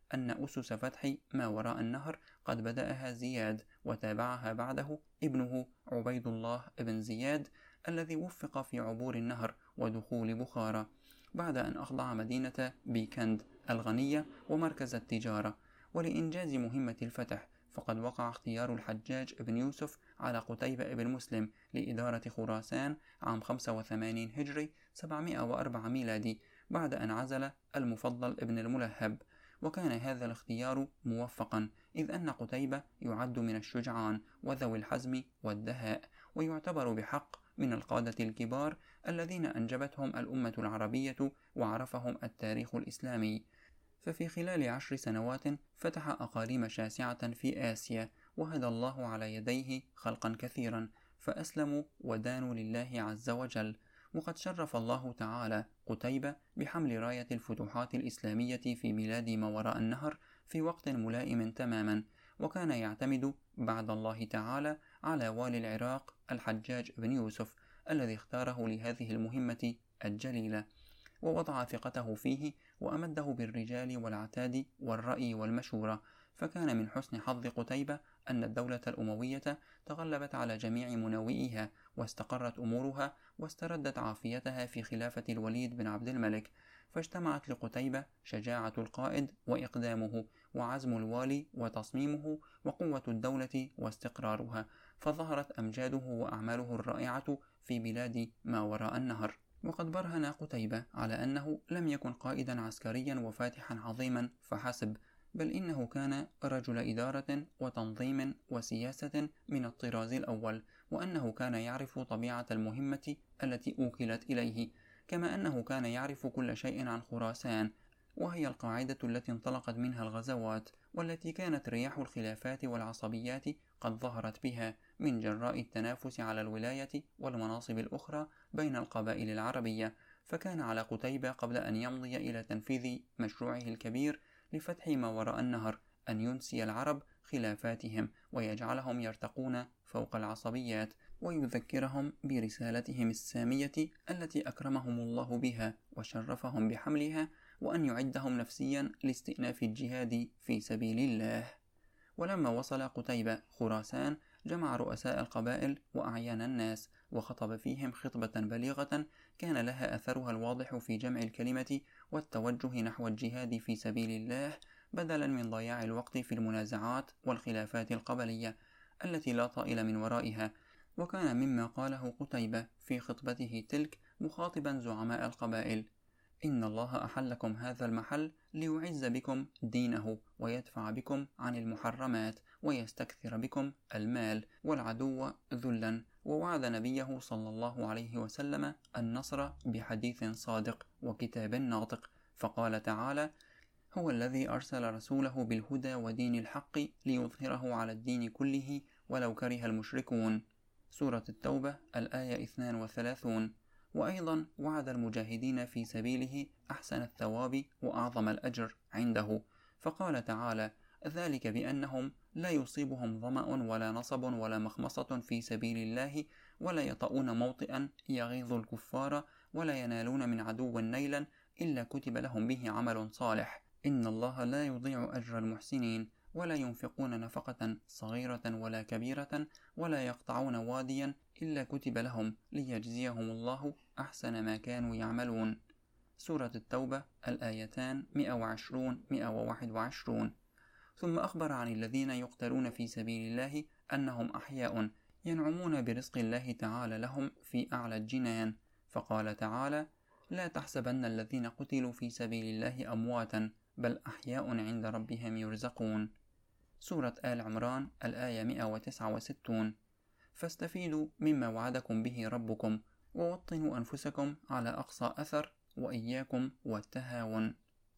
أن أسس فتح ما وراء النهر قد بدأها زياد، وتابعها بعده ابنه عبيد الله بن زياد الذي وفق في عبور النهر ودخول بخارى، بعد أن أخضع مدينة بيكند الغنية ومركز التجارة. ولإنجاز مهمة الفتح فقد وقع اختيار الحجاج بن يوسف على قتيبة بن مسلم لإدارة خراسان عام خمسة وثمانين هجري سبعمائة وأربعة ميلادي، بعد أن عزل المفضل ابن الملهب. وكان هذا الاختيار موفقا، إذ أن قتيبة يعد من الشجعان وذوي الحزم والدهاء، ويعتبر بحق من القادة الكبار الذين أنجبتهم الأمة العربية وعرفهم التاريخ الإسلامي. ففي خلال عشر سنوات فتح أقاليم شاسعة في آسيا، وهدى الله على يديه خلقا كثيرا فأسلموا ودانوا لله عز وجل. وقد شرف الله تعالى قتيبة بحمل راية الفتوحات الإسلامية في بلاد ما وراء النهر في وقت ملائم تماما، وكان يعتمد بعد الله تعالى على والي العراق الحجاج بن يوسف الذي اختاره لهذه المهمة الجليلة، ووضع ثقته فيه وأمده بالرجال والعتاد والرأي والمشورة. فكان من حسن حظ قتيبة أن الدولة الأموية تغلبت على جميع مناوئها، واستقرت أمورها واستردت عافيتها في خلافة الوليد بن عبد الملك. فاجتمعت لقتيبة شجاعة القائد وإقدامه، وعزم الوالي وتصميمه، وقوة الدولة واستقرارها، فظهرت أمجاده وأعماله الرائعة في بلاد ما وراء النهر. وقد برهن قتيبة على أنه لم يكن قائدا عسكريا وفاتحا عظيما فحسب، بل إنه كان رجل إدارة وتنظيم وسياسة من الطراز الأول، وأنه كان يعرف طبيعة المهمة التي أوكلت إليه، كما أنه كان يعرف كل شيء عن خراسان، وهي القاعدة التي انطلقت منها الغزوات، والتي كانت رياح الخلافات والعصبيات قد ظهرت بها من جراء التنافس على الولاية والمناصب الأخرى بين القبائل العربية. فكان على قتيبة قبل أن يمضي إلى تنفيذ مشروعه الكبير لفتح ما وراء النهر أن ينسي العرب خلافاتهم، ويجعلهم يرتقون فوق العصبيات، ويذكرهم برسالتهم السامية التي أكرمهم الله بها وشرفهم بحملها، وأن يعدهم نفسيا لاستئناف الجهاد في سبيل الله. ولما وصل قتيبة خراسان جمع رؤساء القبائل وأعيان الناس، وخطب فيهم خطبة بليغة كان لها أثرها الواضح في جمع الكلمة والتوجه نحو الجهاد في سبيل الله، بدلا من ضياع الوقت في المنازعات والخلافات القبلية التي لا طائل من ورائها. وكان مما قاله قتيبة في خطبته تلك مخاطبا زعماء القبائل: إن الله أحلكم هذا المحل ليعز بكم دينه، ويدفع بكم عن المحرمات، ويستكثر بكم المال والعدو ذلا. ووعد نبيه صلى الله عليه وسلم النصر بحديث صادق وكتاب ناطق، فقال تعالى: هو الذي أرسل رسوله بالهدى ودين الحق ليظهره على الدين كله ولو كره المشركون. سورة التوبة الآية اثنان وثلاثون. وأيضا وعد المجاهدين في سبيله أحسن الثواب وأعظم الأجر عنده، فقال تعالى: ذلك بأنهم لا يصيبهم ظمأ ولا نصب ولا مخمصة في سبيل الله، ولا يطؤون موطئا يغيظ الكفار، ولا ينالون من عدو نيلا إلا كتب لهم به عمل صالح، إن الله لا يضيع أجر المحسنين. ولا ينفقون نفقة صغيرة ولا كبيرة، ولا يقطعون واديا إلا كتب لهم ليجزيهم الله أحسن ما كانوا يعملون. سورة التوبة الآيتان مئة وعشرون مئة وواحد وعشرون. ثم أخبر عن الذين يقتلون في سبيل الله أنهم أحياء ينعمون برزق الله تعالى لهم في أعلى الجنان، فقال تعالى: لا تحسبن الذين قتلوا في سبيل الله أمواتا بل أحياء عند ربهم يرزقون. سورة آل عمران الآية مئة وتسعة وستون. فاستفيدوا مما وعدكم به ربكم، ووطنوا أنفسكم على أقصى أثر، وإياكم والتهاون.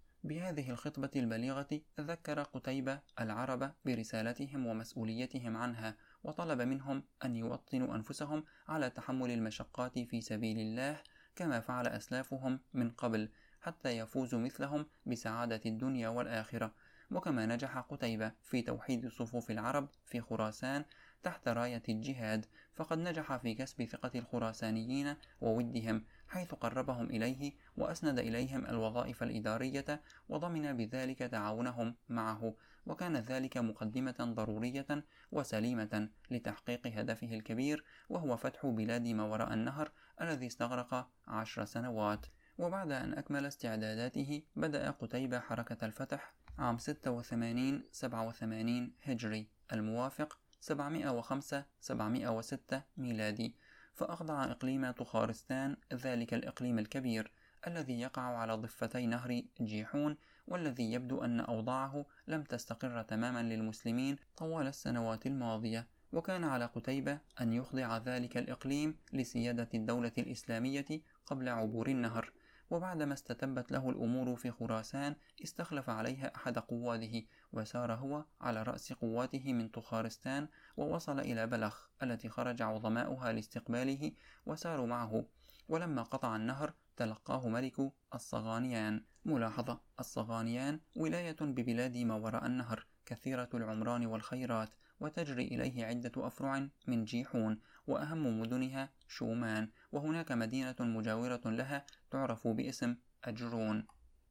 بهذه الخطبة البليغة ذكر قتيبة العرب برسالتهم ومسؤوليتهم عنها، وطلب منهم أن يوطنوا أنفسهم على تحمل المشقات في سبيل الله كما فعل أسلافهم من قبل، حتى يفوزوا مثلهم بسعادة الدنيا والآخرة. وكما نجح قتيبة في توحيد صفوف العرب في خراسان تحت راية الجهاد، فقد نجح في كسب ثقة الخراسانيين وودهم، حيث قربهم إليه وأسند إليهم الوظائف الإدارية وضمن بذلك تعاونهم معه، وكان ذلك مقدمة ضرورية وسليمة لتحقيق هدفه الكبير، وهو فتح بلاد ما وراء النهر الذي استغرق عشر سنوات. وبعد أن أكمل استعداداته بدأ قتيبة حركة الفتح عام ستة وثمانين سبعة وثمانين هجري الموافق سبعمائة وخمسة سبعمائة وستة ميلادي، فأخضع إقليم طخارستان، ذلك الإقليم الكبير الذي يقع على ضفتي نهر جيحون، والذي يبدو أن أوضاعه لم تستقر تماما للمسلمين طوال السنوات الماضية. وكان على قتيبة أن يخضع ذلك الإقليم لسيادة الدولة الإسلامية قبل عبور النهر. وبعدما استتبت له الأمور في خراسان استخلف عليها أحد قواده، وسار هو على رأس قواته من طخارستان، ووصل إلى بلخ التي خرج عظماؤها لاستقباله وساروا معه. ولما قطع النهر تلقاه ملك الصغانيان. ملاحظة: الصغانيان ولاية ببلاد ما وراء النهر كثيرة العمران والخيرات، وتجري إليه عدة أفرع من جيحون، وأهم مدنها شومان، وهناك مدينة مجاورة لها تعرف باسم أجرون.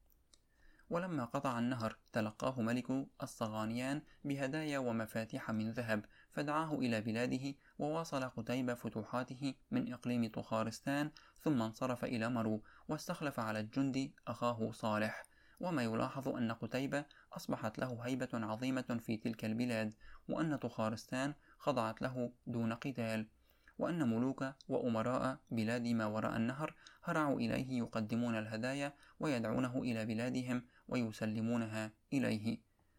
ولما قطع النهر تلقاه ملك الصغانيان بهدايا ومفاتيح من ذهب، فدعاه إلى بلاده، وواصل قتيبة فتوحاته من إقليم طخارستان، ثم انصرف إلى مرو واستخلف على الجندي أخاه صالح. وما يلاحظ أن قتيبة أصبحت له هيبة عظيمة في تلك البلاد، وأن طخارستان خضعت له دون قتال، وأن ملوك وأمراء بلاد ما وراء النهر هرعوا إليه يقدمون الهدايا ويدعونه إلى بلادهم ويسلمونها إليه.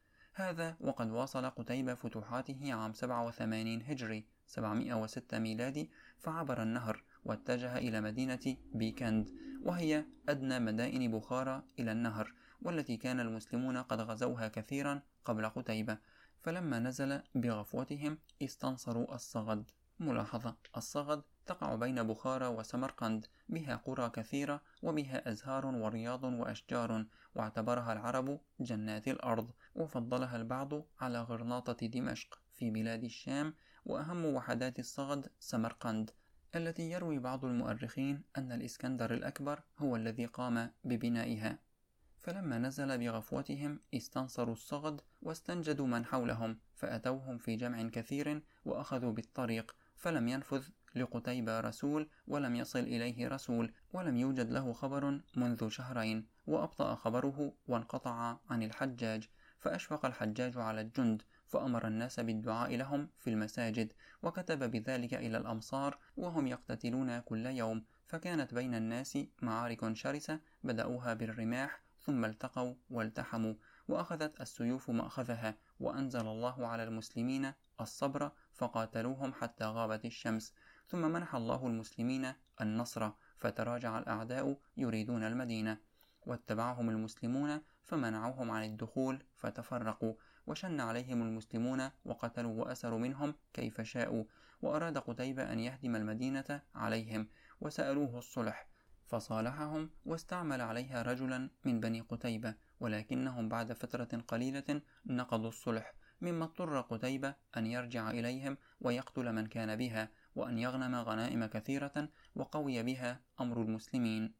هذا وقد واصل قتيبة فتوحاته عام سبعة وثمانين هجري سبعمائة وستة ميلادي، فعبر النهر واتجه إلى مدينة بيكند، وهي أدنى مدائن بخارى إلى النهر، والتي كان المسلمون قد غزوها كثيرا قبل قتيبة. فلما نزل بغفوتهم استنصروا الصغد. ملاحظة: الصغد تقع بين بخارى وسمرقند، بها قرى كثيرة وبها أزهار ورياض وأشجار، واعتبرها العرب جنات الأرض، وفضلها البعض على غرناطة دمشق في بلاد الشام. وأهم وحدات الصغد سمرقند، التي يروي بعض المؤرخين أن الإسكندر الأكبر هو الذي قام ببنائها. فلما نزل بغفوتهم استنصروا الصغد واستنجدوا من حولهم، فأتوهم في جمع كثير وأخذوا بالطريق، فلم ينفذ لقتيبة رسول ولم يصل إليه رسول، ولم يوجد له خبر منذ شهرين، وأبطأ خبره وانقطع عن الحجاج. فأشفق الحجاج على الجند، فأمر الناس بالدعاء لهم في المساجد، وكتب بذلك إلى الأمصار وهم يقتتلون كل يوم. فكانت بين الناس معارك شرسة بدأوها بالرماح، ثم التقوا والتحموا، وأخذت السيوف مأخذها، وأنزل الله على المسلمين الصبر فقاتلوهم حتى غابت الشمس، ثم منح الله المسلمين النصر، فتراجع الأعداء يريدون المدينة، واتبعهم المسلمون فمنعوهم عن الدخول فتفرقوا، وشن عليهم المسلمون وقتلوا وأسروا منهم كيف شاءوا. وأراد قتيبة أن يهدم المدينة عليهم، وسألوه الصلح، فصالحهم واستعمل عليها رجلا من بني قتيبة، ولكنهم بعد فترة قليلة نقضوا الصلح، مما اضطر قتيبة أن يرجع إليهم ويقتل من كان بها، وأن يغنم غنائم كثيرة وقوي بها أمر المسلمين.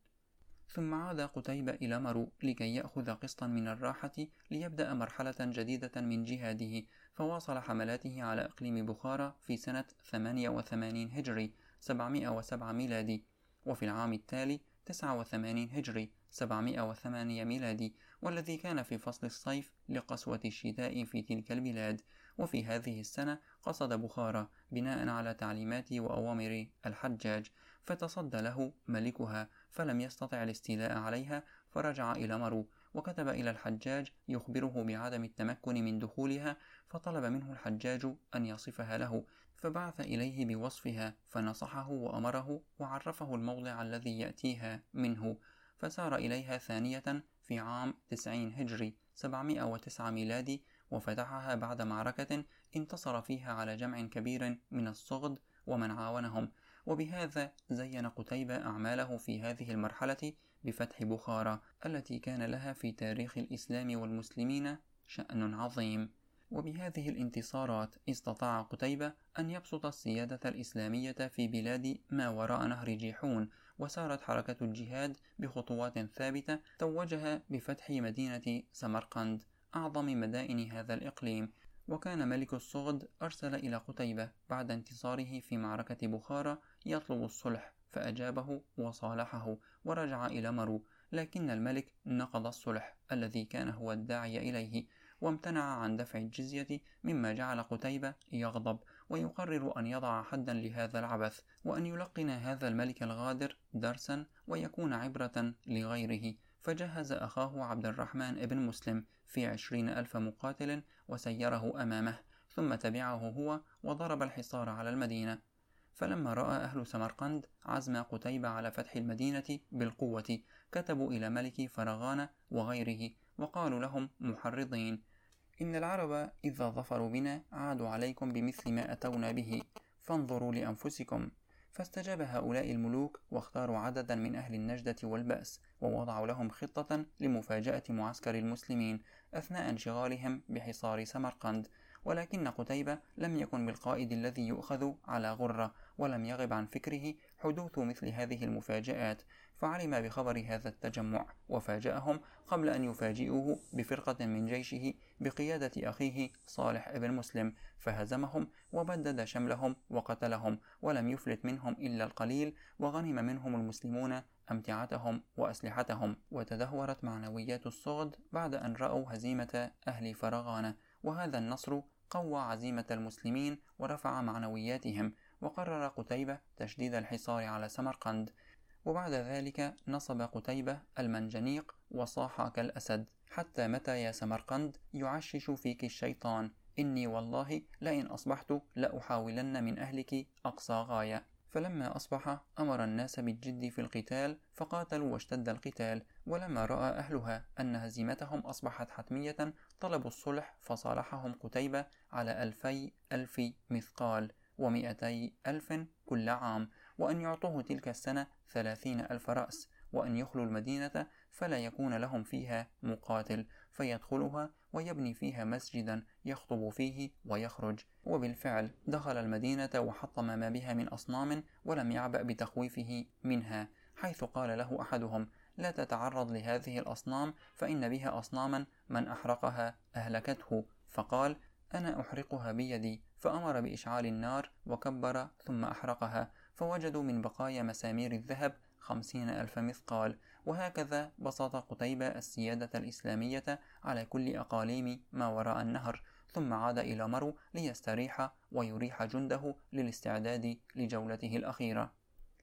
ثم عاد قتيبة إلى مرو لكي يأخذ قسطا من الراحة ليبدأ مرحلة جديدة من جهاده، فواصل حملاته على إقليم بخارى في سنة ثمانية وثمانين هجري سبعمائة وسبعة ميلادي، وفي العام التالي تسعة وثمانين هجري سبعمائة وثمانية ميلادي، والذي كان في فصل الصيف لقسوة الشتاء في تلك البلاد. وفي هذه السنة قصد بخارى بناء على تعليمات وأوامر الحجاج، فتصدى له ملكها فلم يستطع الاستيلاء عليها، فرجع إلى مرو وكتب إلى الحجاج يخبره بعدم التمكن من دخولها، فطلب منه الحجاج أن يصفها له، فبعث إليه بوصفها فنصحه وأمره وعرفه الموضع الذي يأتيها منه، فسار إليها ثانية في عام تسعين هجري سبعمائة وتسعة ميلادي، وفتحها بعد معركة انتصر فيها على جمع كبير من الصغد ومن عاونهم. وبهذا زين قتيبة أعماله في هذه المرحلة بفتح بخارى التي كان لها في تاريخ الإسلام والمسلمين شأن عظيم. وبهذه الانتصارات استطاع قتيبة أن يبسط السيادة الإسلامية في بلاد ما وراء نهر جيحون، وسارت حركة الجهاد بخطوات ثابتة توجها بفتح مدينة سمرقند أعظم مدائن هذا الإقليم. وكان ملك الصغد أرسل إلى قتيبة بعد انتصاره في معركة بخارى يطلب الصلح، فأجابه وصالحه ورجع إلى مرو، لكن الملك نقض الصلح الذي كان هو الداعي إليه، وامتنع عن دفع الجزية، مما جعل قتيبة يغضب ويقرر أن يضع حدا لهذا العبث، وأن يلقن هذا الملك الغادر درسا ويكون عبرة لغيره. فجهز أخاه عبد الرحمن بن مسلم في عشرين ألف مقاتل وسيره أمامه، ثم تبعه هو وضرب الحصار على المدينة. فلما رأى أهل سمرقند عزم قتيبة على فتح المدينة بالقوة، كتبوا إلى ملك فرغان وغيره وقالوا لهم محرضين: إن العرب إذا ظفروا بنا عادوا عليكم بمثل ما أتونا به، فانظروا لأنفسكم. فاستجاب هؤلاء الملوك واختاروا عددا من أهل النجدة والبأس، ووضعوا لهم خطة لمفاجأة معسكر المسلمين أثناء انشغالهم بحصار سمرقند. ولكن قتيبة لم يكن بالقائد الذي يؤخذ على غرة، ولم يغب عن فكره حدوث مثل هذه المفاجآت، فعلم بخبر هذا التجمع وفاجأهم قبل أن يفاجئوه بفرقة من جيشه بقيادة أخيه صالح بن مسلم، فهزمهم وبدد شملهم وقتلهم، ولم يفلت منهم إلا القليل، وغنم منهم المسلمون أمتعتهم وأسلحتهم، وتدهورت معنويات الصغد بعد أن رأوا هزيمة أهل فرغانة. وهذا النصر قوى عزيمة المسلمين ورفع معنوياتهم، وقرر قتيبة تشديد الحصار على سمرقند. وبعد ذلك نصب قتيبة المنجنيق وصاح كالأسد: حتى متى يا سمرقند يعشش فيك الشيطان؟ إني والله لئن أصبحت لأحاولن من أهلك أقصى غاية. فلما أصبح أمر الناس بالجد في القتال، فقاتلوا واشتد القتال. ولما رأى أهلها أن هزيمتهم أصبحت حتمية طلبوا الصلح، فصالحهم قتيبة على ألفي ألف مثقال ومئتي ألف كل عام، وأن يعطوه تلك السنة ثلاثين ألف رأس، وأن يخلوا المدينة فلا يكون لهم فيها مقاتل، فيدخلها ويبني فيها مسجدا يخطب فيه ويخرج. وبالفعل دخل المدينة وحطم ما بها من أصنام، ولم يعبأ بتخويفه منها، حيث قال له أحدهم: لا تتعرض لهذه الأصنام، فإن بها أصناما من أحرقها أهلكته. فقال: أنا أحرقها بيدي. فأمر بإشعال النار وكبر ثم أحرقها، فوجدوا من بقايا مسامير الذهب خمسين ألف مثقال. وهكذا بسط قتيبة السيادة الإسلامية على كل أقاليم ما وراء النهر، ثم عاد إلى مرو ليستريح ويريح جنده للاستعداد لجولته الأخيرة.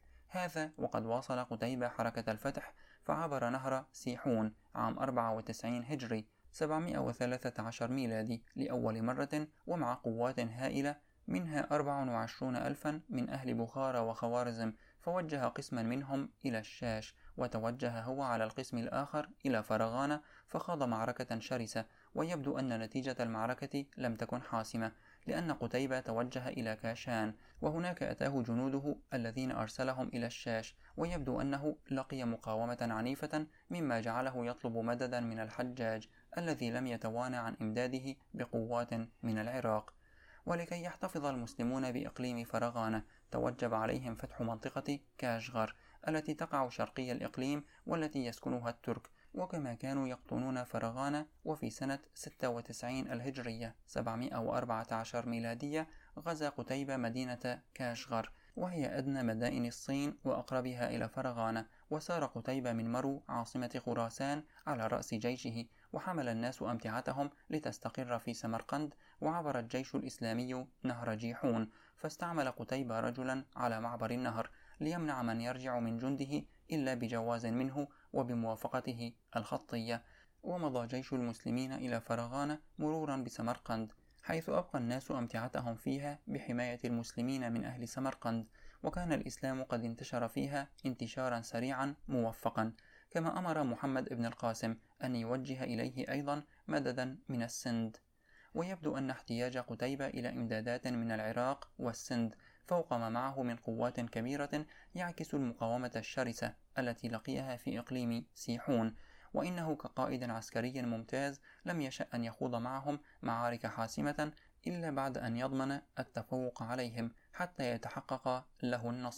هذا وقد واصل قتيبة حركة الفتح، فعبر نهر سيحون عام أربعة وتسعين هجري سبعمائة وثلاثة عشر ميلادي لأول مرة، ومع قوات هائلة منها أربع وعشرون ألفا من أهل بخارى وخوارزم، فوجه قسما منهم إلى الشاش، وتوجه هو على القسم الآخر إلى فرغانة، فخاض معركة شرسة. ويبدو أن نتيجة المعركة لم تكن حاسمة، لأن قتيبة توجه إلى كاشان، وهناك أتاه جنوده الذين أرسلهم إلى الشاش، ويبدو أنه لقي مقاومة عنيفة، مما جعله يطلب مددا من الحجاج الذي لم يتوانى عن إمداده بقوات من العراق. ولكي يحتفظ المسلمون بإقليم فرغانة، توجب عليهم فتح منطقة كاشغر التي تقع شرقي الإقليم والتي يسكنها الترك. وكما كانوا يقطنون فرغانة، وفي سنة ستة وتسعين الهجرية سبعمائة وأربعة عشر ميلادية غزا قتيبة مدينة كاشغر، وهي أدنى مدائن الصين وأقربها إلى فرغانة. وسار قتيبة من مرو عاصمة خراسان على رأس جيشه، وحمل الناس أمتعتهم لتستقر في سمرقند. وعبر الجيش الإسلامي نهر جيحون، فاستعمل قتيبة رجلا على معبر النهر ليمنع من يرجع من جنده إلا بجواز منه وبموافقته الخطية. ومضى جيش المسلمين إلى فرغانة مرورا بسمرقند، حيث أبقى الناس أمتعتهم فيها بحماية المسلمين من أهل سمرقند. وكان الإسلام قد انتشر فيها انتشارا سريعا موفقا، كما أمر محمد بن القاسم أن يوجه إليه أيضا مددا من السند. ويبدو أن احتياج قتيبة إلى إمدادات من العراق والسند فوق ما معه من قوات كبيرة يعكس المقاومة الشرسة التي لقيها في إقليم سيحون. وإنه كقائد عسكري ممتاز لم يشأ أن يخوض معهم معارك حاسمة إلا بعد أن يضمن التفوق عليهم حتى يتحقق له النصر.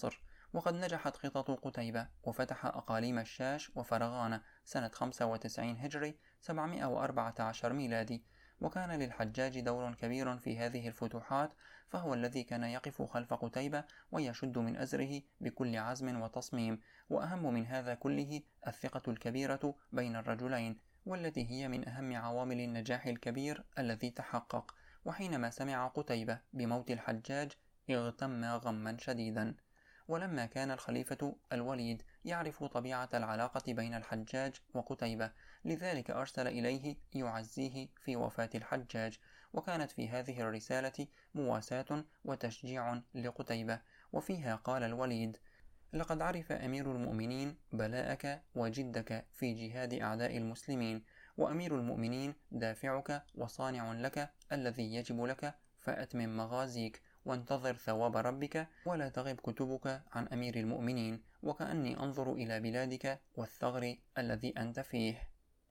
وقد نجحت خطط قتيبة وفتح أقاليم الشاش وفرغانة سنة خمسة وتسعين هجري سبعمائة وأربعة عشر ميلادي. وكان للحجاج دور كبير في هذه الفتوحات، فهو الذي كان يقف خلف قتيبة ويشد من أزره بكل عزم وتصميم. وأهم من هذا كله الثقة الكبيرة بين الرجلين، والتي هي من أهم عوامل النجاح الكبير الذي تحقق. وحينما سمع قتيبة بموت الحجاج اغتم غما شديدا. ولما كان الخليفة الوليد يعرف طبيعة العلاقة بين الحجاج وقتيبة، لذلك أرسل إليه يعزيه في وفاة الحجاج. وكانت في هذه الرسالة مواساة وتشجيع لقتيبة، وفيها قال الوليد: لقد عرف أمير المؤمنين بلاءك وجدك في جهاد أعداء المسلمين، وأمير المؤمنين دافعك وصانع لك الذي يجب لك، فأتمم مغازيك وانتظر ثواب ربك، ولا تغب كتبك عن أمير المؤمنين، وكأني أنظر إلى بلادك والثغر الذي أنت فيه.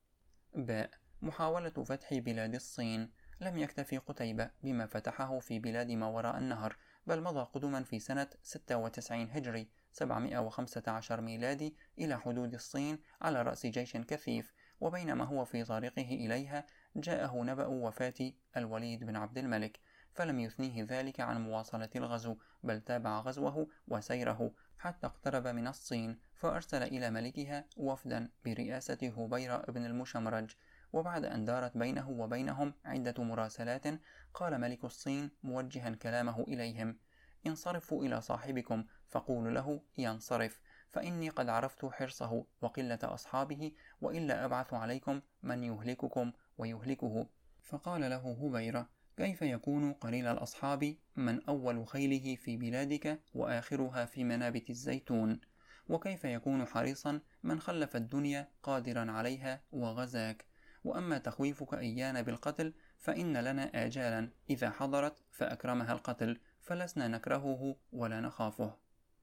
باء محاولة فتح بلاد الصين. لم يكتفي قتيبة بما فتحه في بلاد ما وراء النهر، بل مضى قدما في سنة ستة وتسعين هجري سبعمائة وخمسة عشر ميلادي إلى حدود الصين على رأس جيش كثيف. وبينما هو في طريقه إليها جاءه نبأ وفاة الوليد بن عبد الملك، فلم يثنيه ذلك عن مواصلة الغزو، بل تابع غزوه وسيره حتى اقترب من الصين، فأرسل إلى ملكها وفدا برئاسة هبيرة بن المشمرج. وبعد أن دارت بينه وبينهم عدة مراسلات، قال ملك الصين موجها كلامه إليهم: انصرفوا إلى صاحبكم فقولوا له ينصرف، فإني قد عرفت حرصه وقلة أصحابه، وإلا أبعث عليكم من يهلككم ويهلكه. فقال له هبيرة: كيف يكون قليل الأصحاب من أول خيله في بلادك وآخرها في منابت الزيتون؟ وكيف يكون حريصا من خلف الدنيا قادرا عليها وغزاك؟ وأما تخويفك إيانا بالقتل فإن لنا آجالا إذا حضرت فأكرمها القتل، فلسنا نكرهه ولا نخافه.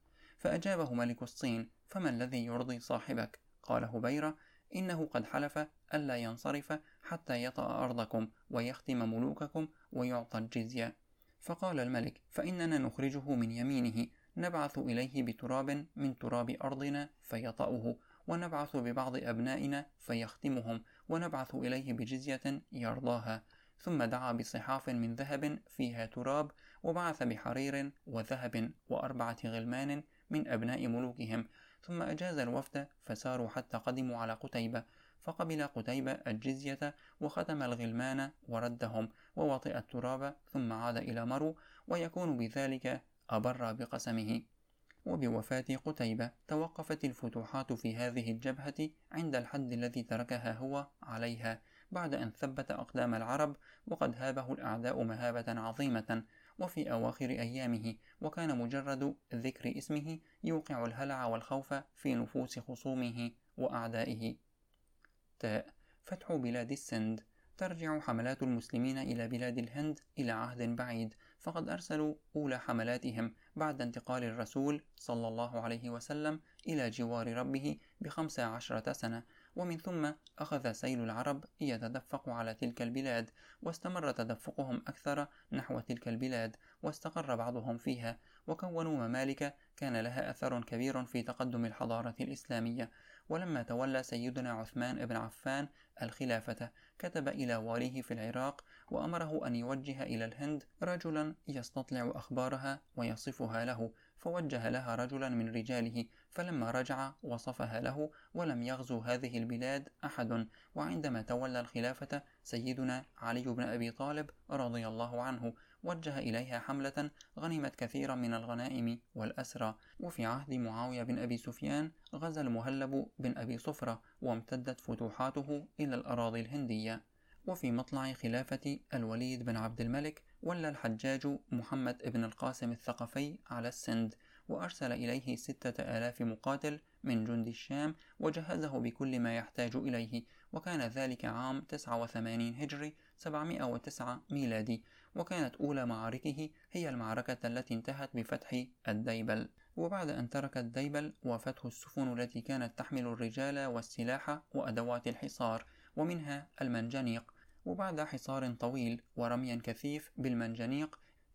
فأجابه ملك الصين: فما الذي يرضي صاحبك؟ قال هبيرة: إنه قد حلف ألا ينصرف حتى يطأ أرضكم ويختم ملوككم ويعطى الجزية. فقال الملك: فإننا نخرجه من يمينه، نبعث إليه بتراب من تراب أرضنا فيطأه، ونبعث ببعض أبنائنا فيختمهم، ونبعث إليه بجزية يرضاها. ثم دعا بصحاف من ذهب فيها تراب، وبعث بحرير وذهب وأربعة غلمان من أبناء ملوكهم، ثم أجاز الوفد فساروا حتى قدموا على قتيبة، فقبل قتيبة الجزية وختم الغلمان وردهم ووطئ التراب، ثم عاد إلى مرو، ويكون بذلك أبر بقسمه. وبوفاة قتيبة توقفت الفتوحات في هذه الجبهة عند الحد الذي تركها هو عليها، بعد أن ثبت أقدام العرب، وقد هابه الأعداء مهابة عظيمة. وفي أواخر أيامه وكان مجرد ذكر اسمه يوقع الهلع والخوف في نفوس خصومه وأعدائه. تاء فتح بلاد السند. ترجع حملات المسلمين إلى بلاد الهند إلى عهد بعيد، فقد أرسلوا أولى حملاتهم بعد انتقال الرسول صلى الله عليه وسلم إلى جوار ربه بخمس عشرة سنة، ومن ثم أخذ سيل العرب يتدفق على تلك البلاد، واستمر تدفقهم أكثر نحو تلك البلاد، واستقر بعضهم فيها، وكونوا ممالك كان لها أثر كبير في تقدم الحضارة الإسلامية. ولما تولى سيدنا عثمان بن عفان الخلافة كتب إلى واليه في العراق وأمره أن يوجه إلى الهند رجلا يستطلع أخبارها ويصفها له، فوجه لها رجلا من رجاله، فلما رجع وصفها له، ولم يغزو هذه البلاد أحد. وعندما تولى الخلافة سيدنا علي بن أبي طالب رضي الله عنه وجه إليها حملة غنمت كثيرا من الغنائم والأسرى. وفي عهد معاوية بن أبي سفيان غزا المهلب بن أبي صفرة، وامتدت فتوحاته إلى الأراضي الهندية. وفي مطلع خلافة الوليد بن عبد الملك ولى الحجاج محمد بن القاسم الثقفي على السند، وأرسل إليه ستة آلاف مقاتل من جند الشام، وجهزه بكل ما يحتاج إليه. وكان ذلك عام تسعة وثمانين هجري سبعمائة وتسعة ميلادي، وكانت أولى معاركه هي المعركة التي انتهت بفتح الديبل. وبعد أن ترك الديبل وفتح السفن التي كانت تحمل الرجال والسلاح وأدوات الحصار، ومنها المنجنيق. وبعد حصار طويل ورمي كثيف بالمنجنيق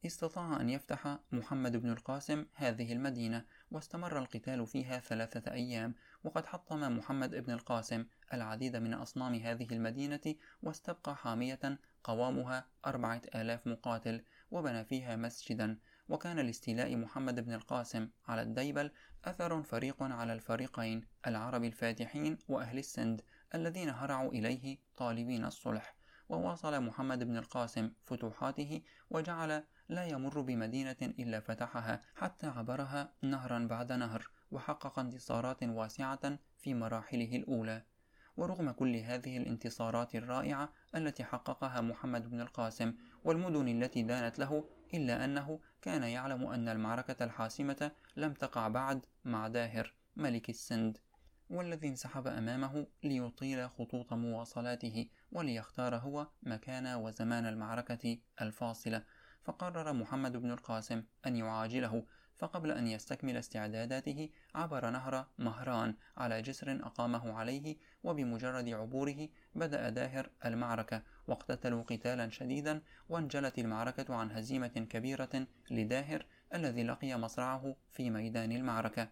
استطاع أن يفتح محمد بن القاسم هذه المدينة، واستمر القتال فيها ثلاثة أيام، وقد حطم محمد بن القاسم العديد من أصنام هذه المدينة، واستبقى حامية قوامها أربعة آلاف مقاتل، وبنى فيها مسجدا. وكان لاستيلاء محمد بن القاسم على الديبل أثر فريق على الفريقين، العرب الفاتحين وأهل السند الذين هرعوا إليه طالبين الصلح. وواصل محمد بن القاسم فتوحاته، وجعل لا يمر بمدينة إلا فتحها حتى عبرها نهرا بعد نهر، وحقق انتصارات واسعة في مراحله الأولى. ورغم كل هذه الانتصارات الرائعة التي حققها محمد بن القاسم والمدن التي دانت له، إلا أنه كان يعلم أن المعركة الحاسمة لم تقع بعد مع داهر ملك السند، والذي انسحب أمامه ليطيل خطوط مواصلاته وليختار هو مكان وزمان المعركة الفاصلة. فقرر محمد بن القاسم أن يعاجله، فقبل أن يستكمل استعداداته عبر نهر مهران على جسر أقامه عليه، وبمجرد عبوره بدأ داهر المعركة، واقتتلوا قتالا شديدا، وانجلت المعركة عن هزيمة كبيرة لداهر الذي لقي مصرعه في ميدان المعركة.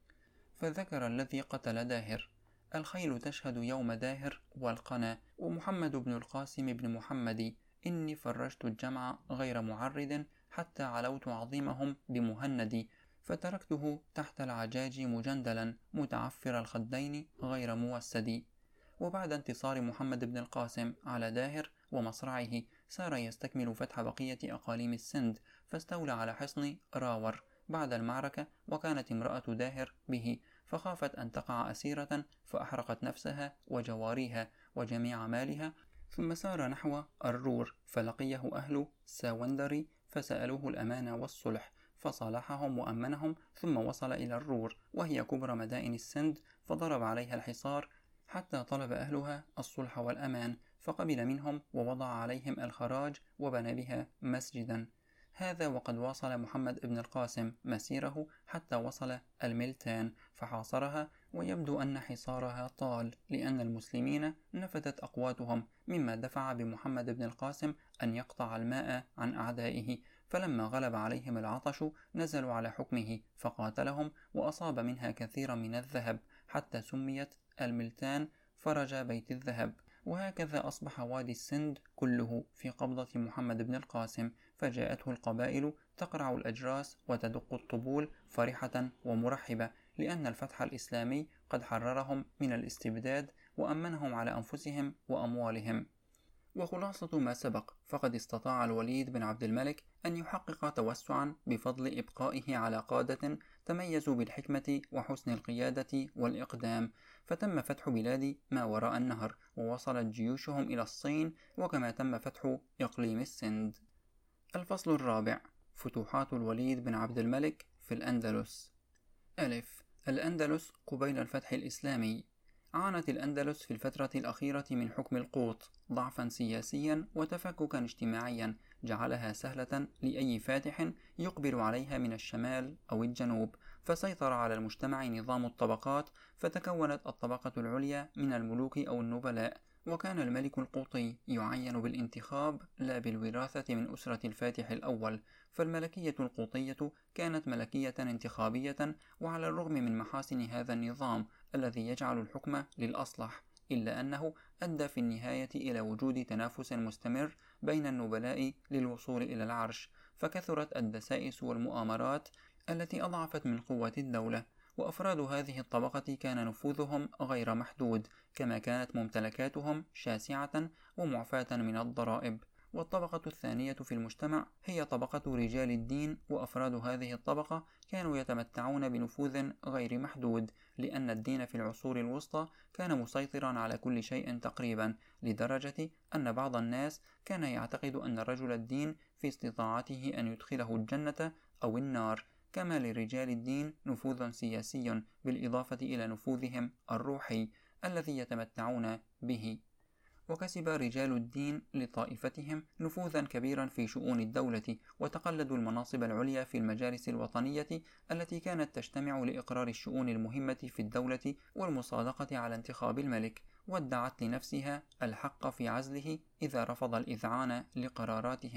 فذكر الذي قتل داهر: الخيل تشهد يوم داهر والقنا، ومحمد بن القاسم بن محمد، إني فرجت الجمع غير معرد حتى علوت عظيمهم بمهندي، فتركته تحت العجاج مجندلا متعفر الخدين غير موسد. وبعد انتصار محمد بن القاسم على داهر ومصرعه، سار يستكمل فتح بقية أقاليم السند، فاستولى على حصن راور بعد المعركة، وكانت امرأة داهر به، فخافت أن تقع أسيرة فأحرقت نفسها وجواريها وجميع مالها، ثم سار نحو الرور، فلقيه أهل ساوندري فسألوه الأمان والصلح، فصالحهم وأمنهم، ثم وصل إلى الرور وهي كبرى مدائن السند، فضرب عليها الحصار حتى طلب أهلها الصلح والأمان، فقبل منهم ووضع عليهم الخراج وبنى بها مسجدا. هذا وقد واصل محمد بن القاسم مسيره حتى وصل الملتان فحاصرها، ويبدو أن حصارها طال، لأن المسلمين نفذت أقواتهم، مما دفع بمحمد بن القاسم أن يقطع الماء عن أعدائه. فلما غلب عليهم العطش نزلوا على حكمه فقاتلهم، وأصاب منها كثيرا من الذهب، حتى سميت الملتان فرج بيت الذهب. وهكذا أصبح وادي السند كله في قبضة محمد بن القاسم، فجاءته القبائل تقرع الأجراس وتدق الطبول فرحة ومرحبة، لأن الفتح الإسلامي قد حررهم من الاستبداد وأمنهم على أنفسهم وأموالهم. وخلاصة ما سبق، فقد استطاع الوليد بن عبد الملك أن يحقق توسعا بفضل إبقائه على قادة تميزوا بالحكمة وحسن القيادة والإقدام، فتم فتح بلاد ما وراء النهر، ووصلت جيوشهم إلى الصين، وكما تم فتح إقليم السند. الفصل الرابع: فتوحات الوليد بن عبد الملك في الأندلس. ألف: الأندلس قبيل الفتح الإسلامي. عانت الأندلس في الفترة الأخيرة من حكم القوط ضعفا سياسيا وتفككا اجتماعيا جعلها سهلة لأي فاتح يقبل عليها من الشمال أو الجنوب، فسيطر على المجتمع نظام الطبقات، فتكونت الطبقة العليا من الملوك أو النبلاء، وكان الملك القوطي يعين بالانتخاب لا بالوراثة من أسرة الفاتح الأول، فالملكية القوطية كانت ملكية انتخابية. وعلى الرغم من محاسن هذا النظام الذي يجعل الحكم للأصلح، إلا أنه أدى في النهاية إلى وجود تنافس مستمر بين النبلاء للوصول إلى العرش، فكثرت الدسائس والمؤامرات التي أضعفت من قوة الدولة، وأفراد هذه الطبقة كان نفوذهم غير محدود، كما كانت ممتلكاتهم شاسعة ومعفاة من الضرائب. والطبقة الثانية في المجتمع هي طبقة رجال الدين، وأفراد هذه الطبقة كانوا يتمتعون بنفوذ غير محدود، لأن الدين في العصور الوسطى كان مسيطرا على كل شيء تقريبا، لدرجة أن بعض الناس كان يعتقد أن رجل الدين في استطاعته أن يدخله الجنة أو النار، كما لرجال الدين نفوذ سياسي بالإضافة إلى نفوذهم الروحي الذي يتمتعون به. وكسب رجال الدين لطائفتهم نفوذا كبيرا في شؤون الدولة، وتقلدوا المناصب العليا في المجالس الوطنية التي كانت تجتمع لإقرار الشؤون المهمة في الدولة والمصادقة على انتخاب الملك، وادعت لنفسها الحق في عزله إذا رفض الإذعان لقراراتهم.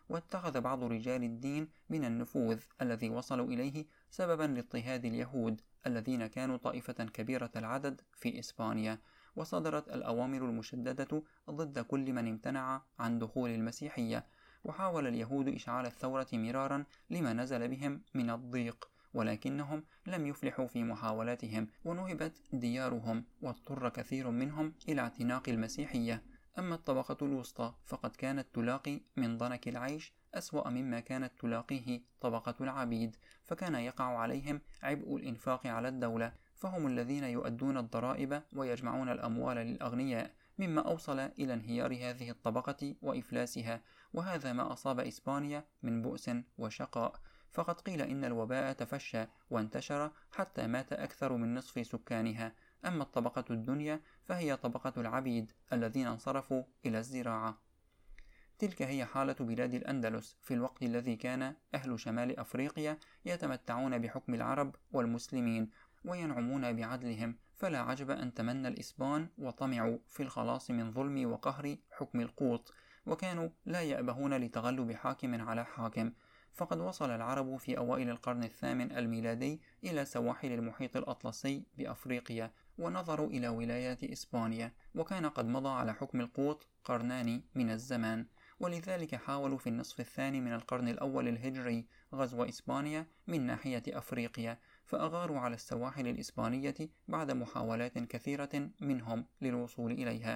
واتخذ بعض رجال الدين من النفوذ الذي وصلوا إليه سببا لاضطهاد اليهود الذين كانوا طائفة كبيرة العدد في إسبانيا، وصدرت الأوامر المشددة ضد كل من امتنع عن دخول المسيحية. وحاول اليهود إشعال الثورة مرارا لما نزل بهم من الضيق، ولكنهم لم يفلحوا في محاولاتهم، ونهبت ديارهم واضطر كثير منهم إلى اعتناق المسيحية. أما الطبقة الوسطى فقد كانت تلاقي من ضنك العيش أسوأ مما كانت تلاقيه طبقة العبيد، فكان يقع عليهم عبء الإنفاق على الدولة، فهم الذين يؤدون الضرائب ويجمعون الأموال للأغنياء، مما أوصل إلى انهيار هذه الطبقة وإفلاسها. وهذا ما أصاب إسبانيا من بؤس وشقاء، فقد قيل إن الوباء تفشى وانتشر حتى مات أكثر من نصف سكانها. أما الطبقة الدنيا فهي طبقة العبيد الذين انصرفوا إلى الزراعة. تلك هي حالة بلاد الأندلس في الوقت الذي كان أهل شمال أفريقيا يتمتعون بحكم العرب والمسلمين وينعمون بعدلهم، فلا عجب أن تمنى الإسبان وطمعوا في الخلاص من ظلم وقهر حكم القوط، وكانوا لا يأبهون لتغلب حاكم على حاكم. فقد وصل العرب في أوائل القرن الثامن الميلادي إلى سواحل المحيط الأطلسي بأفريقيا، ونظروا إلى ولايات إسبانيا، وكان قد مضى على حكم القوط قرنان من الزمان، ولذلك حاولوا في النصف الثاني من القرن الأول الهجري غزو إسبانيا من ناحية أفريقيا، فأغاروا على السواحل الإسبانية بعد محاولات كثيرة منهم للوصول إليها.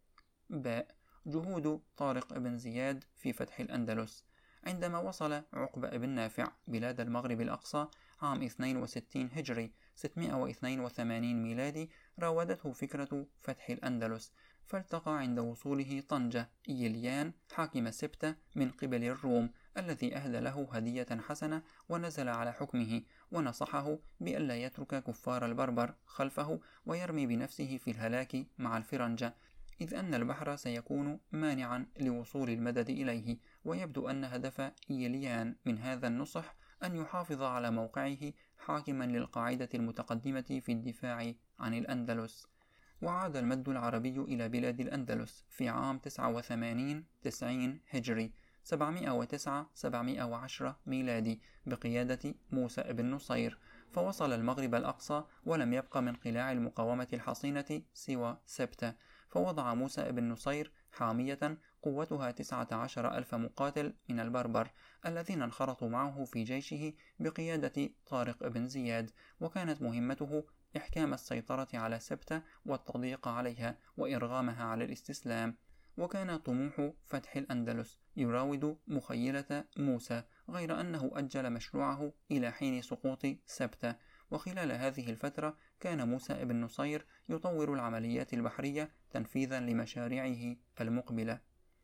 باء جهود طارق بن زياد في فتح الأندلس. عندما وصل عقبة بن نافع بلاد المغرب الأقصى عام اثنين وستين هجري ستمائة واثنين وثمانين ميلادي، راودته فكرة فتح الأندلس، فالتقى عند وصوله طنجة إيليان حاكم سبتة من قبل الروم، الذي أهدى له هدية حسنة ونزل على حكمه، ونصحه بألا يترك كفار البربر خلفه ويرمي بنفسه في الهلاك مع الفرنجة، إذ أن البحر سيكون مانعا لوصول المدد إليه. ويبدو أن هدف إيليان من هذا النصح أن يحافظ على موقعه حاكما للقاعدة المتقدمة في الدفاع عن الأندلس. وعاد المد العربي إلى بلاد الأندلس في عام تسعة وثمانين تسعين هجري سبعمائة وتسعة سبعمائة وعشرة ميلادي بقيادة موسى بن نصير، فوصل المغرب الأقصى ولم يبق من قلاع المقاومة الحصينة سوى سبتة، فوضع موسى بن نصير حامية قوتها تسعة عشر ألف مقاتل من البربر الذين انخرطوا معه في جيشه بقيادة طارق بن زياد، وكانت مهمته إحكام السيطرة على سبتة والتضييق عليها وإرغامها على الاستسلام. وكان طموح فتح الأندلس يراود مخيلة موسى، غير أنه أجل مشروعه إلى حين سقوط سبتة، وخلال هذه الفترة كان موسى بن نصير يطور العمليات البحرية تنفيذا لمشاريعه المقبلة.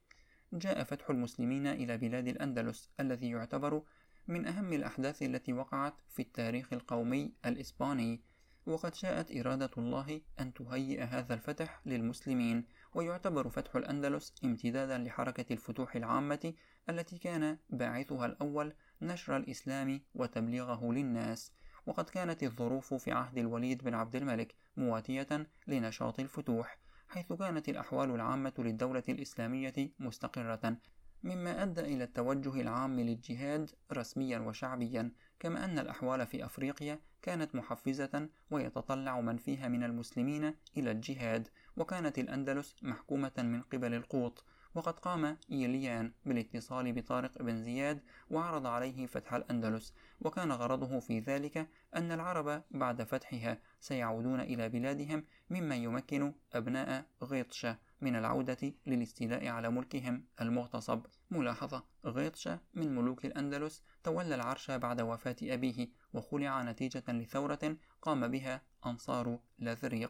جاء فتح المسلمين إلى بلاد الأندلس الذي يعتبر من أهم الأحداث التي وقعت في التاريخ القومي الإسباني، وقد شاءت إرادة الله أن تهيئ هذا الفتح للمسلمين، ويعتبر فتح الأندلس امتدادا لحركة الفتوح العامة التي كان باعثها الأول نشر الإسلام وتبليغه للناس. وقد كانت الظروف في عهد الوليد بن عبد الملك مواتية لنشاط الفتوح، حيث كانت الأحوال العامة للدولة الإسلامية مستقرة، مما أدى إلى التوجه العام للجهاد رسميا وشعبيا، كما أن الأحوال في أفريقيا كانت محفزة ويتطلع من فيها من المسلمين إلى الجهاد. وكانت الأندلس محكومة من قبل القوط، وقد قام إيليان بالاتصال بطارق بن زياد وعرض عليه فتح الأندلس، وكان غرضه في ذلك أن العرب بعد فتحها سيعودون إلى بلادهم، مما يمكن أبناء غيطشة من العودة للاستيلاء على ملكهم المغتصب. ملاحظة: غيطشة من ملوك الأندلس تولى العرش بعد وفاة أبيه، وخلع نتيجة لثورة قام بها أنصار لاذريق.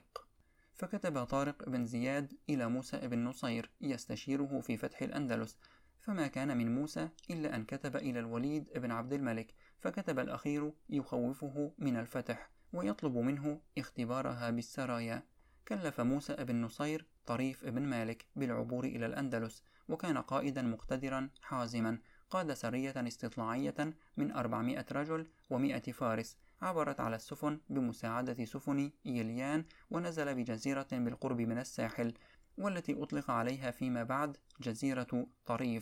فكتب طارق بن زياد إلى موسى بن نصير يستشيره في فتح الأندلس، فما كان من موسى إلا أن كتب إلى الوليد بن عبد الملك، فكتب الأخير يخوفه من الفتح ويطلب منه اختبارها بالسرايا. كلف موسى بن نصير طريف بن مالك بالعبور إلى الأندلس، وكان قائدا مقتدرا حازما، قاد سرية استطلاعية من أربعمائة رجل ومائة فارس، عبرت على السفن بمساعدة سفن إيليان، ونزل بجزيرة بالقرب من الساحل، والتي أطلق عليها فيما بعد جزيرة طريف،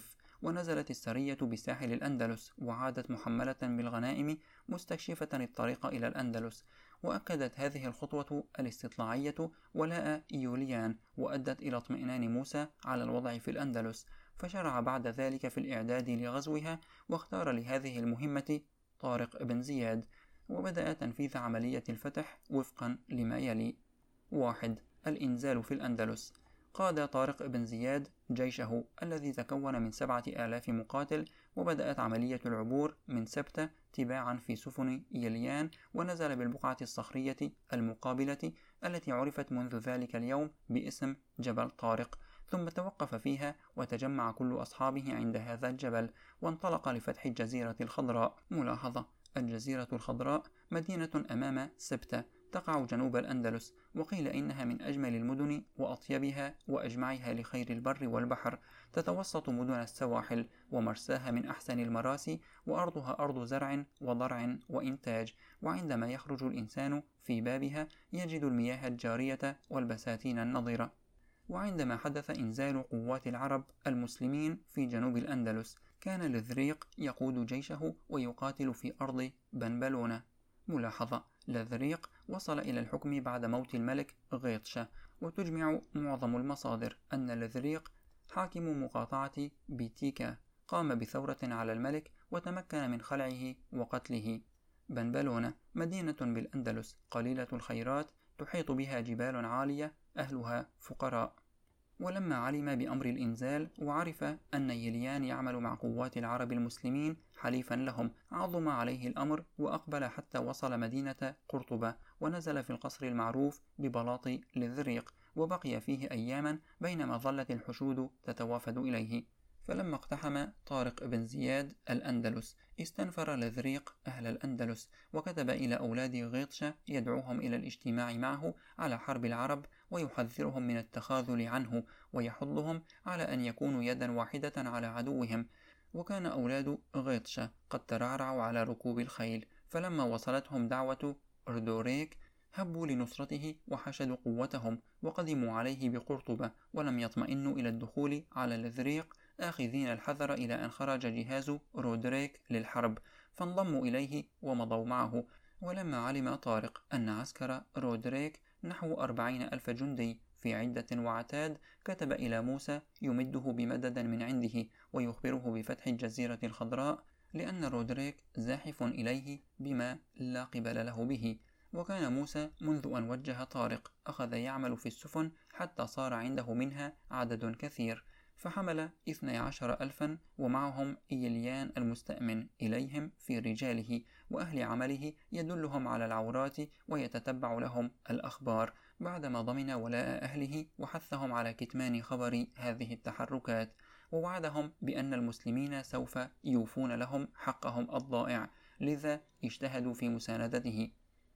ونزلت السرية بساحل الأندلس، وعادت محملة بالغنائم مستكشفة الطريق إلى الأندلس. وأكدت هذه الخطوة الاستطلاعية ولاء يوليان، وأدت إلى اطمئنان موسى على الوضع في الأندلس، فشرع بعد ذلك في الإعداد لغزوها، واختار لهذه المهمة طارق بن زياد. وبدأ تنفيذ عملية الفتح وفقا لما يلي: واحد. الإنزال في الأندلس. قاد طارق بن زياد جيشه الذي تكون من سبعة آلاف مقاتل، وبدأت عملية العبور من سبتة تباعا في سفن يليان، ونزل بالبقعة الصخرية المقابلة التي عرفت منذ ذلك اليوم باسم جبل طارق، ثم توقف فيها وتجمع كل أصحابه عند هذا الجبل، وانطلق لفتح الجزيرة الخضراء. ملاحظة: الجزيرة الخضراء مدينة أمام سبتة تقع جنوب الأندلس، وقيل إنها من أجمل المدن وأطيبها وأجمعها لخير البر والبحر، تتوسط مدن السواحل، ومرساها من أحسن المراسي، وأرضها أرض زرع وضرع وإنتاج، وعندما يخرج الإنسان في بابها يجد المياه الجارية والبساتين النضرة. وعندما حدث إنزال قوات العرب المسلمين في جنوب الأندلس، كان لذريق يقود جيشه ويقاتل في أرض بنبلونة. ملاحظة: لذريق وصل إلى الحكم بعد موت الملك غيطشة، وتجمع معظم المصادر أن لذريق حاكم مقاطعة بيتيكا قام بثورة على الملك وتمكن من خلعه وقتله. بنبلونة مدينة بالأندلس قليلة الخيرات، تحيط بها جبال عالية، أهلها فقراء. ولما علم بأمر الإنزال وعرف أن يليان يعمل مع قوات العرب المسلمين حليفا لهم، عظم عليه الأمر، وأقبل حتى وصل مدينة قرطبة، ونزل في القصر المعروف ببلاط للذريق، وبقي فيه أياما بينما ظلت الحشود تتوافد إليه. فلما اقتحم طارق بن زياد الأندلس، استنفر لذريق أهل الأندلس، وكتب إلى أولاد غيطشة يدعوهم إلى الاجتماع معه على حرب العرب، ويحذرهم من التخاذل عنه، ويحضهم على أن يكونوا يدا واحدة على عدوهم. وكان أولاد غيطشة قد ترعرعوا على ركوب الخيل، فلما وصلتهم دعوة أردوريك هبوا لنصرته وحشدوا قوتهم، وقدموا عليه بقرطبة، ولم يطمئنوا إلى الدخول على لذريق، آخذين الحذر إلى أن خرج جهاز رودريك للحرب، فانضموا إليه ومضوا معه. ولما علم طارق أن عسكر رودريك نحو أربعين ألف جندي في عدة وعتاد، كتب إلى موسى يمده بمدد من عنده، ويخبره بفتح الجزيرة الخضراء، لأن رودريك زاحف إليه بما لا قبل له به. وكان موسى منذ أن وجه طارق أخذ يعمل في السفن حتى صار عنده منها عدد كثير، فحمل اثني عشر ألفا، ومعهم إيليان المستأمن إليهم في رجاله وأهل عمله، يدلهم على العورات ويتتبع لهم الأخبار، بعدما ضمن ولاء أهله وحثهم على كتمان خبر هذه التحركات، ووعدهم بأن المسلمين سوف يوفون لهم حقهم الضائع، لذا اجتهدوا في مساندته.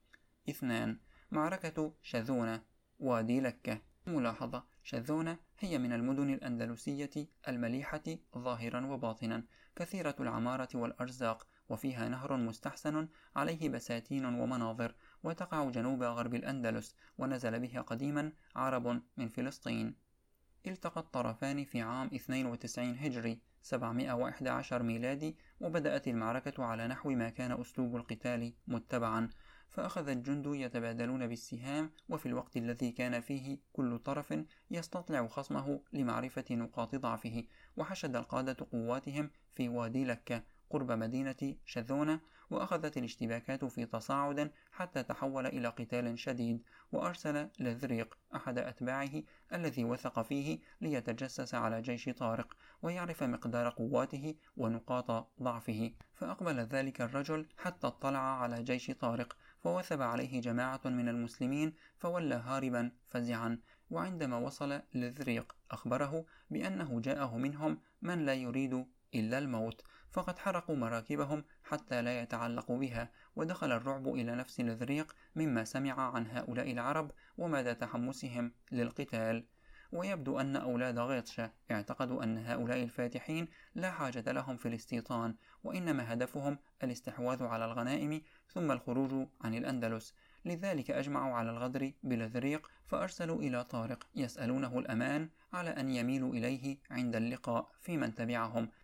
اثنان. معركة شذونة وادي لكة. ملاحظة: شذونة هي من المدن الأندلسية المليحة ظاهرا وباطنا، كثيرة العمارة والأرزاق، وفيها نهر مستحسن عليه بساتين ومناظر، وتقع جنوب غرب الأندلس، ونزل بها قديما عرب من فلسطين. التقى الطرفان في عام اثنين وتسعين هجري سبعمائة وإحدى عشر ميلادي، وبدأت المعركة على نحو ما كان أسلوب القتال متبعا، فأخذ الجند يتبادلون بالسهام، وفي الوقت الذي كان فيه كل طرف يستطلع خصمه لمعرفة نقاط ضعفه، وحشد القادة قواتهم في وادي لكة قرب مدينة شذونة، وأخذت الاشتباكات في تصاعد حتى تحول إلى قتال شديد، وأرسل لذريق أحد أتباعه الذي وثق فيه ليتجسس على جيش طارق ويعرف مقدار قواته ونقاط ضعفه، فأقبل ذلك الرجل حتى اطلع على جيش طارق، فوثب عليه جماعة من المسلمين، فولى هاربا فزعا. وعندما وصل لذريق أخبره بأنه جاءه منهم من لا يريد إلا الموت، فقد حرقوا مراكبهم حتى لا يتعلقوا بها، ودخل الرعب إلى نفس لذريق مما سمع عن هؤلاء العرب ومدى تحمسهم للقتال. ويبدو أن أولاد غيطشة اعتقدوا أن هؤلاء الفاتحين لا حاجة لهم في الاستيطان، وإنما هدفهم الاستحواذ على الغنائم ثم الخروج عن الأندلس، لذلك أجمعوا على الغدر بلذريق، فأرسلوا إلى طارق يسألونه الأمان على أن يميلوا إليه عند اللقاء في من تبعهم،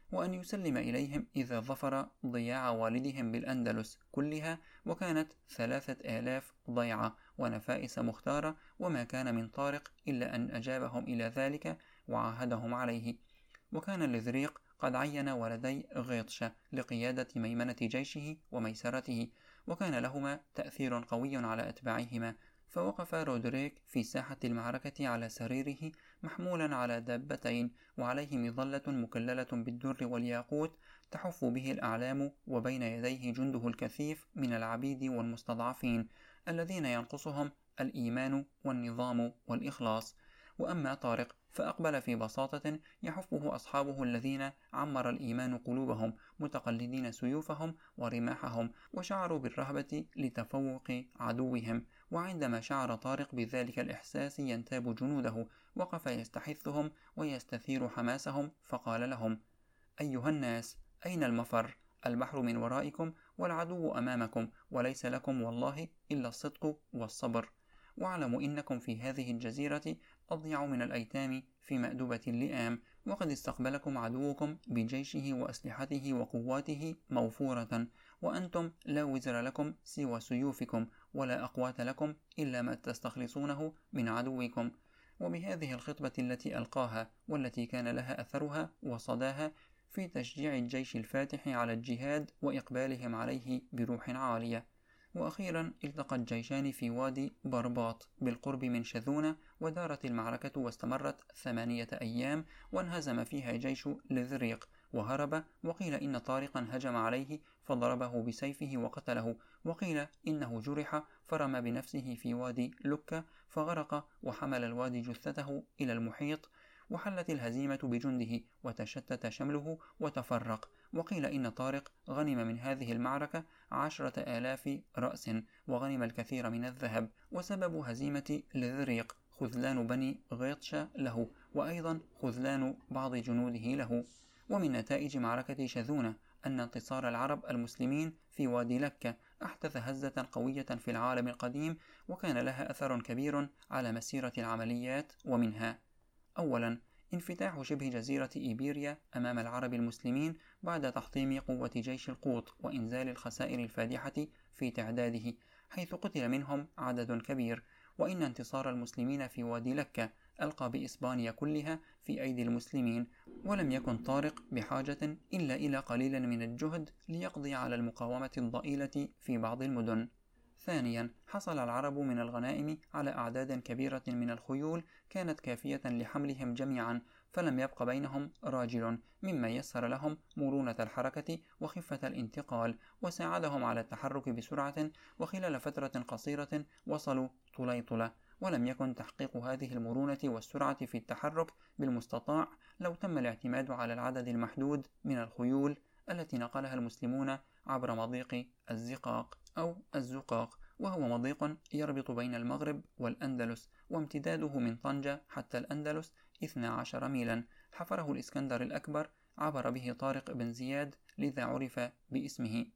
وأن يسلم إليهم إذا ظفر ضياع والدهم بالأندلس كلها، وكانت ثلاثة آلاف ضيعة ونفائس مختارة، وما كان من طارق إلا أن أجابهم إلى ذلك وعاهدهم عليه. وكان الإذريق قد عين ولدي غيطشة لقيادة ميمنة جيشه وميسرته، وكان لهما تأثير قوي على أتباعهما. فوقف رودريك في ساحة المعركة على سريره محمولا على دابتين، وعليه مظلة مكللة بالدر والياقوت تحف به الأعلام، وبين يديه جنده الكثيف من العبيد والمستضعفين الذين ينقصهم الإيمان والنظام والإخلاص. وأما طارق فأقبل في بساطة يحفه أصحابه الذين عمر الإيمان قلوبهم، متقلدين سيوفهم ورماحهم، وشعروا بالرهبة لتفوق عدوهم. وعندما شعر طارق بذلك الإحساس ينتاب جنوده، وقف يستحثهم ويستثير حماسهم، فقال لهم: أيها الناس، أين المفر؟ البحر من ورائكم والعدو أمامكم، وليس لكم والله إلا الصدق والصبر. واعلموا إنكم في هذه الجزيرة أضيع من الأيتام في مأدبة اللئام، وقد استقبلكم عدوكم بجيشه وأسلحته وقواته موفورة، وأنتم لا وزر لكم سوى سيوفكم، ولا أقوات لكم إلا ما تستخلصونه من عدوكم. وبهذه الخطبة التي ألقاها، والتي كان لها أثرها وصداها في تشجيع الجيش الفاتح على الجهاد وإقبالهم عليه بروح عالية. وأخيرا التقى الجيشان في وادي برباط بالقرب من شذونة، ودارت المعركة واستمرت ثمانية أيام، وانهزم فيها جيش الإذريق وهرب. وقيل إن طارقا هجم عليه فضربه بسيفه وقتله، وقيل إنه جرح فرمى بنفسه في وادي لكة فغرق، وحمل الوادي جثته إلى المحيط. وحلت الهزيمة بجنده وتشتت شمله وتفرق. وقيل إن طارق غنم من هذه المعركة عشرة آلاف رأس، وغنم الكثير من الذهب. وسبب هزيمة الإذريق خذلان بني غيطشة له، وأيضا خذلان بعض جنوده له. ومن نتائج معركة شذونة أن انتصار العرب المسلمين في وادي لكة أحدث هزة قوية في العالم القديم، وكان لها أثر كبير على مسيرة العمليات. ومنها: أولا، انفتاح شبه جزيرة إيبيريا أمام العرب المسلمين بعد تحطيم قوة جيش القوط وإنزال الخسائر الفادحة في تعداده، حيث قتل منهم عدد كبير. وإن انتصار المسلمين في وادي لكة ألقى بإسبانيا كلها في أيدي المسلمين، ولم يكن طارق بحاجة إلا إلى قليل من الجهد ليقضي على المقاومة الضئيلة في بعض المدن. ثانيا، حصل العرب من الغنائم على أعداد كبيرة من الخيول كانت كافية لحملهم جميعا، فلم يبق بينهم راجل، مما يسر لهم مرونة الحركة وخفة الانتقال، وساعدهم على التحرك بسرعة. وخلال فترة قصيرة وصلوا طليطلة. ولم يكن تحقيق هذه المرونة والسرعة في التحرك بالمستطاع لو تم الاعتماد على العدد المحدود من الخيول التي نقلها المسلمون عبر مضيق الزقاق أو الزقاق، وهو مضيق يربط بين المغرب والأندلس، وامتداده من طنجة حتى الأندلس اثنا عشر ميلا، حفره الإسكندر الأكبر، عبر به طارق بن زياد، لذا عرف باسمه.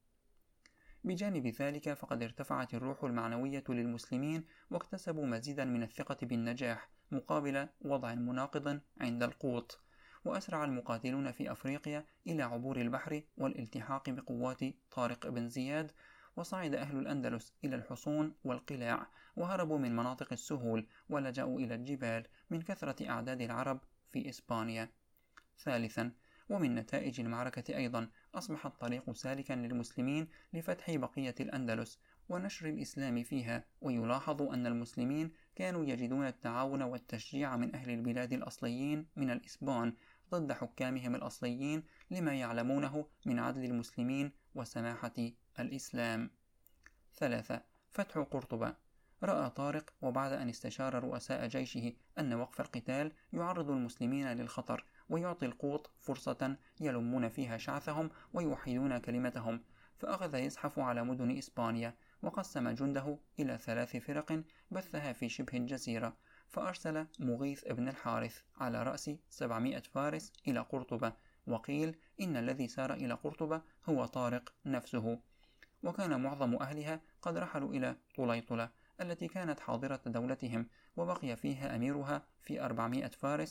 بجانب ذلك فقد ارتفعت الروح المعنوية للمسلمين، واكتسبوا مزيدا من الثقة بالنجاح مقابل وضع مناقض عند القوط. وأسرع المقاتلون في أفريقيا إلى عبور البحر والالتحاق بقوات طارق بن زياد، وصعد أهل الأندلس إلى الحصون والقلاع، وهربوا من مناطق السهول ولجأوا إلى الجبال من كثرة أعداد العرب في إسبانيا. ثالثا، ومن نتائج المعركة أيضا أصبح الطريق سالكا للمسلمين لفتح بقية الأندلس ونشر الإسلام فيها. ويلاحظ أن المسلمين كانوا يجدون التعاون والتشجيع من أهل البلاد الأصليين من الإسبان ضد حكامهم الأصليين، لما يعلمونه من عدل المسلمين وسماحة الإسلام. ثلاثة، فتح قرطبة. رأى طارق وبعد أن استشار رؤساء جيشه أن وقف القتال يعرض المسلمين للخطر، ويعطي القوط فرصة يلمون فيها شعثهم ويوحدون كلمتهم، فأخذ يزحف على مدن إسبانيا، وقسم جنده إلى ثلاث فرق بثها في شبه الجزيرة. فأرسل مغيث ابن الحارث على رأس سبعمائة فارس إلى قرطبة، وقيل إن الذي سار إلى قرطبة هو طارق نفسه. وكان معظم أهلها قد رحلوا إلى طليطلة التي كانت حاضرة دولتهم، وبقي فيها أميرها في أربعمائة فارس،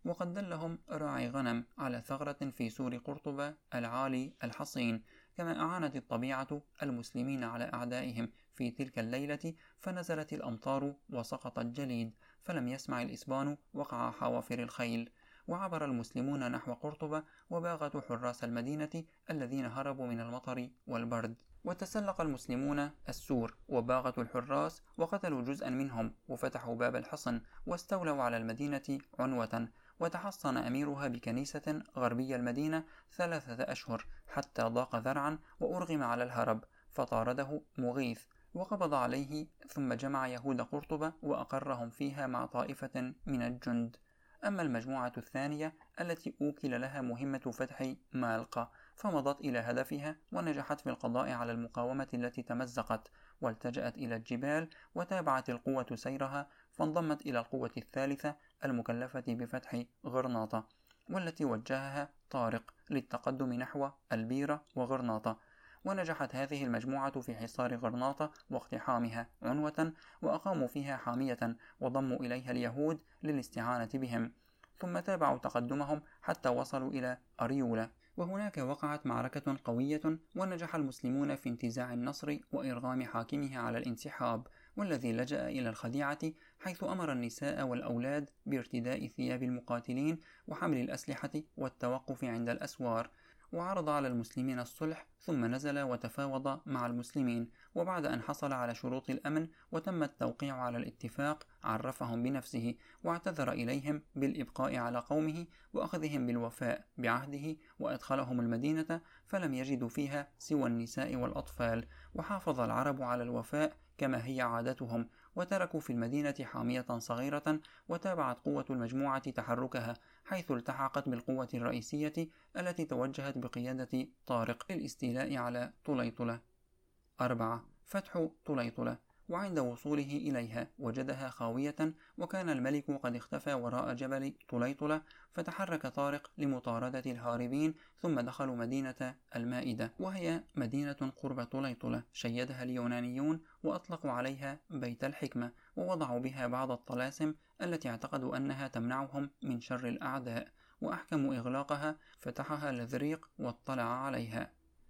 وقد دلهم راعي غنم على ثغرة في سور قرطبة العالي الحصين. كما أعانت الطبيعة المسلمين على أعدائهم في تلك الليلة، فنزلت الأمطار وسقط الجليد، فلم يسمع الإسبان وقع حوافر الخيل. وعبر المسلمون نحو قرطبة وباغتوا حراس المدينة الذين هربوا من المطر والبرد. وتسلق المسلمون السور وباغتوا الحراس وقتلوا جزءا منهم وفتحوا باب الحصن واستولوا على المدينة عنوة. وتحصن أميرها بكنيسة غربي المدينة ثلاثة أشهر حتى ضاق ذرعا وأرغم على الهرب، فطارده مغيث وقبض عليه، ثم جمع يهود قرطبة وأقرهم فيها مع طائفة من الجند. أما المجموعة الثانية التي أوكل لها مهمة فتح مالقا فمضت إلى هدفها ونجحت في القضاء على المقاومة التي تمزقت، والتجأت إلى الجبال وتابعت القوة سيرها، فانضمت إلى القوة الثالثة المكلفة بفتح غرناطة، والتي وجهها طارق للتقدم نحو البيرة وغرناطة. ونجحت هذه المجموعة في حصار غرناطة واقتحامها عنوة، وأقاموا فيها حامية وضموا إليها اليهود للاستعانة بهم، ثم تابعوا تقدمهم حتى وصلوا إلى أريولا، وهناك وقعت معركة قوية ونجح المسلمون في انتزاع النصر وإرغام حاكمها على الانسحاب، والذي لجأ إلى الخديعة، حيث أمر النساء والأولاد بارتداء ثياب المقاتلين وحمل الأسلحة والتوقف عند الأسوار. وعرض على المسلمين الصلح، ثم نزل وتفاوض مع المسلمين، وبعد أن حصل على شروط الأمن وتم التوقيع على الاتفاق عرفهم بنفسه واعتذر إليهم بالإبقاء على قومه وأخذهم بالوفاء بعهده، وأدخلهم المدينة فلم يجدوا فيها سوى النساء والأطفال. وحافظ العرب على الوفاء كما هي عادتهم، وتركوا في المدينة حامية صغيرة، وتابعت قوة المجموعة تحركها، حيث التحقت بالقوة الرئيسية التي توجهت بقيادة طارق للاستيلاء على طليطلة. أربعة. فتح طليطلة. وعند وصوله إليها وجدها خاوية، وكان الملك قد اختفى وراء جبل طليطلة، فتحرك طارق لمطاردة الهاربين، ثم دخلوا مدينة المائدة، وهي مدينة قرب طليطلة شيدها اليونانيون وأطلقوا عليها بيت الحكمة، ووضعوا بها بعض الطلاسم التي اعتقدوا أنها تمنعهم من شر الأعداء، وأحكموا إغلاقها فتحها لذريق واطلع عليها.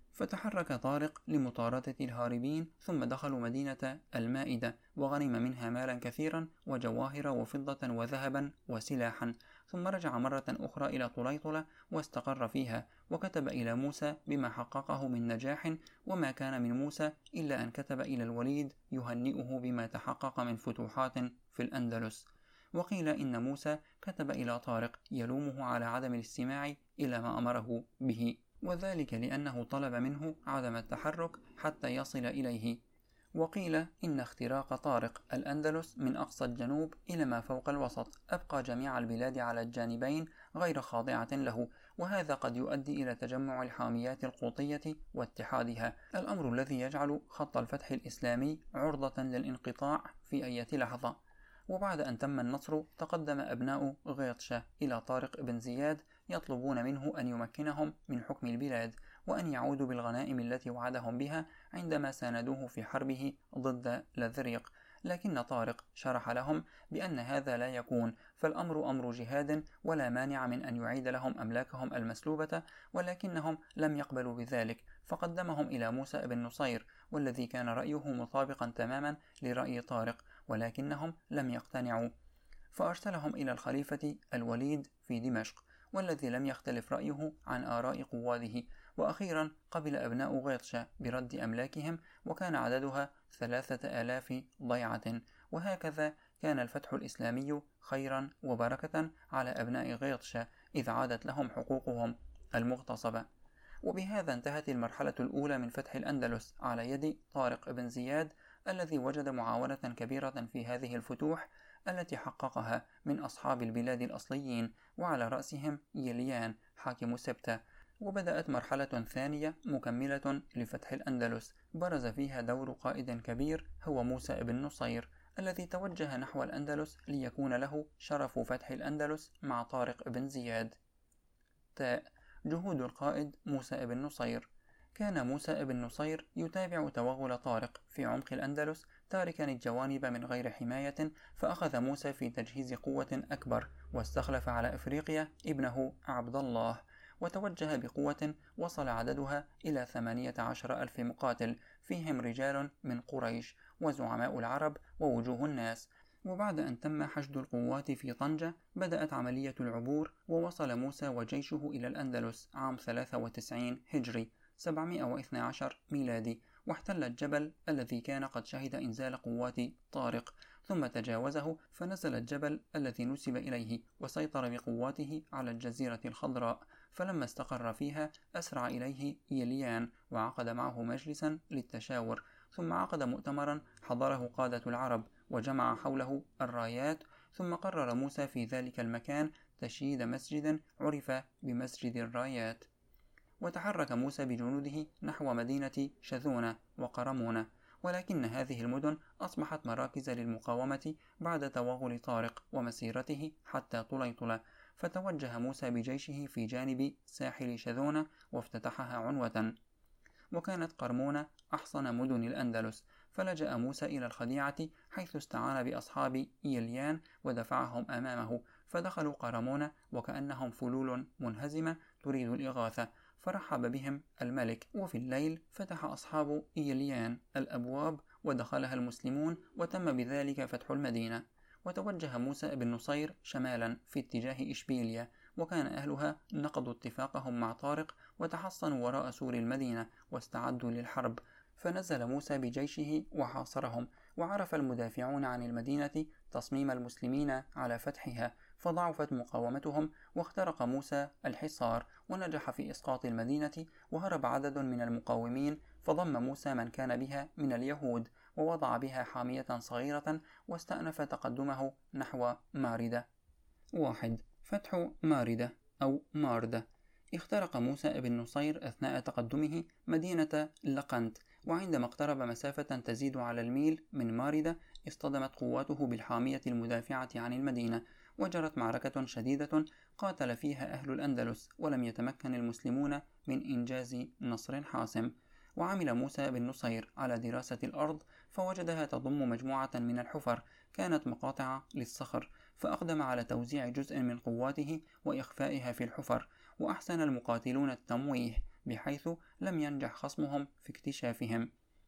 فتحرك طارق لمطاردة الهاربين، ثم دخلوا مدينة المائدة وغنم منها مالا كثيرا وجواهر وفضة وذهبا وسلاحا، ثم رجع مرة أخرى إلى طليطلة واستقر فيها، وكتب إلى موسى بما حققه من نجاح، وما كان من موسى إلا أن كتب إلى الوليد يهنئه بما تحقق من فتوحات في الأندلس. وقيل إن موسى كتب إلى طارق يلومه على عدم الاستماع إلى ما أمره به، وذلك لأنه طلب منه عدم التحرك حتى يصل إليه. وقيل إن اختراق طارق الأندلس من أقصى الجنوب إلى ما فوق الوسط أبقى جميع البلاد على الجانبين غير خاضعة له، وهذا قد يؤدي إلى تجمع الحاميات القوطية واتحادها، الأمر الذي يجعل خط الفتح الإسلامي عرضة للانقطاع في أي لحظة. وبعد أن تم النصر، تقدم أبناء غيطشة إلى طارق بن زياد يطلبون منه أن يمكنهم من حكم البلاد، وأن يعودوا بالغنائم التي وعدهم بها عندما ساندوه في حربه ضد لذريق، لكن طارق شرح لهم بأن هذا لا يكون، فالأمر أمر جهاد ولا مانع من أن يعيد لهم أملاكهم المسلوبة، ولكنهم لم يقبلوا بذلك، فقدمهم إلى موسى بن نصير، والذي كان رأيه مطابقا تماما لرأي طارق، ولكنهم لم يقتنعوا، فأرسلهم إلى الخليفة الوليد في دمشق، والذي لم يختلف رأيه عن آراء قواده. وأخيرا قبل أبناء غيطشة برد أملاكهم، وكان عددها ثلاثة آلاف ضيعة. وهكذا كان الفتح الإسلامي خيرا وبركة على أبناء غيطشة، إذ عادت لهم حقوقهم المغتصبة. وبهذا انتهت المرحلة الأولى من فتح الأندلس على يد طارق بن زياد، الذي وجد معاونة كبيرة في هذه الفتوح التي حققها من أصحاب البلاد الأصليين، وعلى رأسهم يليان حاكم سبتة. وبدأت مرحلة ثانية مكملة لفتح الأندلس، برز فيها دور قائد كبير هو موسى بن نصير، الذي توجه نحو الأندلس ليكون له شرف فتح الأندلس مع طارق بن زياد. تاء. جهود القائد موسى بن نصير. كان موسى بن نصير يتابع توغل طارق في عمق الأندلس تاركا الجوانب من غير حماية، فأخذ موسى في تجهيز قوة أكبر واستخلف على إفريقيا ابنه عبد الله، وتوجه بقوة وصل عددها إلى ثمانية عشر ألف مقاتل، فيهم رجال من قريش وزعماء العرب ووجوه الناس. وبعد أن تم حشد القوات في طنجة بدأت عملية العبور، ووصل موسى وجيشه إلى الأندلس عام ثلاثة وتسعين هجري سبعمائة واثني عشر ميلادي، واحتل الجبل الذي كان قد شهد إنزال قوات طارق، ثم تجاوزه فنزل الجبل الذي نسب إليه وسيطر بقواته على الجزيرة الخضراء. فلما استقر فيها أسرع إليه يليان وعقد معه مجلسا للتشاور، ثم عقد مؤتمرا حضره قادة العرب وجمع حوله الرايات، ثم قرر موسى في ذلك المكان تشييد مسجد عرف بمسجد الرايات. وتحرك موسى بجنوده نحو مدينة شذونة وقرمونة، ولكن هذه المدن أصبحت مراكز للمقاومة بعد توغل طارق ومسيرته حتى طليطلة، فتوجه موسى بجيشه في جانب ساحل شذونة وافتتحها عنوة. وكانت قرمونة أحصن مدن الأندلس، فلجأ موسى إلى الخديعة حيث استعان بأصحاب إيليان ودفعهم أمامه، فدخلوا قرمونة وكأنهم فلول منهزمة تريد الإغاثة، فرحب بهم الملك. وفي الليل فتح أصحاب إيليان الأبواب ودخلها المسلمون، وتم بذلك فتح المدينة. وتوجه موسى بن نصير شمالا في اتجاه إشبيلية، وكان أهلها نقضوا اتفاقهم مع طارق وتحصنوا وراء سور المدينة واستعدوا للحرب، فنزل موسى بجيشه وحاصرهم. وعرف المدافعون عن المدينة تصميم المسلمين على فتحها، فضعفت مقاومتهم، واخترق موسى الحصار ونجح في إسقاط المدينة، وهرب عدد من المقاومين، فضم موسى من كان بها من اليهود ووضع بها حامية صغيرة واستأنف تقدمه نحو ماردة. واحد. فتح ماردة أو ماردة. اخترق موسى بن نصير أثناء تقدمه مدينة لقنت، وعندما اقترب مسافة تزيد على الميل من ماردة اصطدمت قواته بالحامية المدافعة عن المدينة، وجرت معركة شديدة قاتل فيها أهل الأندلس، ولم يتمكن المسلمون من إنجاز نصر حاسم. وعمل موسى بن نصير على دراسة الأرض فوجدها تضم مجموعة من الحفر كانت مقاطع للصخر، فأقدم على توزيع جزء من قواته وإخفائها في الحفر، وأحسن المقاتلون التمويه بحيث لم ينجح خصمهم في اكتشافهم.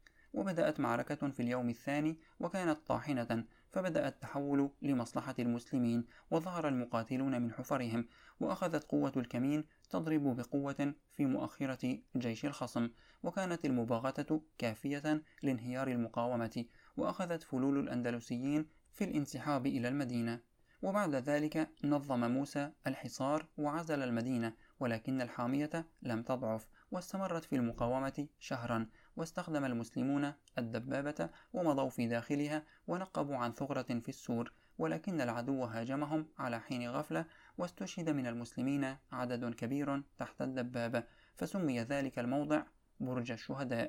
وبدأت معركة في اليوم الثاني وكانت طاحنة، فبدأ التحول لمصلحة المسلمين، وظهر المقاتلون من حفرهم، وأخذت قوة الكمين تضرب بقوة في مؤخرة جيش الخصم، وكانت المباغتة كافية لانهيار المقاومة، وأخذت فلول الأندلسيين في الانسحاب إلى المدينة. وبعد ذلك نظم موسى الحصار وعزل المدينة، ولكن الحامية لم تضعف واستمرت في المقاومة شهرا، واستخدم المسلمون الدبابة ومضوا في داخلها ونقبوا عن ثغرة في السور، ولكن العدو هاجمهم على حين غفلة، واستشهد من المسلمين عدد كبير تحت الدبابة، فسمي ذلك الموضع برج الشهداء.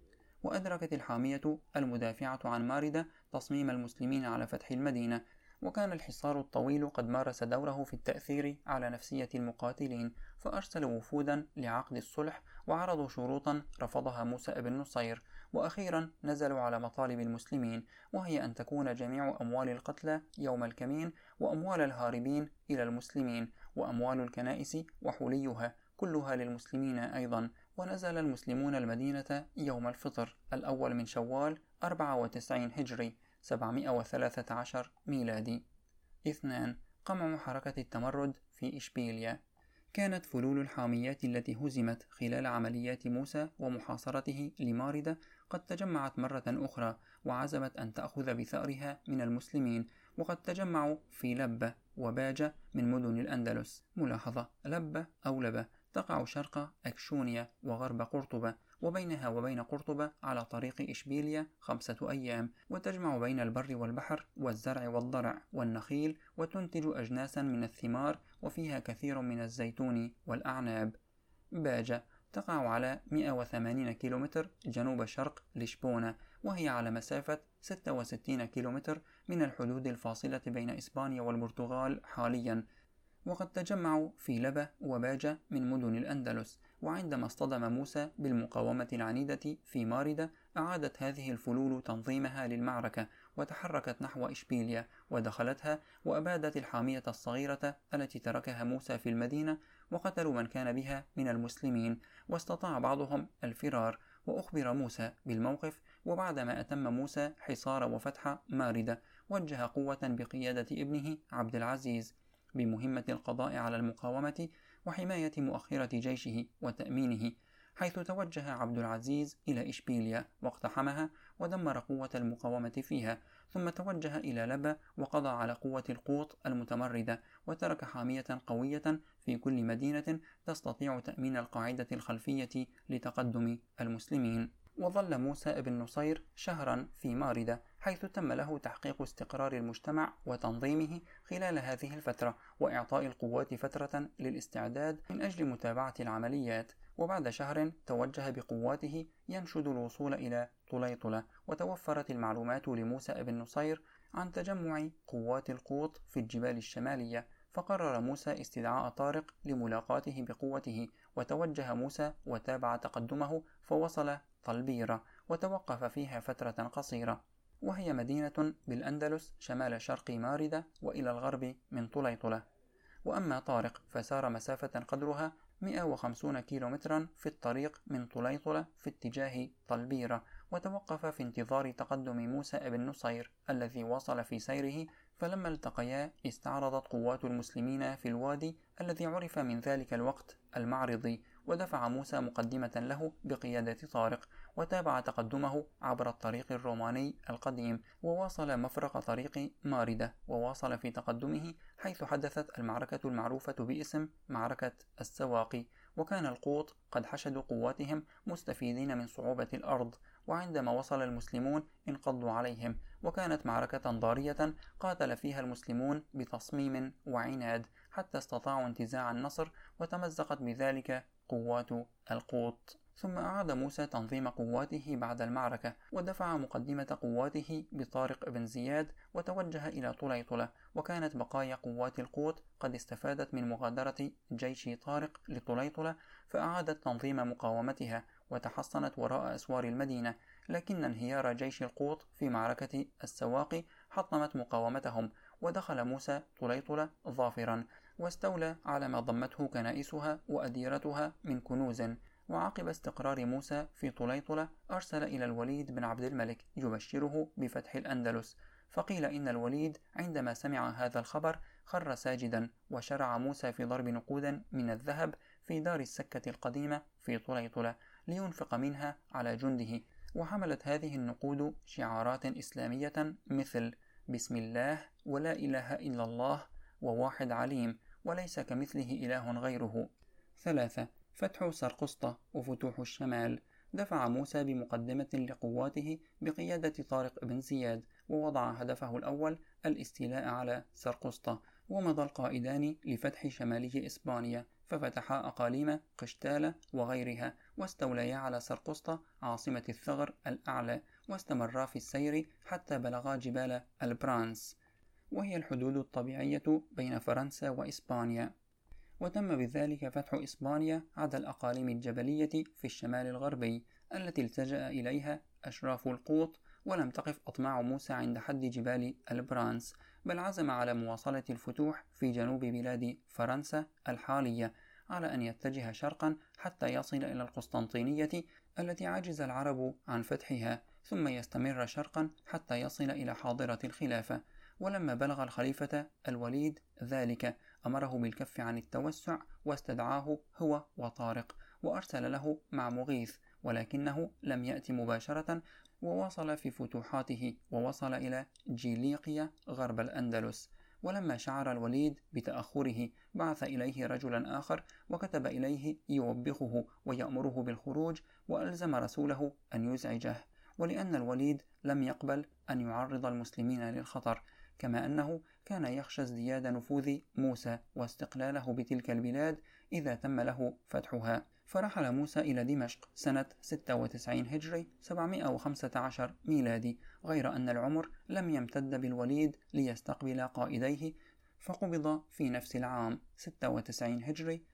وأدركت الحامية المدافعة عن ماردة تصميم المسلمين على فتح المدينة، وكان الحصار الطويل قد مارس دوره في التأثير على نفسية المقاتلين، فأرسلوا وفودا لعقد الصلح وعرضوا شروطا رفضها موسى بن نصير، وأخيرا نزلوا على مطالب المسلمين، وهي أن تكون جميع أموال القتلى يوم الكمين وأموال الهاربين إلى المسلمين، وأموال الكنائس وحليها كلها للمسلمين أيضا. ونزل المسلمون المدينة يوم الفطر الأول من شوال أربعة وتسعين هجري سبعمائة وثلاثة عشر ميلادي. اثنان. قمع حركة التمرد في إشبيلية. كانت فلول الحاميات التي هزمت خلال عمليات موسى ومحاصرته لماردة قد تجمعت مرة أخرى، وعزمت أن تأخذ بثأرها من المسلمين، وقد تجمعوا في لبة وباجة من مدن الأندلس. ملاحظة: لبة أو لبة تقع شرق أكشونيا وغرب قرطبة، وبينها وبين قرطبة على طريق إشبيلية خمسة أيام، وتجمع بين البر والبحر والزرع والضرع والنخيل، وتنتج أجناسا من الثمار، وفيها كثير من الزيتون والأعناب. باجة تقع على مئة وثمانين كيلومتر جنوب شرق لشبونة، وهي على مسافة ستة وستين كيلومتر من الحدود الفاصلة بين إسبانيا والبرتغال حاليا. وقد تجمعوا في لبة وباجة من مدن الأندلس، وعندما اصطدم موسى بالمقاومة العنيدة في ماردة أعادت هذه الفلول تنظيمها للمعركة وتحركت نحو إشبيلية ودخلتها وأبادت الحامية الصغيرة التي تركها موسى في المدينة وقتلوا من كان بها من المسلمين، واستطاع بعضهم الفرار. وأخبر موسى بالموقف، وبعدما أتم موسى حصار وفتح ماردة وجه قوة بقيادة ابنه عبد العزيز بمهمة القضاء على المقاومة وحماية مؤخرة جيشه وتأمينه، حيث توجه عبد العزيز إلى إشبيلية واقتحمها ودمر قوة المقاومة فيها، ثم توجه إلى لبا وقضى على قوة القوط المتمردة وترك حامية قوية في كل مدينة تستطيع تأمين القاعدة الخلفية لتقدم المسلمين. وظل موسى بن نصير شهرا في ماردة، حيث تم له تحقيق استقرار المجتمع وتنظيمه خلال هذه الفترة، وإعطاء القوات فترة للاستعداد من أجل متابعة العمليات. وبعد شهر توجه بقواته ينشد الوصول إلى طليطلة، وتوفرت المعلومات لموسى بن نصير عن تجمع قوات القوط في الجبال الشمالية، فقرر موسى استدعاء طارق لملاقاته بقوته، وتوجه موسى وتابع تقدمه فوصل طلبيرة وتوقف فيها فترة قصيرة، وهي مدينة بالأندلس شمال شرق ماردة وإلى الغرب من طليطلة. وأما طارق فسار مسافة قدرها مئة وخمسين كيلومترا في الطريق من طليطلة في اتجاه طلبيرة، وتوقف في انتظار تقدم موسى بن نصير الذي واصل في سيره. فلما التقيا استعرضت قوات المسلمين في الوادي الذي عرف من ذلك الوقت المعرضي، ودفع موسى مقدمة له بقيادة طارق، وتابع تقدمه عبر الطريق الروماني القديم، وواصل مفرق طريق ماردة، وواصل في تقدمه حيث حدثت المعركة المعروفة باسم معركة السواقي. وكان القوط قد حشدوا قواتهم مستفيدين من صعوبة الأرض، وعندما وصل المسلمون انقضوا عليهم، وكانت معركة ضارية قاتل فيها المسلمون بتصميم وعناد حتى استطاعوا انتزاع النصر، وتمزقت بذلك قوات القوط. ثم أعاد موسى تنظيم قواته بعد المعركة، ودفع مقدمة قواته بطارق بن زياد وتوجه إلى طليطلة، وكانت بقايا قوات القوط قد استفادت من مغادرة جيش طارق لطليطلة، فأعادت تنظيم مقاومتها وتحصنت وراء أسوار المدينة، لكن انهيار جيش القوط في معركة السواقي حطمت مقاومتهم، ودخل موسى طليطلة ظافرا واستولى على ما ضمته كنائسها وأديرتها من كنوز. وعقب استقرار موسى في طليطلة أرسل إلى الوليد بن عبد الملك يبشره بفتح الأندلس، فقيل إن الوليد عندما سمع هذا الخبر خر ساجدا، وشرع موسى في ضرب نقود من الذهب في دار السكة القديمة في طليطلة لينفق منها على جنده، وحملت هذه النقود شعارات إسلامية مثل بسم الله ولا إله إلا الله وواحد عليم وليس كمثله إله غيره. ثلاثة. فتح سرقسطة وفتوح الشمال. دفع موسى بمقدمة لقواته بقيادة طارق بن زياد، ووضع هدفه الأول الاستيلاء على سرقسطة، ومضى القائدان لفتح شمالي إسبانيا، ففتحا أقاليم قشتالة وغيرها، واستوليا على سرقسطة عاصمة الثغر الأعلى، واستمرا في السير حتى بلغا جبال البرانس، وهي الحدود الطبيعية بين فرنسا وإسبانيا. وتم بذلك فتح إسبانيا عدا الأقاليم الجبلية في الشمال الغربي التي التجأ إليها أشراف القوط، ولم تقف أطماع موسى عند حد جبال البرانس، بل عزم على مواصلة الفتوح في جنوب بلاد فرنسا الحالية، على أن يتجه شرقا حتى يصل إلى القسطنطينية التي عجز العرب عن فتحها، ثم يستمر شرقا حتى يصل إلى حاضرة الخلافة. ولما بلغ الخليفة الوليد ذلك أمره بالكف عن التوسع، واستدعاه هو وطارق، وأرسل له مع مغيث، ولكنه لم يأتي مباشرة، وواصل في فتوحاته ووصل إلى جيليقيا غرب الأندلس. ولما شعر الوليد بتأخره بعث إليه رجلا آخر وكتب إليه يوبخه ويأمره بالخروج، وألزم رسوله أن يزعجه، ولأن الوليد لم يقبل أن يعرض المسلمين للخطر، كما أنه كان يخشى ازدياد نفوذ موسى واستقلاله بتلك البلاد إذا تم له فتحها. فرحل موسى إلى دمشق سنة ستة وتسعين هجري سبعمائة وخمسة عشر ميلادي، غير أن العمر لم يمتد بالوليد ليستقبل قائديه، فقبض في نفس العام ستة وتسعين هجري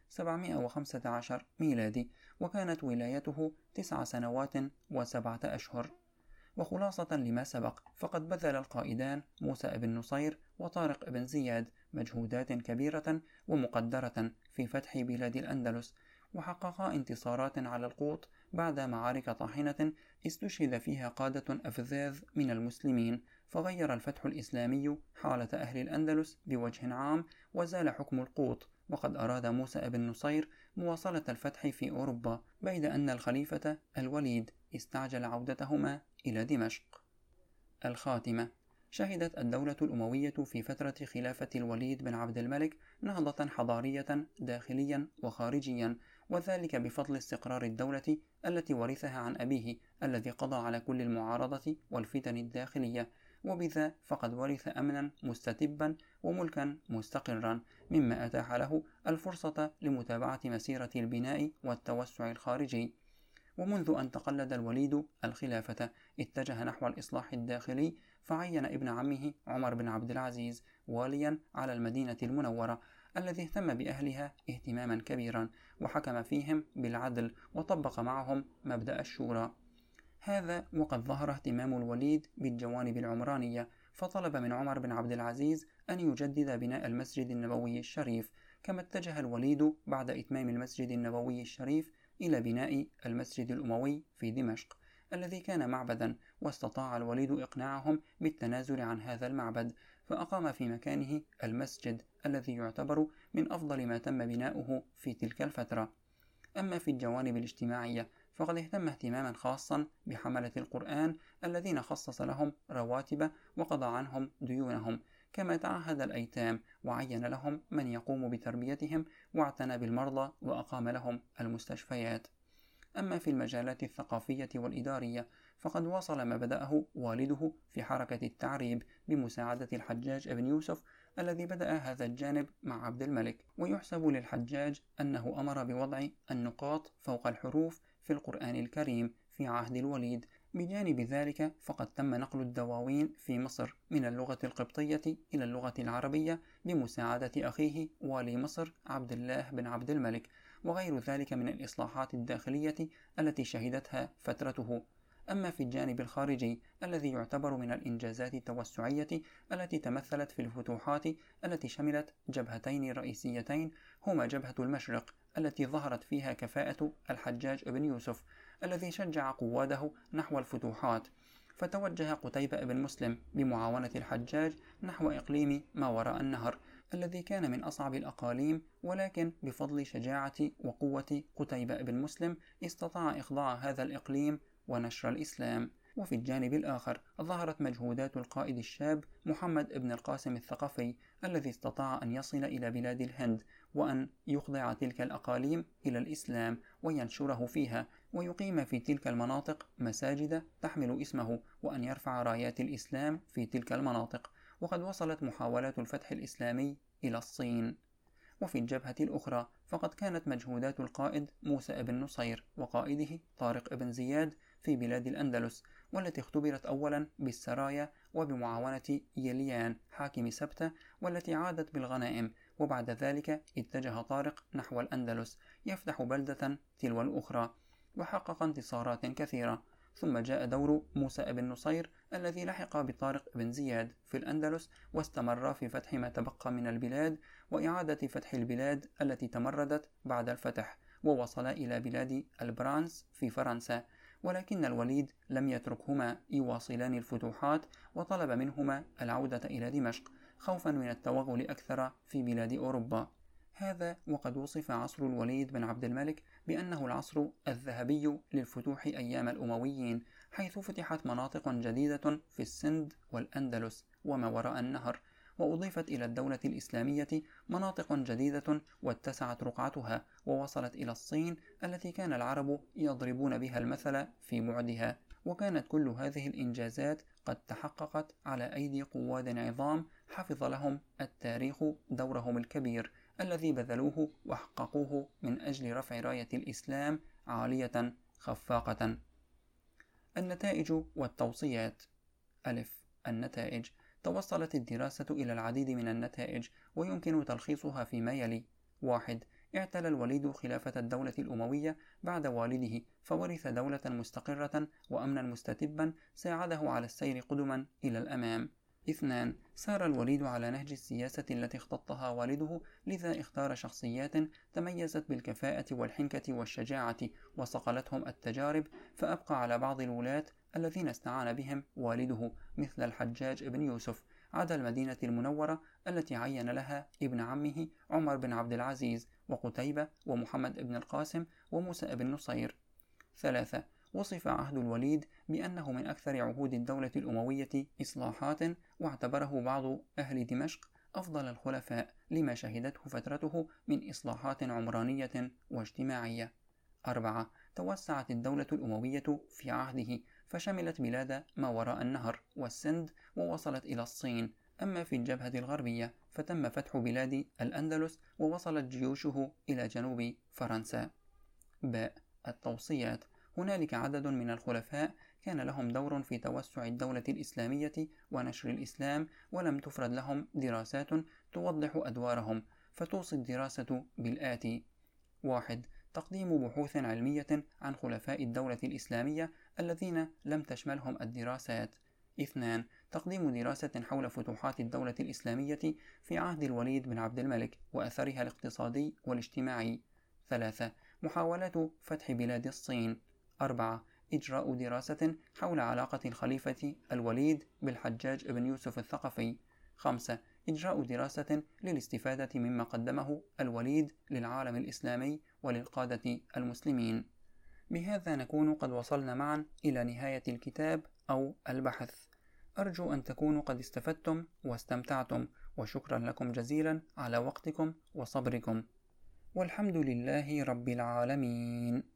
سبعمائة وخمسة عشر ميلادي، وكانت ولايته تسع سنوات وسبعة أشهر. وخلاصة لما سبق، فقد بذل القائدان موسى بن نصير وطارق بن زياد مجهودات كبيرة ومقدرة في فتح بلاد الأندلس، وحققا انتصارات على القوط بعد معارك طاحنة استشهد فيها قادة أفذاذ من المسلمين، فغير الفتح الإسلامي حالة أهل الأندلس بوجه عام، وزال حكم القوط. وقد أراد موسى بن نصير مواصلة الفتح في أوروبا، بيد أن الخليفة الوليد استعجل عودتهما إلى دمشق. الخاتمة. شهدت الدولة الأموية في فترة خلافة الوليد بن عبد الملك نهضة حضارية داخليا وخارجيا، وذلك بفضل استقرار الدولة التي ورثها عن أبيه الذي قضى على كل المعارضة والفتن الداخلية، وبذا فقد ورث أمنا مستتبا وملكا مستقرا، مما أتاح له الفرصة لمتابعة مسيرة البناء والتوسع الخارجي. ومنذ أن تقلد الوليد الخلافة اتجه نحو الإصلاح الداخلي، فعين ابن عمه عمر بن عبد العزيز واليا على المدينة المنورة، الذي اهتم بأهلها اهتماما كبيرا، وحكم فيهم بالعدل وطبق معهم مبدأ الشورى. هذا وقد ظهر اهتمام الوليد بالجوانب العمرانية، فطلب من عمر بن عبد العزيز أن يجدد بناء المسجد النبوي الشريف، كما اتجه الوليد بعد إتمام المسجد النبوي الشريف إلى بناء المسجد الأموي في دمشق الذي كان معبدا، واستطاع الوليد إقناعهم بالتنازل عن هذا المعبد، فأقام في مكانه المسجد الذي يعتبر من أفضل ما تم بناؤه في تلك الفترة. أما في الجوانب الاجتماعية، فقد اهتم اهتماما خاصا بحملة القرآن الذين خصص لهم رواتب وقضى عنهم ديونهم، كما تعهد الأيتام وعين لهم من يقوم بتربيتهم، واعتنى بالمرضى وأقام لهم المستشفيات. أما في المجالات الثقافية والإدارية، فقد واصل ما بدأه والده في حركة التعريب بمساعدة الحجاج بن يوسف الذي بدأ هذا الجانب مع عبد الملك. ويحسب للحجاج أنه أمر بوضع النقاط فوق الحروف في القرآن الكريم في عهد الوليد. بجانب ذلك فقد تم نقل الدواوين في مصر من اللغة القبطية إلى اللغة العربية بمساعدة أخيه والي مصر عبد الله بن عبد الملك، وغير ذلك من الإصلاحات الداخلية التي شهدتها فترته. أما في الجانب الخارجي الذي يعتبر من الإنجازات التوسعية التي تمثلت في الفتوحات التي شملت جبهتين رئيسيتين، هما جبهة المشرق التي ظهرت فيها كفاءة الحجاج بن يوسف الذي شجع قواده نحو الفتوحات، فتوجه قتيبة بن مسلم بمعاونة الحجاج نحو إقليم ما وراء النهر الذي كان من أصعب الأقاليم، ولكن بفضل شجاعة وقوة قتيبة بن مسلم استطاع إخضاع هذا الإقليم ونشر الإسلام. وفي الجانب الآخر ظهرت مجهودات القائد الشاب محمد بن القاسم الثقفي الذي استطاع أن يصل إلى بلاد الهند، وأن يخضع تلك الأقاليم إلى الإسلام وينشره فيها، ويقيم في تلك المناطق مساجد تحمل اسمه، وأن يرفع رايات الإسلام في تلك المناطق. وقد وصلت محاولات الفتح الإسلامي إلى الصين. وفي الجبهة الأخرى فقد كانت مجهودات القائد موسى بن نصير وقائده طارق بن زياد في بلاد الأندلس، والتي اختبرت أولا بالسرايا وبمعاونة يليان حاكم سبتة، والتي عادت بالغنائم. وبعد ذلك اتجه طارق نحو الأندلس يفتح بلدة تلو الأخرى، وحقق انتصارات كثيرة. ثم جاء دور موسى بن نصير الذي لحق بطارق بن زياد في الأندلس، واستمر في فتح ما تبقى من البلاد وإعادة فتح البلاد التي تمردت بعد الفتح، ووصل إلى بلاد البرانس في فرنسا. ولكن الوليد لم يتركهما يواصلان الفتوحات، وطلب منهما العودة إلى دمشق خوفا من التوغل أكثر في بلاد أوروبا. هذا وقد وصف عصر الوليد بن عبد الملك بأنه العصر الذهبي للفتوح أيام الأمويين، حيث فتحت مناطق جديدة في السند والأندلس وما وراء النهر، وأضيفت إلى الدولة الإسلامية مناطق جديدة واتسعت رقعتها، ووصلت إلى الصين التي كان العرب يضربون بها المثل في بعدها. وكانت كل هذه الإنجازات قد تحققت على أيدي قواد عظام حفظ لهم التاريخ دورهم الكبير الذي بذلوه وحققوه من أجل رفع راية الإسلام عالية خفاقة. النتائج والتوصيات. ألف. النتائج. توصلت الدراسة إلى العديد من النتائج، ويمكن تلخيصها فيما يلي: واحد. اعتلى الوليد خلافة الدولة الأموية بعد والده، فورث دولة مستقرة وأمنا مستتبا ساعده على السير قدما إلى الأمام. اثنان. سار الوليد على نهج السياسة التي اختطها والده، لذا اختار شخصيات تميزت بالكفاءة والحنكة والشجاعة وصقلتهم التجارب، فأبقى على بعض الولاة الذين استعان بهم والده مثل الحجاج بن يوسف، عدا المدينة المنورة التي عين لها ابن عمه عمر بن عبد العزيز وقتيبة ومحمد بن القاسم وموسى بن نصير. ثلاثة. وصف عهد الوليد بأنه من أكثر عهود الدولة الأموية إصلاحات، واعتبره بعض أهل دمشق أفضل الخلفاء لما شهدته فترته من إصلاحات عمرانية واجتماعية. أربعة. توسعت الدولة الأموية في عهده، فشملت بلاد ما وراء النهر والسند ووصلت إلى الصين. أما في الجبهة الغربية فتم فتح بلاد الأندلس ووصلت جيوشه إلى جنوب فرنسا. باء. التوصيات. هنالك عدد من الخلفاء كان لهم دور في توسع الدولة الإسلامية ونشر الإسلام، ولم تفرد لهم دراسات توضح أدوارهم، فتوصي الدراسة بالآتي: واحد. تقديم بحوث علمية عن خلفاء الدولة الإسلامية الذين لم تشملهم الدراسات. اثنان. تقديم دراسة حول فتوحات الدولة الإسلامية في عهد الوليد بن عبد الملك وأثرها الاقتصادي والاجتماعي. ثلاثة. محاولة فتح بلاد الصين. أربعة. إجراء دراسة حول علاقة الخليفة الوليد بالحجاج بن يوسف الثقفي. خمسة. إجراء دراسة للاستفادة مما قدمه الوليد للعالم الإسلامي وللقادة المسلمين. بهذا نكون قد وصلنا معا إلى نهاية الكتاب أو البحث. أرجو أن تكونوا قد استفدتم واستمتعتم، وشكرا لكم جزيلا على وقتكم وصبركم، والحمد لله رب العالمين.